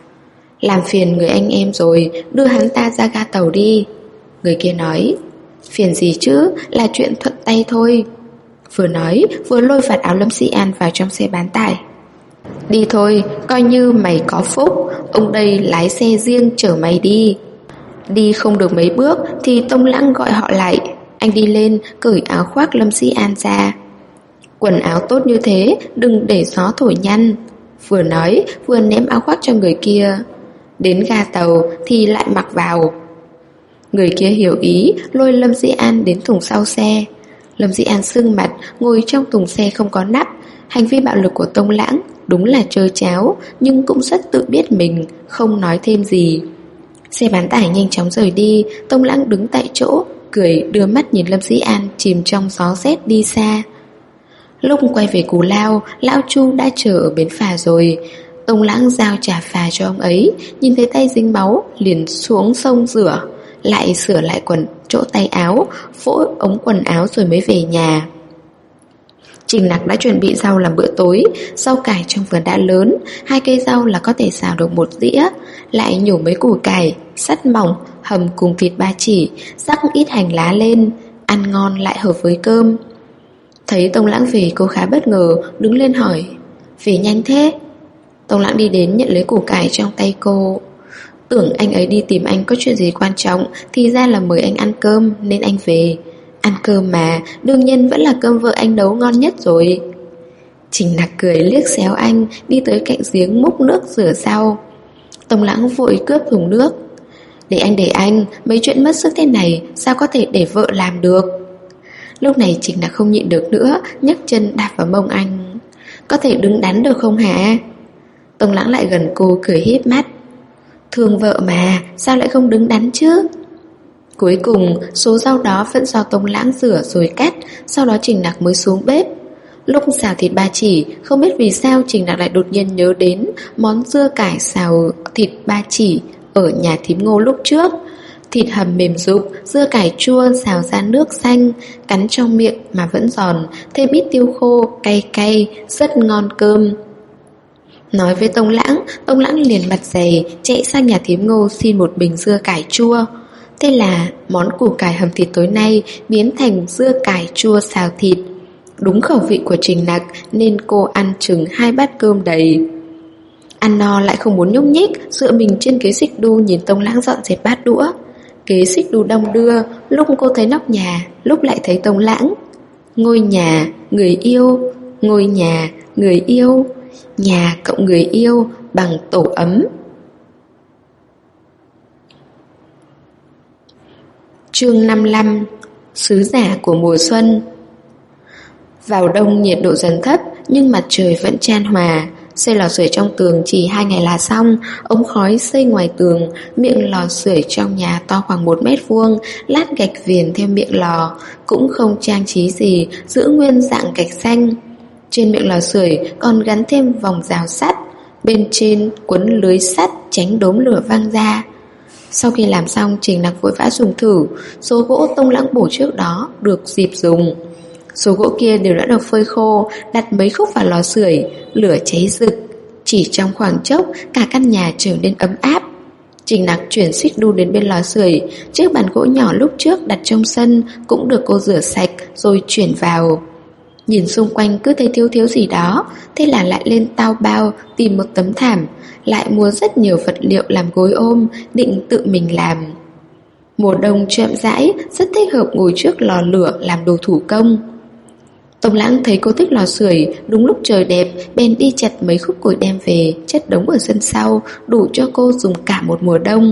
làm phiền người anh em rồi, đưa hắn ta ra ga tàu đi. Người kia nói: phiền gì chứ, là chuyện thuận tay thôi. Vừa nói vừa lôi vạt áo Lâm Dĩ An vào trong xe bán tải. Đi thôi, coi như mày có phúc, ông đây lái xe riêng chở mày đi. Đi không được mấy bước thì Tông Lãng gọi họ lại. Anh đi lên, cởi áo khoác Lâm Dĩ An ra. Quần áo tốt như thế, đừng để gió thổi nhăn. Vừa nói vừa ném áo khoác cho người kia. Đến ga tàu thì lại mặc vào. Người kia hiểu ý, lôi Lâm Dĩ An đến thùng sau xe. Lâm Dĩ An sưng mặt, ngồi trong thùng xe không có nắp. Hành vi bạo lực của Tông Lãng đúng là trơ cháo, nhưng cũng rất tự biết mình, không nói thêm gì. Xe bán tải nhanh chóng rời đi. Tông Lãng đứng tại chỗ, cười đưa mắt nhìn Lâm Dĩ An chìm trong gió rét đi xa. Lúc quay về Cù Lao, lão Chu đã chờ ở bến phà rồi. Tông Lãng giao trả phà cho ông ấy, nhìn thấy tay dính máu liền xuống sông rửa, lại sửa lại chỗ tay áo, vỗ ống quần áo rồi mới về nhà. Trình Nặc đã chuẩn bị rau làm bữa tối. Rau cải trong vườn đã lớn, 2 cây rau là có thể xào được 1 dĩa. Lại nhổ mấy củ cải, sắt mỏng, hầm cùng thịt ba chỉ, rắc ít hành lá lên, ăn ngon lại hợp với cơm. Thấy Tông Lãng về, cô khá bất ngờ, đứng lên hỏi: về nhanh thế? Tông Lãng đi đến nhận lấy củ cải trong tay cô. Tưởng anh ấy đi tìm anh có chuyện gì quan trọng, thì ra là mời anh ăn cơm nên anh về. Ăn cơm mà, đương nhiên vẫn là cơm vợ anh nấu ngon nhất rồi. Trình Nặc cười liếc xéo anh, đi tới cạnh giếng múc nước rửa rau. Tông Lãng vội cướp thùng nước. Để anh, mấy chuyện mất sức thế này sao có thể để vợ làm được? Lúc này Trình Nặc không nhịn được nữa, nhấc chân đạp vào mông anh. Có thể đứng đắn được không hả? Tông Lãng lại gần cô cười híp mắt. Thương vợ mà, sao lại không đứng đắn chứ? Cuối cùng, số rau đó vẫn do Tông Lãng rửa rồi cắt, sau đó Trình Nặc mới xuống bếp. Lúc xào thịt ba chỉ, không biết vì sao Trình Nặc lại đột nhiên nhớ đến món dưa cải xào thịt ba chỉ ở nhà thím Ngô lúc trước. Thịt hầm mềm rụp, dưa cải chua xào ra nước xanh, cắn trong miệng mà vẫn giòn, thêm ít tiêu khô, cay cay, rất ngon cơm. Nói với Tông Lãng liền mặt dày chạy sang nhà thím Ngô xin một bình dưa cải chua. Thế là món củ cải hầm thịt tối nay biến thành dưa cải chua xào thịt. Đúng khẩu vị của Trình Nặc nên cô ăn chừng 2 bát cơm đầy. Ăn no lại không muốn nhúc nhích, dựa mình trên ghế xích đu nhìn Tông Lãng dọn dẹp bát đũa. Ghế xích đu đong đưa, lúc cô thấy nóc nhà, lúc lại thấy Tông Lãng. Ngôi nhà, người yêu, ngôi nhà, người yêu, nhà cộng người yêu bằng tổ ấm. Chương 55. Sứ giả của mùa xuân. Vào đông nhiệt độ dần thấp nhưng mặt trời vẫn chan hòa. Xây lò sưởi trong tường chỉ 2 ngày là xong. Ống khói xây ngoài tường. Miệng lò sưởi trong nhà to khoảng 1 mét vuông, lát gạch viền theo miệng lò, cũng không trang trí gì, giữ nguyên dạng gạch xanh. Trên miệng lò sưởi còn gắn thêm vòng rào sắt, bên trên quấn lưới sắt tránh đốm lửa văng ra. Sau khi làm xong, Trình Nặc vội vã dùng thử. Số gỗ Tông Lãng bổ trước đó được dịp dùng. Số gỗ kia đều đã được phơi khô, đặt mấy khúc vào lò sưởi, lửa cháy rực. Chỉ trong khoảng chốc, cả căn nhà trở nên ấm áp. Trình Nặc chuyển xích đu đến bên lò sưởi. Chiếc bàn gỗ nhỏ lúc trước đặt trong sân cũng được cô rửa sạch rồi chuyển vào. Nhìn xung quanh cứ thấy thiếu gì đó, thế là lại lên Taobao tìm một tấm thảm, lại mua rất nhiều vật liệu làm gối ôm, định tự mình làm. Mùa đông chậm rãi, rất thích hợp ngồi trước lò lửa làm đồ thủ công. Tông Lãng thấy cô thích lò sưởi, đúng lúc trời đẹp, bèn đi chặt mấy khúc củi đem về, chất đống ở sân sau, đủ cho cô dùng cả một mùa đông.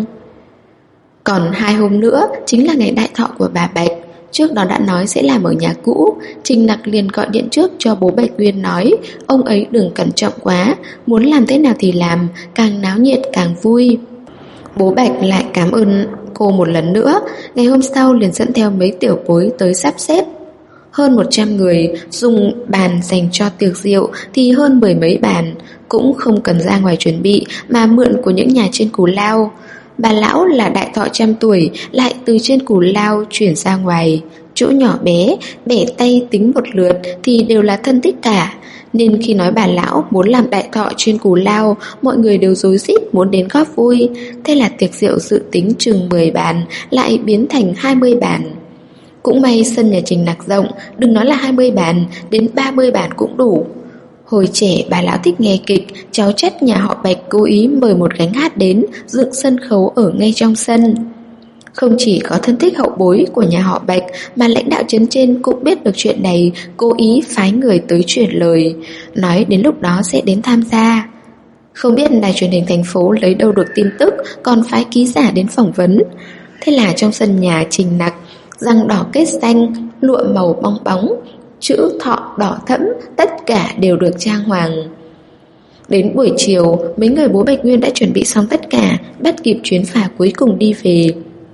Còn 2 hôm nữa chính là ngày đại thọ của bà Bạch. Trước đó đã nói sẽ làm ở nhà cũ. Trình Nặc liền gọi điện trước cho bố Bạch Uyên nói ông ấy đừng cẩn trọng quá, muốn làm thế nào thì làm, càng náo nhiệt càng vui. Bố Bạch lại cảm ơn cô một lần nữa. Ngày hôm sau liền dẫn theo mấy tiểu bối tới sắp xếp. Hơn 100 người, dùng bàn dành cho tiệc rượu thì hơn 10 mấy bàn. Cũng không cần ra ngoài chuẩn bị mà mượn của những nhà trên Cù Lao. Bà lão là đại thọ 100 tuổi, lại từ trên Cù Lao chuyển ra ngoài. Chỗ nhỏ bé, bẻ tay tính một lượt thì đều là thân thích cả. Nên khi nói bà lão muốn làm đại thọ trên Cù Lao, mọi người đều rối rít muốn đến góp vui. Thế là tiệc rượu dự tính chừng 10 bàn lại biến thành 20 bàn. Cũng may sân nhà Trình Nặc rộng, đừng nói là 20 bàn, đến 30 bàn cũng đủ. Hồi trẻ bà lão thích nghe kịch, cháu chắt nhà họ Bạch cố ý mời một gánh hát đến, dựng sân khấu ở ngay trong sân. Không chỉ có thân thích hậu bối của nhà họ Bạch mà lãnh đạo trấn trên cũng biết được chuyện này, cố ý phái người tới truyền lời, nói đến lúc đó sẽ đến tham gia. Không biết đài truyền hình thành phố lấy đâu được tin tức, còn phái ký giả đến phỏng vấn. Thế là trong sân nhà Trình Nặc, răng đỏ kết xanh, lụa màu bong bóng, chữ thọ đỏ thẫm, tất cả đều được trang hoàng. Đến buổi chiều, mấy người bố Bạch Nguyên đã chuẩn bị xong tất cả, bắt kịp chuyến phà cuối cùng đi về.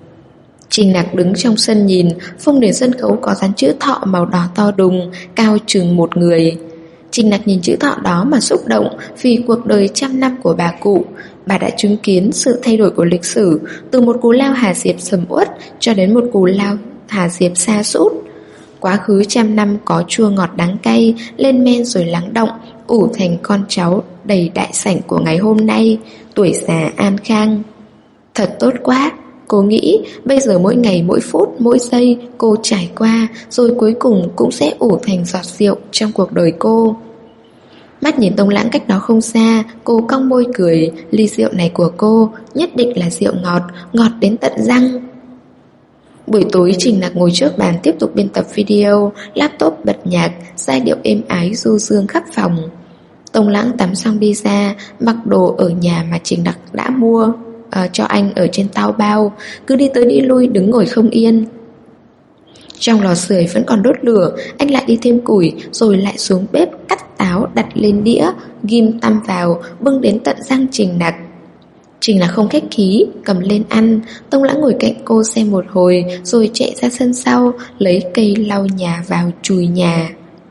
Trình Nặc đứng trong sân nhìn, phông nền sân khấu có dán chữ thọ màu đỏ to đùng, cao chừng một người. Trình Nặc nhìn chữ thọ đó mà xúc động vì cuộc đời 100 năm của bà cụ. Bà đã chứng kiến sự thay đổi của lịch sử, từ một Cù Lao Hà Diệp sầm uất cho đến một Cù Lao Hà Diệp sa sút. Quá khứ 100 năm có chua ngọt đắng cay, lên men rồi lắng động, ủ thành con cháu đầy đại sảnh của ngày hôm nay, tuổi già an khang. Thật tốt quá, cô nghĩ bây giờ mỗi ngày mỗi phút mỗi giây cô trải qua rồi cuối cùng cũng sẽ ủ thành giọt rượu trong cuộc đời cô. Mắt nhìn Tông Lãng cách đó không xa, cô cong môi cười, ly rượu này của cô nhất định là rượu ngọt, ngọt đến tận răng. Buổi tối Trình Nặc ngồi trước bàn tiếp tục biên tập video, laptop bật nhạc, giai điệu êm ái du dương khắp phòng. Tông Lãng tắm xong đi ra, mặc đồ ở nhà mà Trình Nặc đã mua cho anh ở trên Taobao, cứ đi tới đi lui đứng ngồi không yên. Trong lò sưởi vẫn còn đốt lửa, anh lại đi thêm củi rồi lại xuống bếp cắt táo đặt lên đĩa, ghim tăm vào, bưng đến tận răng Trình Nặc. Trình là không khách khí, cầm lên ăn. Tông Lãng ngồi cạnh cô xem một hồi rồi chạy ra sân sau, lấy cây lau nhà vào chùi nhà.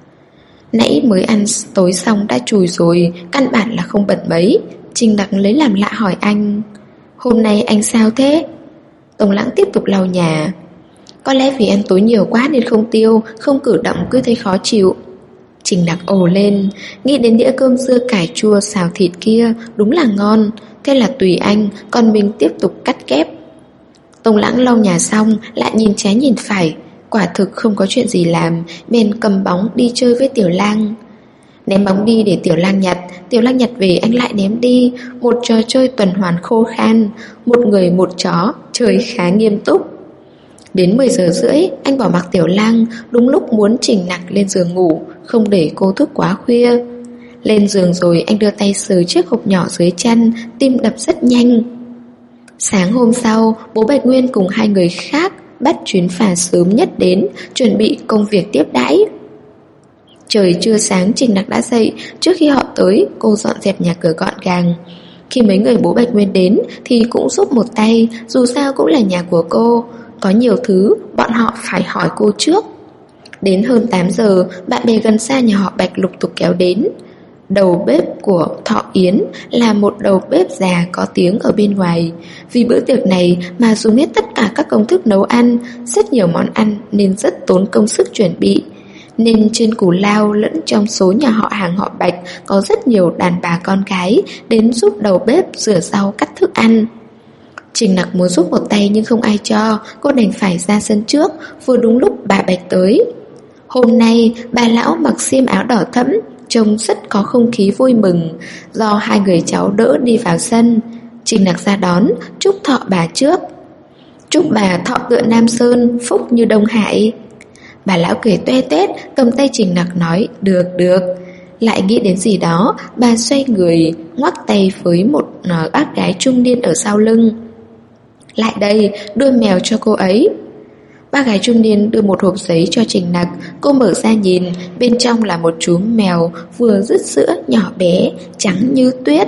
Nãy mới ăn tối xong đã chùi rồi, căn bản là không bẩn mấy. Trình Nặc lấy làm lạ hỏi anh: hôm nay anh sao thế? Tông Lãng tiếp tục lau nhà. Có lẽ vì ăn tối nhiều quá nên không tiêu, không cử động cứ thấy khó chịu. Trình Nặc ồ lên, nghĩ đến đĩa cơm dưa cải chua xào thịt kia, đúng là ngon. Thế là tùy anh, còn mình tiếp tục cắt kép. Tông Lãng lau nhà xong, lại nhìn trái nhìn phải. Quả thực không có chuyện gì làm, bèn cầm bóng đi chơi với Tiểu Lang. Ném bóng đi để Tiểu Lang nhặt, Tiểu Lang nhặt về anh lại ném đi. Một trò chơi tuần hoàn khô khan, một người một chó, chơi khá nghiêm túc. Đến 10 giờ rưỡi, anh bỏ mặc Tiểu Lang, đúng lúc muốn Trình Nặc lên giường ngủ, không để cô thức quá khuya. Lên giường rồi anh đưa tay sờ chiếc hộp nhỏ dưới chân, tim đập rất nhanh. Sáng hôm sau, bố Bạch Nguyên cùng 2 người khác bắt chuyến phà sớm nhất đến, chuẩn bị công việc tiếp đãi. Trời chưa sáng, Trình Nặc đã dậy. Trước khi họ tới, cô dọn dẹp nhà cửa gọn gàng. Khi mấy người bố Bạch Nguyên đến thì cũng giúp một tay, dù sao cũng là nhà của cô. Có nhiều thứ bọn họ phải hỏi cô trước. Đến hơn 8 giờ, bạn bè gần xa nhà họ Bạch lục tục kéo đến. Đầu bếp của Thọ Yến là một đầu bếp già có tiếng ở bên ngoài. Vì bữa tiệc này mà dùng hết tất cả các công thức nấu ăn, rất nhiều món ăn nên rất tốn công sức chuẩn bị. Nên trên Cù Lao lẫn trong số nhà họ hàng họ Bạch có rất nhiều đàn bà con gái đến giúp đầu bếp rửa rau cắt thức ăn. Trình Nặc muốn giúp một tay nhưng không ai cho, cô đành phải ra sân trước, vừa đúng lúc bà Bạch tới. Hôm nay bà lão mặc xiêm áo đỏ thẫm, trông rất có không khí vui mừng. Do 2 người cháu đỡ đi vào sân, Trình Nặc ra đón, chúc thọ bà trước. Chúc bà thọ tựa Nam Sơn, phúc như Đông Hải. Bà lão cười toe toét, cầm tay Trình Nặc nói được được. Lại nghĩ đến gì đó, bà xoay người, ngoắc tay với một bác gái trung niên ở sau lưng. Lại đây, đưa mèo cho cô ấy. Bác gái trung niên đưa một hộp giấy cho Trình Nặc. Cô mở ra nhìn, bên trong là một chú mèo vừa dứt sữa, nhỏ bé, trắng như tuyết.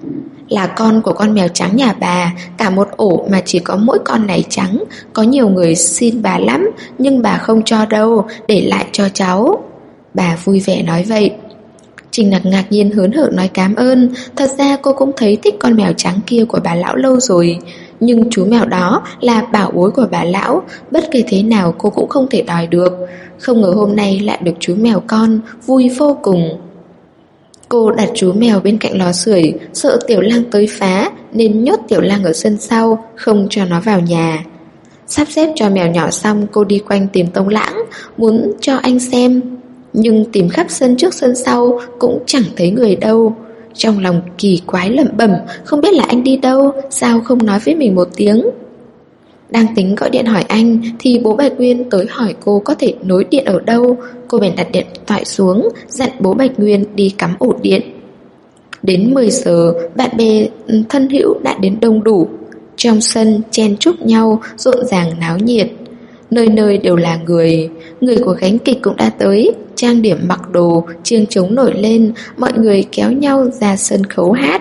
Là con của con mèo trắng nhà bà, cả một ổ mà chỉ có mỗi con này trắng. Có nhiều người xin bà lắm, nhưng bà không cho đâu, để lại cho cháu. Bà vui vẻ nói vậy. Trình Nặc ngạc nhiên hớn hở nói cảm ơn. Thật ra cô cũng thấy thích con mèo trắng kia của bà lão lâu rồi, nhưng chú mèo đó là bảo bối của bà lão, bất kể thế nào cô cũng không thể đòi được. Không ngờ hôm nay lại được chú mèo con, vui vô cùng. Cô đặt chú mèo bên cạnh lò sưởi, sợ Tiểu Lang tới phá nên nhốt Tiểu Lang ở sân sau, không cho nó vào nhà. Sắp xếp cho mèo nhỏ xong, cô đi quanh tìm Tông Lãng, muốn cho anh xem. Nhưng tìm khắp sân trước sân sau cũng chẳng thấy người đâu. Trong lòng kỳ quái lẩm bẩm, không biết là anh đi đâu, sao không nói với mình một tiếng. Đang tính gọi điện hỏi anh thì bố Bạch Nguyên tới hỏi cô có thể nối điện ở đâu. Cô bèn đặt điện thoại xuống, dặn bố Bạch Nguyên đi cắm ổ điện. Đến 10 giờ, bạn bè thân hữu đã đến đông đủ. Trong sân chen chúc nhau, rộn ràng náo nhiệt. Nơi nơi đều là người. Người của gánh kịch cũng đã tới, trang điểm mặc đồ, chiêng trống nổi lên, mọi người kéo nhau ra sân khấu hát.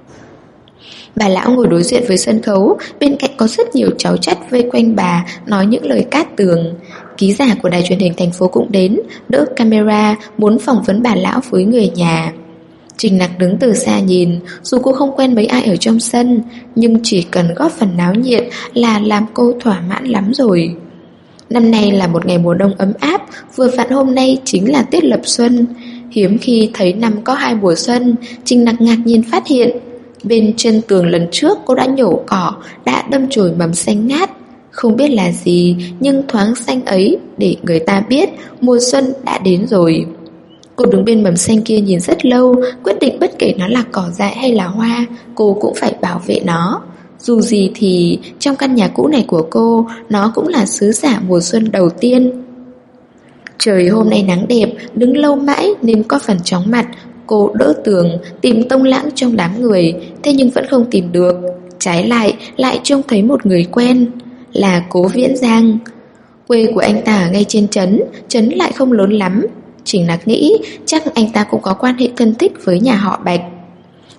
Bà lão ngồi đối diện với sân khấu, bên cạnh có rất nhiều cháu chắt vây quanh bà, nói những lời cát tường. Ký giả của đài truyền hình thành phố cũng đến, đỡ camera, muốn phỏng vấn bà lão với người nhà. Trình Nặc đứng từ xa nhìn, dù cô không quen mấy ai ở trong sân, nhưng chỉ cần góp phần náo nhiệt là làm cô thỏa mãn lắm rồi. Năm nay là một ngày mùa đông ấm áp, vừa vặn hôm nay chính là tiết lập xuân. Hiếm khi thấy năm có 2 mùa xuân, Trình Nặc ngạc nhiên phát hiện bên chân tường lần trước cô đã nhổ cỏ, đã đâm chồi mầm xanh ngát. Không biết là gì, nhưng thoáng xanh ấy để người ta biết mùa xuân đã đến rồi. Cô đứng bên mầm xanh kia nhìn rất lâu, quyết định bất kể nó là cỏ dại hay là hoa, cô cũng phải bảo vệ nó. Dù gì thì trong căn nhà cũ này của cô, nó cũng là sứ giả mùa xuân đầu tiên. Trời hôm nay nắng đẹp, đứng lâu mãi nên có phần chóng mặt. Cô đỡ tường, tìm Tông Lãng trong đám người, thế nhưng vẫn không tìm được. Trái lại trông thấy một người quen, là Cố Viễn Giang. Quê của anh ta ở ngay trên trấn lại không lớn lắm. Trình Nặc nghĩ chắc anh ta cũng có quan hệ thân thích với nhà họ Bạch.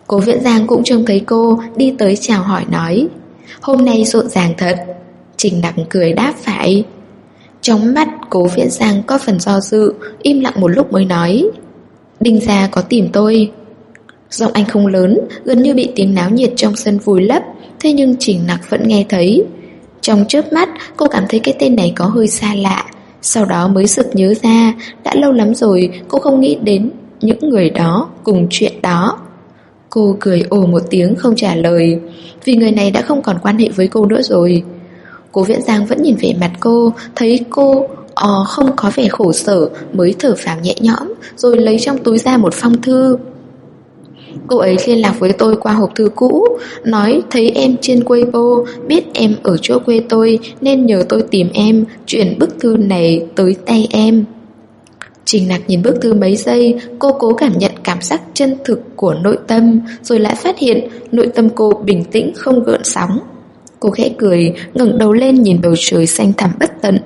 Cố Viễn Giang cũng trông thấy cô, đi tới chào hỏi nói: "Hôm nay rộn ràng thật." Trình Nặc cười đáp phải. Trong mắt Cố Viễn Giang có phần do dự, im lặng một lúc mới nói: "Đinh gia có tìm tôi." Giọng anh không lớn, gần như bị tiếng náo nhiệt trong sân vùi lấp, thế nhưng Trình Nặc vẫn nghe thấy. Trong chớp mắt, cô cảm thấy cái tên này có hơi xa lạ. Sau đó mới sực nhớ ra, đã lâu lắm rồi cô không nghĩ đến những người đó cùng chuyện đó. Cô cười ồ một tiếng không trả lời, vì người này đã không còn quan hệ với cô nữa rồi. Cố Viễn Giang vẫn nhìn về mặt cô, thấy cô không có vẻ khổ sở mới thở phào nhẹ nhõm, rồi lấy trong túi ra một phong thư. Cô ấy liên lạc với tôi qua hộp thư cũ, nói thấy em trên Weibo, biết em ở chỗ quê tôi nên nhờ tôi tìm em, chuyển bức thư này tới tay em. Trình Nặc nhìn bức thư mấy giây, cô cố cảm nhận cảm giác chân thực của nội tâm, rồi lại phát hiện nội tâm cô bình tĩnh không gợn sóng. Cô khẽ cười, ngẩng đầu lên nhìn bầu trời xanh thẳm bất tận.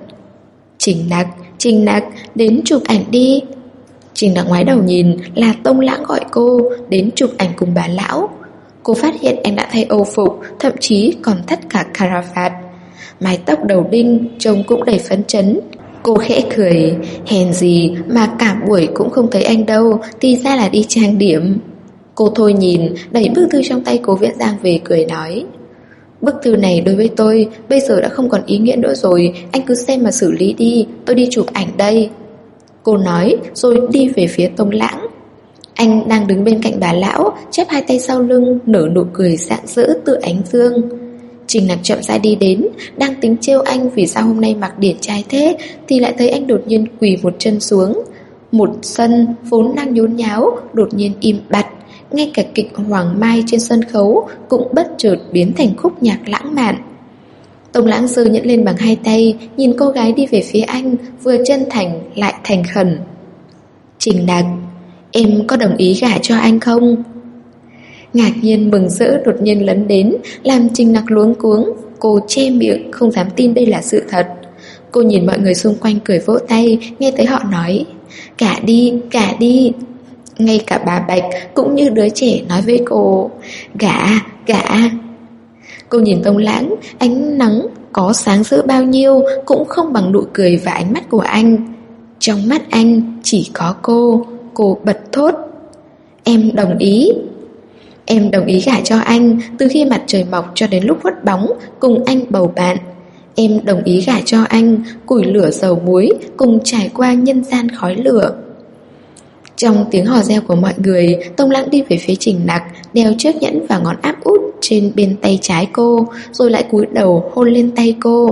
Trình Nặc, đến chụp ảnh đi. Trình Nặc ngoái đầu nhìn, là Tông Lãng gọi cô đến chụp ảnh cùng bà lão. Cô phát hiện anh đã thay âu phục, thậm chí còn thắt cả caravat. Mái tóc đầu đinh trông cũng đầy phấn chấn. Cô khẽ cười, hèn gì mà cả buổi cũng không thấy anh đâu, thì ra là đi trang điểm. Cô thôi nhìn, đẩy bức thư trong tay Cố Viễn Giang về cười nói: "Bức thư này đối với tôi bây giờ đã không còn ý nghĩa nữa rồi, anh cứ xem mà xử lý đi, tôi đi chụp ảnh đây." Cô nói rồi đi về phía Tông Lãng. Anh đang đứng bên cạnh bà lão, chép hai tay sau lưng, nở nụ cười rạng rỡ tựa ánh dương. Trình Nặc chậm rãi đi đến, đang tính trêu anh vì sao hôm nay mặc điển trai thế, thì lại thấy anh đột nhiên quỳ một chân xuống. Một sân vốn đang nhốn nháo đột nhiên im bặt, ngay cả kịch Hoàng Mai trên sân khấu cũng bất chợt biến thành khúc nhạc lãng mạn. Tông Lãng giơ nhẫn lên bằng hai tay, nhìn cô gái đi về phía anh, vừa chân thành lại thành khẩn. "Trình Nặc, em có đồng ý gả cho anh không?" Ngạc nhiên mừng rỡ đột nhiên lấn đến, làm Trình Nặc luống cuống. Cô che miệng không dám tin đây là sự thật. Cô nhìn mọi người xung quanh cười vỗ tay, nghe thấy họ nói: "Gả đi, gả đi." Ngay cả bà Bạch cũng như đứa trẻ nói với cô: "Gả, gả." Cô nhìn Tông Lãng, ánh nắng có sáng rỡ bao nhiêu cũng không bằng nụ cười và ánh mắt của anh. Trong mắt anh chỉ có cô bật thốt: "Em đồng ý." Em đồng ý gả cho anh từ khi mặt trời mọc cho đến lúc khuất bóng, cùng anh bầu bạn. Em đồng ý gả cho anh, củi lửa dầu muối, cùng trải qua nhân gian khói lửa. Trong tiếng hò reo của mọi người, Tông Lãng đi về phía Trình Nặc, đeo chiếc nhẫn và ngón áp út trên bên tay trái cô, rồi lại cúi đầu hôn lên tay cô.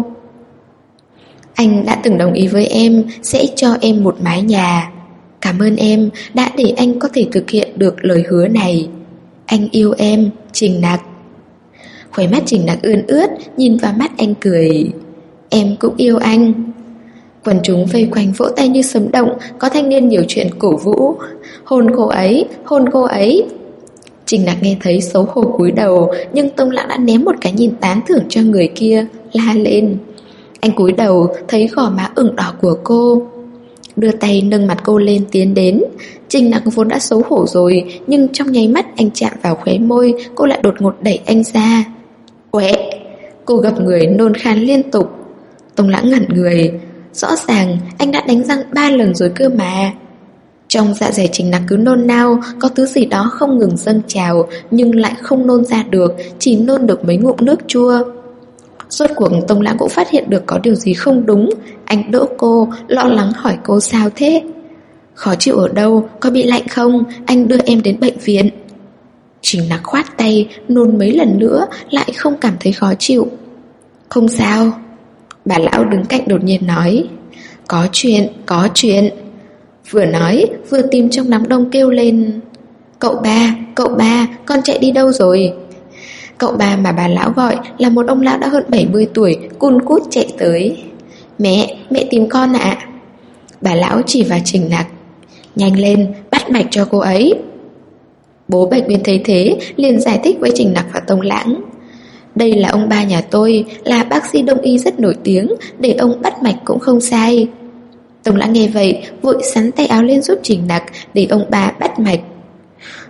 Anh đã từng đồng ý với em sẽ cho em một mái nhà. Cảm ơn em đã để anh có thể thực hiện được lời hứa này. Anh yêu em, Trình Nặc. Khóe mắt Trình Nặc ươn ướt, nhìn vào mắt anh cười. Em cũng yêu anh. Quần chúng vây quanh vỗ tay như sấm động, có thanh niên nhiều chuyện cổ vũ. Hôn cô ấy, hôn cô ấy. Trình Nặc nghe thấy xấu hổ cúi đầu, nhưng Tông Lãng đã ném một cái nhìn tán thưởng cho người kia, la lên. Anh cúi đầu thấy gò má ửng đỏ của cô, đưa tay nâng mặt cô lên tiến đến. Trình Nặc vốn đã xấu hổ rồi, nhưng trong nháy mắt anh chạm vào khóe môi, cô lại đột ngột đẩy anh ra. Uệ! Cô gập người nôn khan liên tục. Tông Lãng ngẩn người. Rõ ràng anh đã đánh răng 3 lần rồi cơ mà. Trong dạ dày Trình Nặc cứ nôn nao, có thứ gì đó không ngừng dâng trào, nhưng lại không nôn ra được, chỉ nôn được mấy ngụm nước chua. Rốt cuộc Tông Lãng cũng phát hiện được có điều gì không đúng. Anh đỡ cô, lo lắng hỏi cô sao thế. Khó chịu ở đâu, có bị lạnh không? Anh đưa em đến bệnh viện. Trình Nặc khoát tay, nôn mấy lần nữa, lại không cảm thấy khó chịu. Không sao. Bà lão đứng cạnh đột nhiên nói. Có chuyện. Vừa nói, vừa tìm trong đám đông kêu lên. Cậu ba, con chạy đi đâu rồi? Cậu ba mà bà lão gọi là một ông lão đã hơn 70 tuổi, cun cút chạy tới. Mẹ tìm con ạ. Bà lão chỉ vào Trình Nặc. Nhanh lên, bắt mạch cho cô ấy. Bố bệnh viên thấy thế, liền giải thích với Trình Nặc và Tông Lãng. Đây là ông ba nhà tôi, là bác sĩ đông y rất nổi tiếng, để ông bắt mạch cũng không sai. Tông Lãng nghe vậy, vội xắn tay áo lên giúp Trình Nặc để ông ba bắt mạch.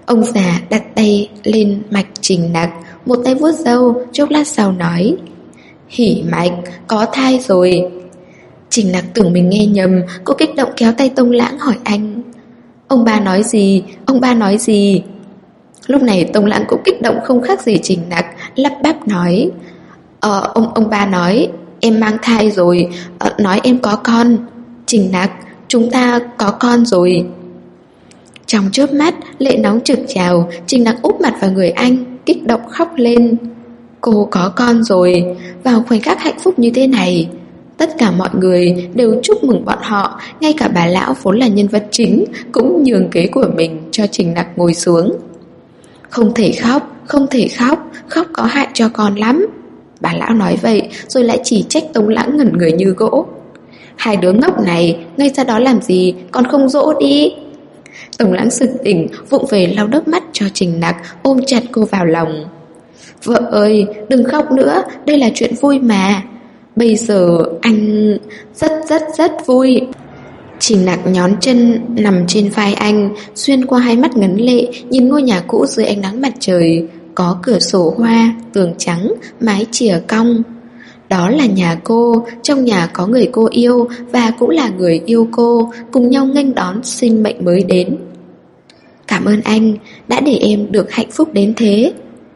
Ông già đặt tay lên mạch Trình Nặc, một tay vuốt râu, chốc lát sau nói: Hỉ Mạch, có thai rồi. Trình Nặc tưởng mình nghe nhầm, cô kích động kéo tay Tông Lãng hỏi anh: Ông ba nói gì? Ông ba nói gì? Lúc này Tông Lãng cũng kích động không khác gì Trình Nặc, lắp bắp nói: ông ba nói em mang thai rồi, nói em có con. Trình Nặc, chúng ta có con rồi. Trong chớp mắt, lệ nóng trực trào, Trình Nặc úp mặt vào người anh, kích động khóc lên. Cô có con rồi. Vào khoảnh khắc hạnh phúc như thế này, tất cả mọi người đều chúc mừng bọn họ. Ngay cả bà lão vốn là nhân vật chính cũng nhường ghế của mình cho Trình Nặc ngồi xuống. Không thể khóc, không thể khóc, khóc có hại cho con lắm. Bà lão nói vậy rồi lại chỉ trách Tông Lãng ngẩn người như gỗ. Hai đứa ngốc này, ngay ra đó làm gì, còn không dỗ đi. Tông Lãng sực tỉnh, vụng về lau nước mắt cho Trình Nặc, ôm chặt cô vào lòng. Vợ ơi, đừng khóc nữa, đây là chuyện vui mà. Bây giờ anh rất vui. Trình Nặc nhón chân nằm trên vai anh, xuyên qua hai mắt ngấn lệ, nhìn ngôi nhà cũ dưới ánh nắng mặt trời, có cửa sổ hoa, tường trắng, mái chìa cong. Đó là nhà cô, trong nhà có người cô yêu và cũng là người yêu cô, cùng nhau nghênh đón sinh mệnh mới đến. Cảm ơn anh đã để em được hạnh phúc đến thế.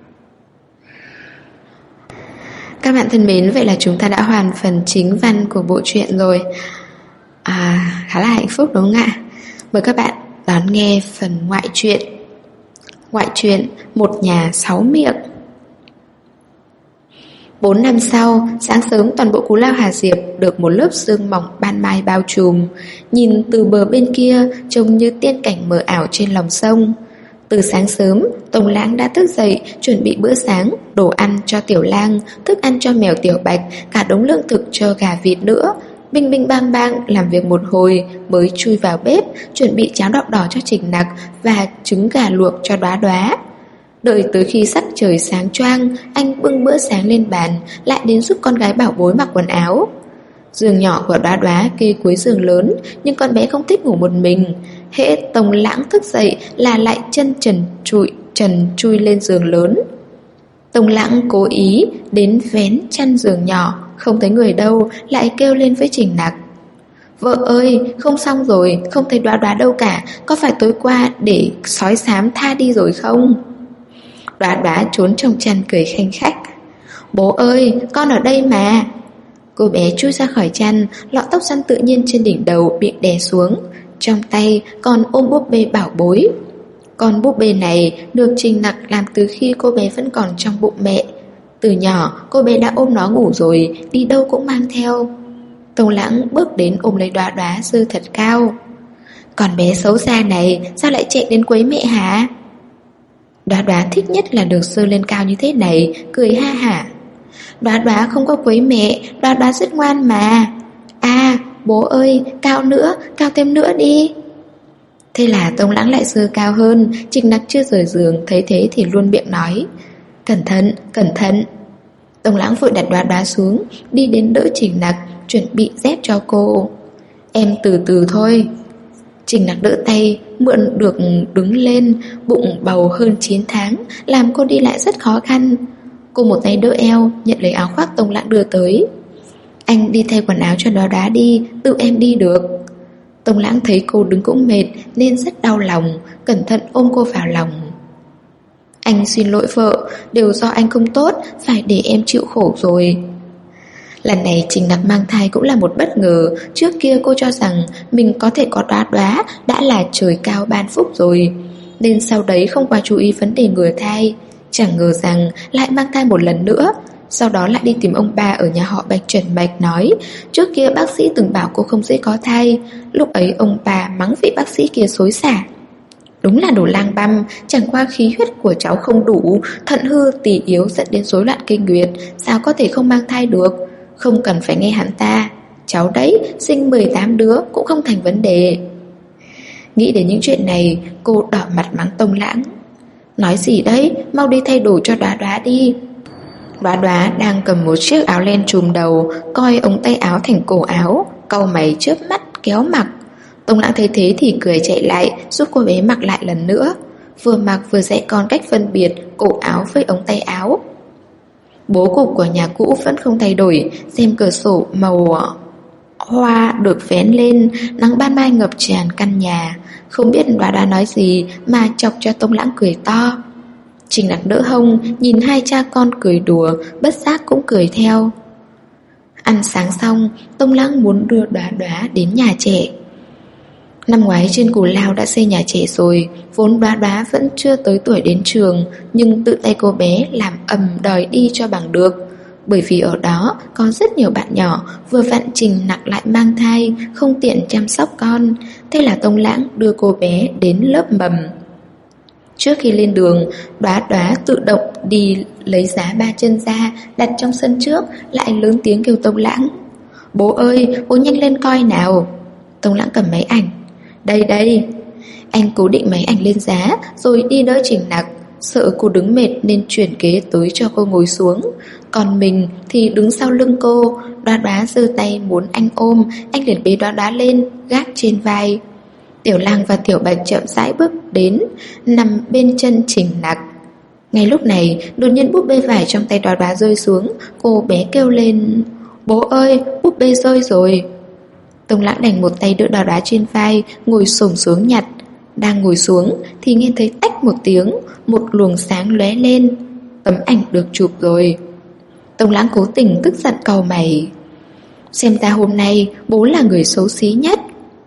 Các bạn thân mến, vậy là chúng ta đã hoàn phần chính văn của bộ truyện rồi. Khá là hạnh phúc đúng không ạ? Mời các bạn đón nghe phần ngoại truyện. Ngoại truyện Một Nhà Sáu Miệng. 4 năm sau, sáng sớm toàn bộ Cú Lao Hà Diệp được một lớp sương mỏng ban mai bao trùm. Nhìn từ bờ bên kia trông như tiên cảnh mờ ảo trên lòng sông. Từ sáng sớm, Tông Lãng đã thức dậy chuẩn bị bữa sáng, đồ ăn cho Tiểu Lang, thức ăn cho mèo Tiểu Bạch, cả đống lương thực cho gà vịt nữa. Bing bing bang bang làm việc một hồi mới chui vào bếp, chuẩn bị cháo đậu đỏ cho Trình Nặc và trứng gà luộc cho Đoá Đoá. Đợi tới khi sắc trời sáng choang, anh bưng bữa sáng lên bàn, lại đến giúp con gái bảo bối mặc quần áo. Giường nhỏ của Đoá Đoá kê cuối giường lớn, nhưng con bé không thích ngủ một mình. Hễ Tông Lãng thức dậy là lại chân trần chui lên giường lớn. Tông Lãng cố ý đến vén chăn giường nhỏ, không thấy người đâu, lại kêu lên với Trình Nặc: Vợ ơi, không xong rồi, không thấy Đoá Đoá đâu cả, có phải tối qua để sói xám tha đi rồi không? Đoá Đoá trốn trong chăn cười khanh khách: Bố ơi, con ở đây mà. Cô bé chui ra khỏi chăn, lọn tóc xoăn tự nhiên trên đỉnh đầu bị đè xuống, trong tay còn ôm búp bê bảo bối. Con búp bê này được Trình Nặc làm từ khi cô bé vẫn còn trong bụng mẹ. Từ nhỏ cô bé đã ôm nó ngủ rồi, đi đâu cũng mang theo. Tông Lãng bước đến ôm lấy Đoá Đoá giơ thật cao: Con bé xấu xa này, sao lại chạy đến quấy mẹ hả? Đoá Đoá thích nhất là được giơ lên cao như thế này, cười ha hả: Đoá Đoá không có quấy mẹ, Đoá Đoá rất ngoan mà. Bố ơi, cao nữa, cao thêm nữa đi. Thế là Tông Lãng lại giơ cao hơn. Trình Nặc chưa rời giường, thấy thế thì luôn miệng nói: Cẩn thận, cẩn thận. Tông Lãng vội đặt Đoá Đoá xuống, đi đến đỡ Trình Nặc, chuẩn bị dép cho cô. Em từ từ thôi. Trình Nặc đỡ tay, mượn được đứng lên, bụng bầu hơn 9 tháng, làm cô đi lại rất khó khăn. Cô một tay đỡ eo, nhận lấy áo khoác Tông Lãng đưa tới. Anh đi thay quần áo cho Đoá Đoá đi, tự em đi được. Tông Lãng thấy cô đứng cũng mệt nên rất đau lòng, cẩn thận ôm cô vào lòng. Anh xin lỗi vợ, đều do anh không tốt, phải để em chịu khổ rồi. Lần này Trình Nặc mang thai cũng là một bất ngờ. Trước kia cô cho rằng mình có thể có Đoá Đoá đã là trời cao ban phúc rồi, nên sau đấy không quá chú ý vấn đề ngừa thai. Chẳng ngờ rằng lại mang thai một lần nữa. Sau đó lại đi tìm ông ba ở nhà họ Bạch Trần Bạch nói trước kia bác sĩ từng bảo cô không dễ có thai. Lúc ấy ông bà mắng vị bác sĩ kia xối xả: Đúng là đồ lang băm, chẳng qua khí huyết của cháu không đủ, thận hư tỳ yếu dẫn đến rối loạn kinh nguyệt, sao có thể không mang thai được. Không cần phải nghe hắn ta, cháu đấy sinh 18 đứa cũng không thành vấn đề. Nghĩ đến những chuyện này, cô đỏ mặt mắng Tông Lãng: Nói gì đấy, mau đi thay đồ cho Đoá Đoá đi. Đoá Đoá đang cầm một chiếc áo len trùm đầu, coi ống tay áo thành cổ áo, cau mày chớp mắt kéo mặc. Tông Lãng thấy thế thì cười chạy lại, giúp cô bé mặc lại lần nữa. vừa mặc vừa dạy con cách phân biệt cổ áo với ống tay áo. Bố cục của nhà cũ vẫn không thay đổi, rèm cửa sổ màu hoa được vén lên, nắng ban mai ngập tràn căn nhà. Không biết Đoá Đoá nói gì mà chọc cho Tông Lãng cười to. Trình Nặc đỡ hông, nhìn hai cha con cười đùa, bất giác cũng cười theo. Ăn sáng xong, Tông Lãng muốn đưa Đoá Đoá đến nhà trẻ. Năm ngoái trên Cù Lao đã xây nhà trẻ rồi, vốn Đoá Đoá vẫn chưa tới tuổi đến trường, nhưng tự tay cô bé làm ầm đòi đi cho bằng được. Bởi vì ở đó có rất nhiều bạn nhỏ, vừa vặn Trình Nặc lại mang thai, không tiện chăm sóc con. Thế là Tông Lãng đưa cô bé đến lớp mầm. Trước khi lên đường, Đoá Đoá tự động đi lấy giá 3 chân ra, đặt trong sân trước, lại lớn tiếng kêu Tông Lãng. Bố ơi, bố nhanh lên coi nào. Tông Lãng cầm máy ảnh. Đây đây. Anh cố định máy ảnh lên giá, rồi đi đỡ Trình Nặc. Sợ cô đứng mệt nên chuyển ghế tới cho cô ngồi xuống. Còn mình thì đứng sau lưng cô. Đoá Đoá giơ tay muốn anh ôm, anh liền bế Đoá Đoá lên, gác trên vai. Tiểu Lang và Tiểu Bạch chậm rãi bước đến, nằm bên chân Trình Nặc. Ngay lúc này, đột nhiên búp bê vải trong tay Đoá Đoá rơi xuống. Cô bé kêu lên, bố ơi, búp bê rơi rồi. Tông Lãng đành một tay đỡ Đoá Đoá trên vai, ngồi xổm xuống nhặt. Đang ngồi xuống thì nghe thấy tách một tiếng, một luồng sáng lóe lên. Tấm ảnh được chụp rồi. Tông Lãng cố tình tức giận cau mày. Xem ra hôm nay bố là người xấu xí nhất.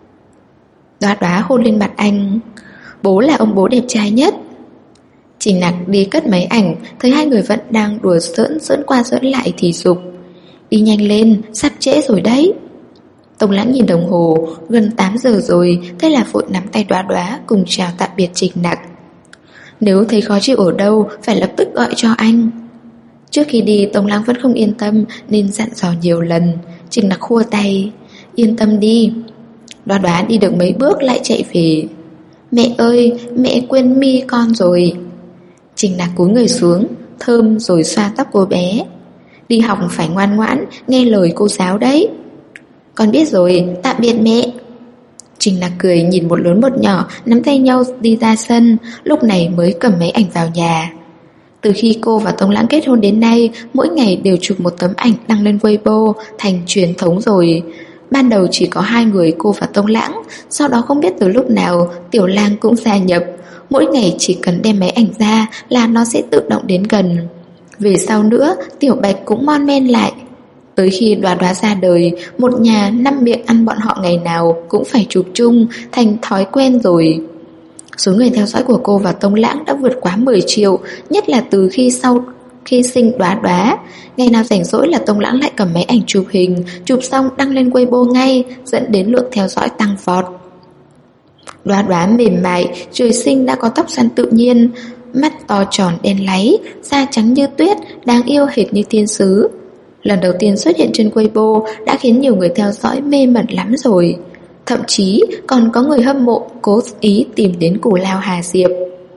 Đoá Đoá hôn lên mặt anh. Bố là ông bố đẹp trai nhất. Trình Nặc đi cất máy ảnh, thấy hai người vẫn đang đùa giỡn qua giỡn lại thì giục. Đi nhanh lên, sắp trễ rồi đấy. Tông Lãng nhìn đồng hồ, gần 8 giờ rồi, thế là vội nắm tay Đoá Đoá cùng chào tạm biệt Trình Nặc. Nếu thấy khó chịu ở đâu, phải lập tức gọi cho anh. Trước khi đi, Tông Lãng vẫn không yên tâm nên dặn dò nhiều lần. Trình Nặc khua tay. Yên tâm đi. Đoá Đoá đi được mấy bước lại chạy về. Mẹ ơi, mẹ quên mi con rồi. Trình Nặc cúi người xuống, thơm rồi xoa tóc cô bé. Đi học phải ngoan ngoãn, nghe lời cô giáo đấy. Con biết rồi, tạm biệt mẹ. Trình Nặc cười nhìn một lớn một nhỏ nắm tay nhau đi ra sân, lúc này mới cầm máy ảnh vào nhà. Từ khi cô và Tông Lãng kết hôn đến nay, mỗi ngày đều chụp một tấm ảnh đăng lên Weibo, thành truyền thống rồi. Ban đầu chỉ có hai người, cô và Tông Lãng. Sau đó không biết từ lúc nào Tiểu Lang cũng gia nhập. Mỗi ngày chỉ cần đem máy ảnh ra là nó sẽ tự động đến gần. Về sau nữa, Tiểu Bạch cũng mon men lại. Tới khi Đoá Đoá ra đời, một nhà 5 miệng ăn bọn họ ngày nào cũng phải chụp chung, thành thói quen rồi. Số người theo dõi của cô và Tông Lãng đã vượt quá 10 triệu, nhất là từ khi sinh Đoá Đoá. Ngày nào rảnh rỗi là Tông Lãng lại cầm máy ảnh chụp hình, chụp xong đăng lên Weibo ngay, dẫn đến lượng theo dõi tăng vọt. Đoá Đoá mềm mại, trời sinh đã có tóc xoăn tự nhiên, mắt to tròn đen láy, da trắng như tuyết, đáng yêu hệt như thiên sứ. Lần đầu tiên xuất hiện trên Weibo đã khiến nhiều người theo dõi mê mẩn lắm rồi. Thậm chí còn có người hâm mộ cố ý tìm đến Cù Lao Hà Diệp.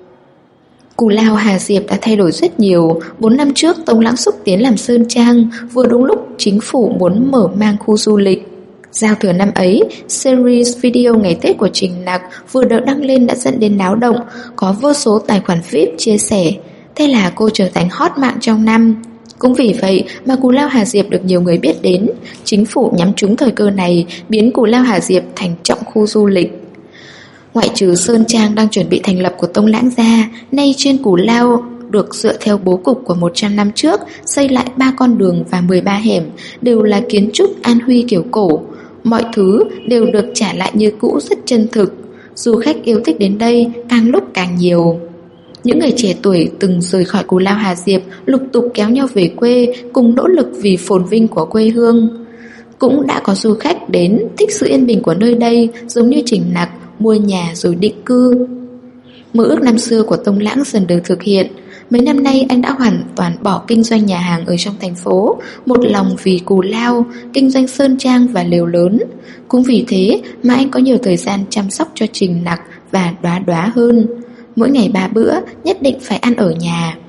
Cù Lao Hà Diệp đã thay đổi rất nhiều. 4 năm trước Tông Lãng xúc tiến làm sơn trang, vừa đúng lúc chính phủ muốn mở mang khu du lịch. Giao thừa năm ấy, series video ngày Tết của Trình Nặc vừa được đăng lên đã dẫn đến náo động, có vô số tài khoản VIP chia sẻ. Thế là cô trở thành hot mạng trong năm. Cũng vì vậy mà Cù Lao Hà Diệp được nhiều người biết đến. Chính phủ nhắm trúng thời cơ này, biến Cù Lao Hà Diệp thành trọng khu du lịch. Ngoại trừ sơn trang đang chuẩn bị thành lập của Tông Lãng ra, nay trên Cù Lao được dựa theo bố cục của 100 năm trước, xây lại 3 con đường và 13 hẻm, đều là kiến trúc An Huy kiểu cổ. Mọi thứ đều được trả lại như cũ, rất chân thực. Du khách yêu thích đến đây càng lúc càng nhiều. Những người trẻ tuổi từng rời khỏi Cù Lao Hà Diệp lục tục kéo nhau về quê, cùng nỗ lực vì phồn vinh của quê hương. Cũng đã có du khách đến thích sự yên bình của nơi đây, giống như Trình Nặc, mua nhà rồi định cư. Mơ ước năm xưa của Tông Lãng dần được thực hiện. Mấy năm nay anh đã hoàn toàn bỏ kinh doanh nhà hàng ở trong thành phố, một lòng vì Cù Lao, kinh doanh sơn trang và lều lớn. Cũng vì thế mà anh có nhiều thời gian chăm sóc cho Trình Nặc và Đoá Đoá hơn. Mỗi ngày 3 bữa nhất định phải ăn ở nhà.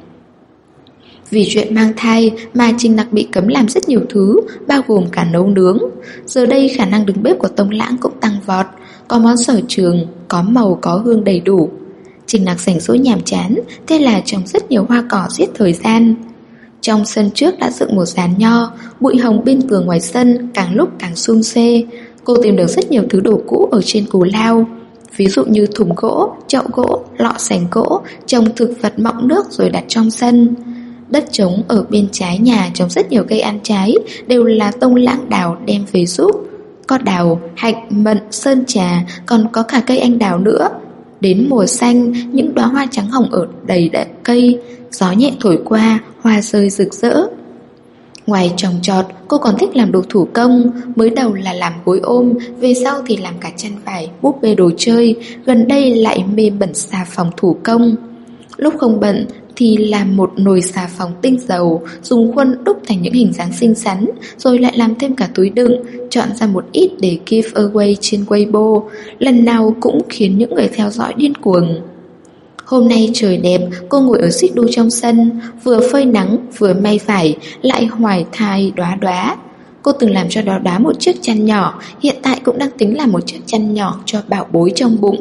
Vì chuyện mang thai mà Trình Nặc bị cấm làm rất nhiều thứ, bao gồm cả nấu nướng. Giờ đây khả năng đứng bếp của Tông Lãng cũng tăng vọt, có món sở trường, có màu có hương đầy đủ. Trình Nặc rảnh rỗi nhàm chán, thế là trồng rất nhiều hoa cỏ giết thời gian. Trong sân trước đã dựng một giàn nho, bụi hồng bên tường ngoài sân càng lúc càng sum xê. Cô tìm được rất nhiều thứ đồ cũ ở trên cù lao, ví dụ như thùng gỗ, chậu gỗ, lọ sành gỗ, trồng thực vật mọng nước rồi đặt trong sân. Đất trống ở bên trái nhà trồng rất nhiều cây ăn trái, đều là Tông Lãng đào đem về giúp. Có đào, hạnh, mận, sơn trà, còn có cả cây anh đào nữa. Đến mùa xanh, những đóa hoa trắng hồng ở đầy đậy cây, gió nhẹ thổi qua, hoa rơi rực rỡ. Ngoài trồng trọt, cô còn thích làm đồ thủ công. Mới đầu là làm gối ôm, về sau thì làm cả chăn vải, búp bê đồ chơi. Gần đây lại mê bẩn xà phòng thủ công. Lúc không bận thì làm một nồi xà phòng tinh dầu, dùng khuôn đúc thành những hình dáng xinh xắn, rồi lại làm thêm cả túi đựng, chọn ra một ít để give away trên Weibo. Lần nào cũng khiến những người theo dõi điên cuồng. Hôm nay trời đẹp, cô ngồi ở xích đu trong sân, vừa phơi nắng, vừa may vải, lại hoài thai đóa đóa. Cô từng làm cho đóa đóa một chiếc chăn nhỏ, hiện tại cũng đang tính làm một chiếc chăn nhỏ cho bảo bối trong bụng.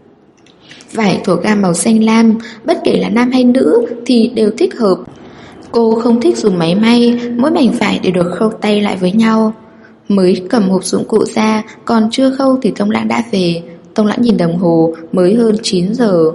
Vải thuộc gam màu xanh lam, bất kể là nam hay nữ thì đều thích hợp. Cô không thích dùng máy may, mỗi mảnh vải đều được khâu tay lại với nhau. Mới cầm hộp dụng cụ ra, còn chưa khâu thì Tông Lãng đã về. Tông Lãng nhìn đồng hồ, mới hơn 9 giờ.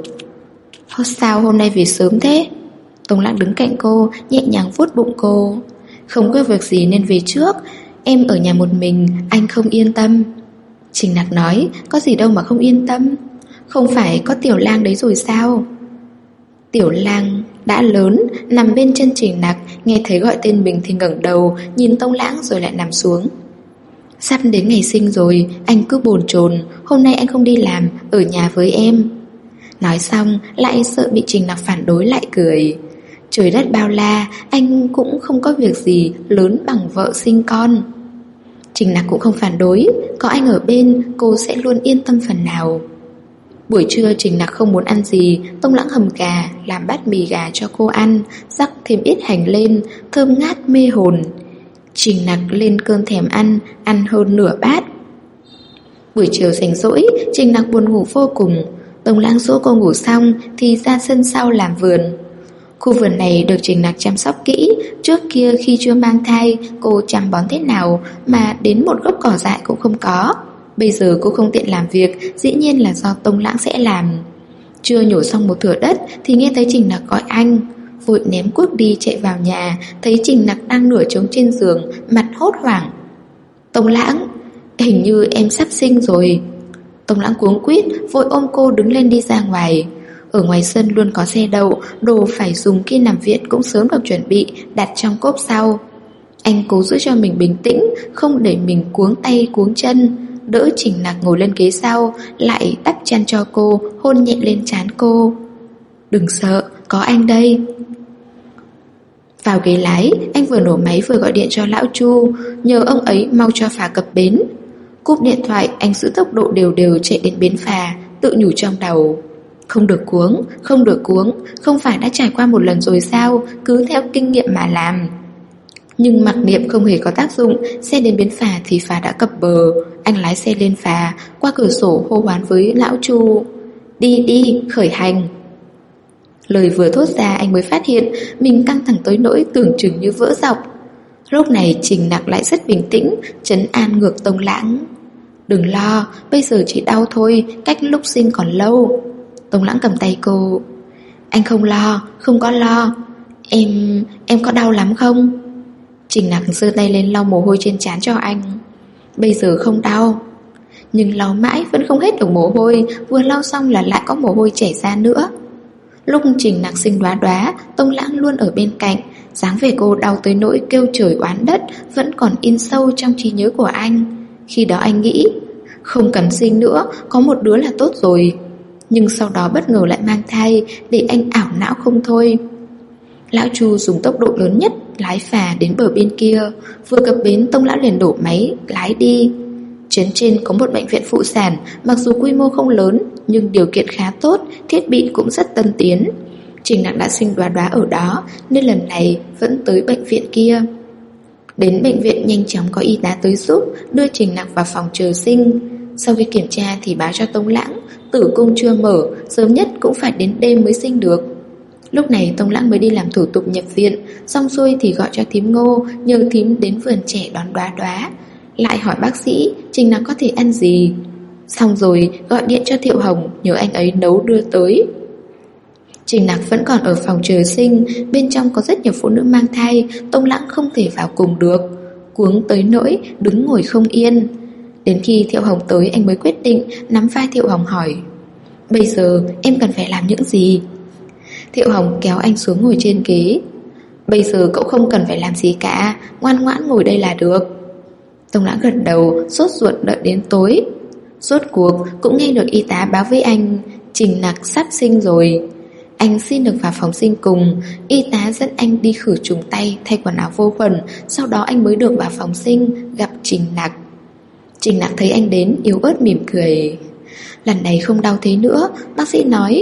Sao hôm nay về sớm thế? Tông Lãng đứng cạnh cô, nhẹ nhàng vuốt bụng cô. Không có việc gì nên về trước, em ở nhà một mình, anh không yên tâm. Trình Nặc nói, có gì đâu mà không yên tâm. Không phải có Tiểu Lang đấy rồi sao? Tiểu Lang đã lớn, nằm bên chân Trình Nặc, nghe thấy gọi tên mình thì ngẩng đầu, nhìn Tông Lãng rồi lại nằm xuống. Sắp đến ngày sinh rồi, anh cứ bồn chồn, hôm nay anh không đi làm, ở nhà với em. Nói xong, lại sợ bị Trình Nặc phản đối lại cười. Trời đất bao la, anh cũng không có việc gì lớn bằng vợ sinh con. Trình Nặc cũng không phản đối, có anh ở bên, cô sẽ luôn yên tâm phần nào. Buổi trưa Trình Nặc không muốn ăn gì, Tông Lãng hầm gà, làm bát mì gà cho cô ăn, rắc thêm ít hành lên, thơm ngát mê hồn. Trình Nặc lên cơn thèm ăn hơn nửa bát. Buổi chiều rảnh rỗi, Trình Nặc buồn ngủ vô cùng. Tông Lãng dỗ cô ngủ xong thì ra sân sau làm vườn. Khu vườn này được Trình Nặc chăm sóc kỹ. Trước kia khi chưa mang thai, cô chăm bón thế nào mà đến một gốc cỏ dại cũng không có. Bây giờ cô không tiện làm việc, dĩ nhiên là do Tông Lãng sẽ làm. Chưa nhổ xong một thửa đất thì nghe thấy Trình Nặc gọi anh. Vội ném cuốc đi chạy vào nhà, thấy Trình Nặc đang nửa trống trên giường, mặt hốt hoảng. Tông Lãng, hình như em sắp sinh rồi. Tông Lãng cuống quýt, vội ôm cô đứng lên đi ra ngoài. Ở ngoài sân luôn có xe đậu, đồ phải dùng khi nằm viện cũng sớm được chuẩn bị, đặt trong cốp sau. Anh cố giữ cho mình bình tĩnh, không để mình cuống tay cuống chân, đỡ Trình Nặc ngồi lên ghế sau, lại đắp chăn cho cô, hôn nhẹ lên trán cô. Đừng sợ, có anh đây. Vào ghế lái, anh vừa nổ máy vừa gọi điện cho lão Chu, nhờ ông ấy mau cho phà cập bến. Cúp điện thoại, anh giữ tốc độ đều đều chạy đến bến phà, tự nhủ trong đầu. Không được cuống, không được cuống, không phải đã trải qua một lần rồi sao, cứ theo kinh nghiệm mà làm. Nhưng mặc niệm không hề có tác dụng, xe đến bến phà thì phà đã cập bờ. Anh lái xe lên phà, qua cửa sổ hô hoán với lão Chu. Đi đi, khởi hành. Lời vừa thốt ra anh mới phát hiện mình căng thẳng tới nỗi tưởng chừng như vỡ dọc. Lúc này Trình Nặc lại rất bình tĩnh, trấn an ngược Tông Lãng. Đừng lo, bây giờ chỉ đau thôi, cách lúc sinh còn lâu. Tông Lãng cầm tay cô. Anh không lo, không có lo. Em có đau lắm không? Trình Nặc giơ tay lên lau mồ hôi trên trán cho anh. Bây giờ không đau. Nhưng lau mãi vẫn không hết được mồ hôi, vừa lau xong là lại có mồ hôi chảy ra nữa. Lúc Trình Nặc sinh đóa đóa, Tông Lãng luôn ở bên cạnh. Dáng vẻ cô đau tới nỗi kêu trời oán đất vẫn còn in sâu trong trí nhớ của anh. Khi đó anh nghĩ không cần sinh nữa, có một đứa là tốt rồi. Nhưng sau đó bất ngờ lại mang thai, để anh ảo não không thôi. Lão Chu dùng tốc độ lớn nhất lái phà đến bờ bên kia. Vừa cập bến, Tông Lãng liền đổ máy lái đi. Trấn trên có một bệnh viện phụ sản, mặc dù quy mô không lớn nhưng điều kiện khá tốt, thiết bị cũng rất tân tiến. Trình Nặc đã sinh đóa đóa ở đó, nên lần này vẫn tới bệnh viện kia. Đến bệnh viện nhanh chóng có y tá tới giúp, đưa Trình Nặc vào phòng chờ sinh. Sau khi kiểm tra thì báo cho Tông Lãng tử cung chưa mở, sớm nhất cũng phải đến đêm mới sinh được. Lúc này Tông Lãng mới đi làm thủ tục nhập viện, xong xuôi thì gọi cho thím Ngô, nhờ thím đến vườn trẻ đón Đoá Đoá. Lại hỏi bác sĩ Trình Nặc có thể ăn gì. Xong rồi gọi điện cho Thiệu Hồng, nhờ anh ấy nấu đưa tới. Trình Nặc vẫn còn ở phòng chờ sinh, bên trong có rất nhiều phụ nữ mang thai, Tông Lãng không thể vào cùng được. Cuống tới nỗi đứng ngồi không yên. Đến khi Thiệu Hồng tới anh mới quyết định, nắm vai Thiệu Hồng hỏi: bây giờ em cần phải làm những gì? Thiệu Hồng kéo anh xuống ngồi trên ghế. Bây giờ cậu không cần phải làm gì cả, ngoan ngoãn ngồi đây là được. Tông Lãng gật đầu, sốt ruột đợi đến tối. Rốt cuộc cũng nghe được y tá báo với anh Trình Nặc sắp sinh rồi. Anh xin được vào phòng sinh cùng. Y tá dẫn anh đi khử trùng tay, thay quần áo vô khuẩn. Sau đó anh mới được vào phòng sinh gặp Trình Nặc. Trình Nặc thấy anh đến yếu ớt mỉm cười. Lần này không đau thế nữa. Bác sĩ nói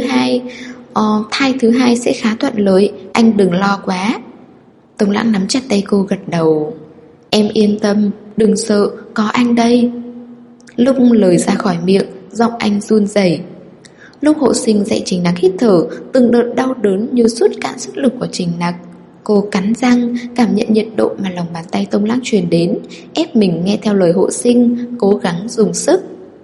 thai thứ hai sẽ khá thuận lợi, anh đừng lo quá. Tông Lãng nắm chặt tay cô gật đầu. Em yên tâm, đừng sợ, có anh đây. Lúc lời ra khỏi miệng, giọng anh run rẩy. Lúc hộ sinh dạy Trình Nặc hít thở, từng đợt đau đớn như rút cạn sức lực của Trình Nặc. Cô cắn răng, cảm nhận nhiệt độ mà lòng bàn tay Tông Lãng truyền đến, ép mình nghe theo lời hộ sinh, cố gắng dùng sức.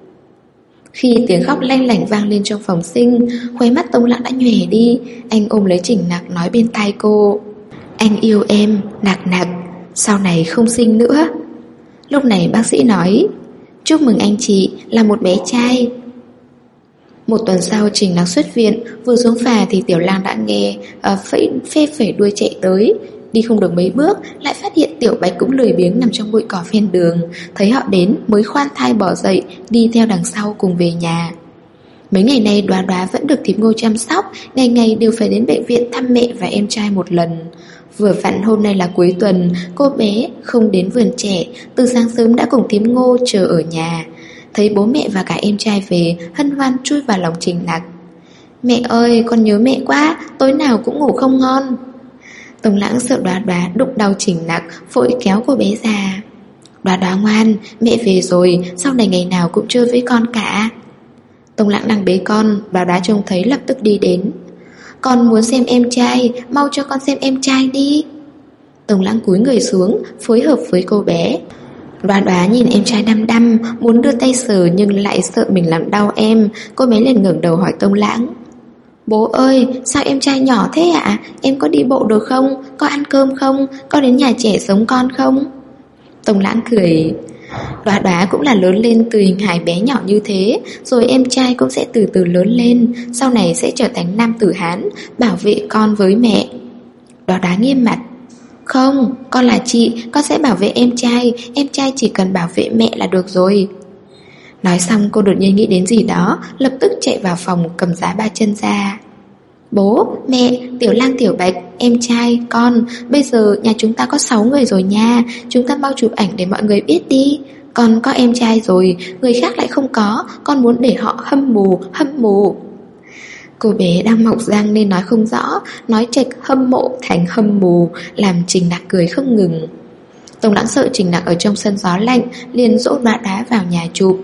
Khi tiếng khóc lanh lảnh vang lên trong phòng sinh, khóe mắt Tông Lãng đã nhòe đi. Anh ôm lấy Trình Nặc nói bên tai cô: anh yêu em, Nặc Nặc, sau này không sinh nữa. Lúc này bác sĩ nói: chúc mừng anh chị, là một bé trai. Một tuần sau Trình Nặc xuất viện, vừa xuống phà thì Tiểu Lang đã nghe phê phẩy đuôi chạy tới. Đi không được mấy bước, lại phát hiện Tiểu Bạch cũng lười biếng nằm trong bụi cỏ ven đường. Thấy họ đến mới khoan thai bỏ dậy, đi theo đằng sau cùng về nhà. Mấy ngày nay Đoá Đoá vẫn được thím Ngô chăm sóc, ngày ngày đều phải đến bệnh viện thăm mẹ và em trai một lần. Vừa vặn hôm nay là cuối tuần, cô bé không đến vườn trẻ, từ sáng sớm đã cùng thím Ngô chờ ở nhà. Thấy bố mẹ và cả em trai về, hân hoan chui vào lòng Trình Nặc. Mẹ ơi, con nhớ mẹ quá, tối nào cũng ngủ không ngon. Tông Lãng sợ Đoá Đoá đụng đau Trình Nặc, vội kéo cô bé ra. Đoá Đoá ngoan, mẹ về rồi, sau này ngày nào cũng chơi với con cả. Tông Lãng đang bế con, Đoá Đoá trông thấy lập tức đi đến. Con muốn xem em trai, mau cho con xem em trai đi. Tông Lãng cúi người xuống, phối hợp với cô bé. Đoá Đoá nhìn em trai đăm đăm, muốn đưa tay sờ nhưng lại sợ mình làm đau em. Cô bé liền ngẩng đầu hỏi Tông Lãng: bố ơi, sao em trai nhỏ thế ạ? Em có đi bộ được không? Có ăn cơm không? Có đến nhà trẻ sống con không? Tông Lãng cười: Đoá Đoá cũng là lớn lên từ hình hài bé nhỏ như thế, rồi em trai cũng sẽ từ từ lớn lên, sau này sẽ trở thành nam tử Hán, bảo vệ con với mẹ. Đoá Đoá nghiêm mặt: không, con là chị, con sẽ bảo vệ em trai chỉ cần bảo vệ mẹ là được rồi. Nói xong cô đột nhiên nghĩ đến gì đó, lập tức chạy vào phòng cầm giá ba chân ra. Bố, mẹ, Tiểu Lang, Tiểu Bạch, em trai, con, bây giờ nhà chúng ta có 6 người rồi nha, chúng ta mau chụp ảnh để mọi người biết đi. Con có em trai rồi, người khác lại không có, con muốn để họ hâm mộ. Cô bé đang mọc răng nên nói không rõ, nói chệch hâm mộ thành hâm mù, làm Trình Nặc cười không ngừng. Tông Lãng sợ Trình Nặc ở trong sân gió lạnh, liền dỗ Đoá Đoá vào nhà chụp.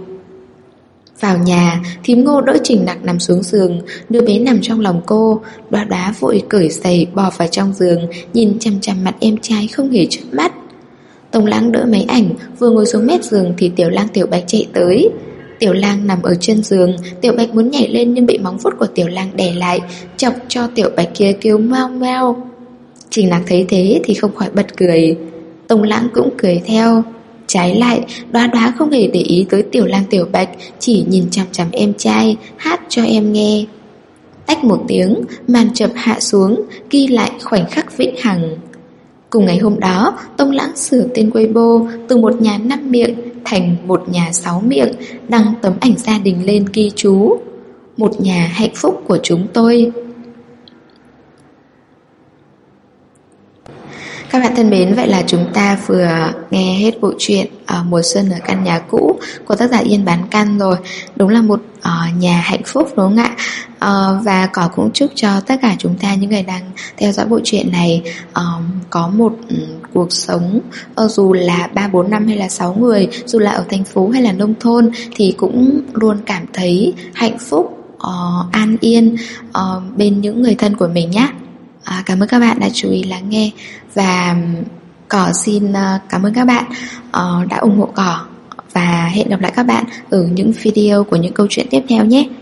Vào nhà, thím Ngô đỡ Trình Nặc nằm xuống giường, đứa bé nằm trong lòng cô. Đoá Đoá vội cởi giày bò vào trong giường, nhìn chằm chằm mặt em trai không hề chớp mắt. Tông Lãng đỡ máy ảnh, vừa ngồi xuống mép giường thì Tiểu Lang, Tiểu Bạch chạy tới. Tiểu Lang nằm ở chân giường, Tiểu Bạch muốn nhảy lên nhưng bị móng vuốt của Tiểu Lang đè lại, chọc cho Tiểu Bạch kia kêu meo meo. Trình Nặc thấy thế thì không khỏi bật cười. Tông Lãng cũng cười theo. Trái lại, Đoá Đoá không hề để ý tới Tiểu Lang, Tiểu Bạch, chỉ nhìn chằm chằm em trai, hát cho em nghe. Tách một tiếng, màn chập hạ xuống, ghi lại khoảnh khắc vĩnh hằng. Cùng ngày hôm đó, Tông Lãng sửa tên Weibo từ một nhà 5 miệng thành một nhà 6 miệng, đăng tấm ảnh gia đình lên ghi chú: một nhà hạnh phúc của chúng tôi. Các bạn thân mến, vậy là chúng ta vừa nghe hết bộ truyện Mùa Xuân ở Căn Nhà Cũ của tác giả Yên Bán Căn rồi. Đúng là một nhà hạnh phúc đúng không ạ? Và Cỏ cũng chúc cho tất cả chúng ta, những người đang theo dõi bộ truyện này, có một cuộc sống dù là 3, 4, 5 hay là 6 người, dù là ở thành phố hay là nông thôn, thì cũng luôn cảm thấy hạnh phúc, an yên bên những người thân của mình nhé. Cảm ơn các bạn đã chú ý lắng nghe. Và Cỏ xin cảm ơn các bạn đã ủng hộ Cỏ. Và hẹn gặp lại các bạn ở những video của những câu chuyện tiếp theo nhé.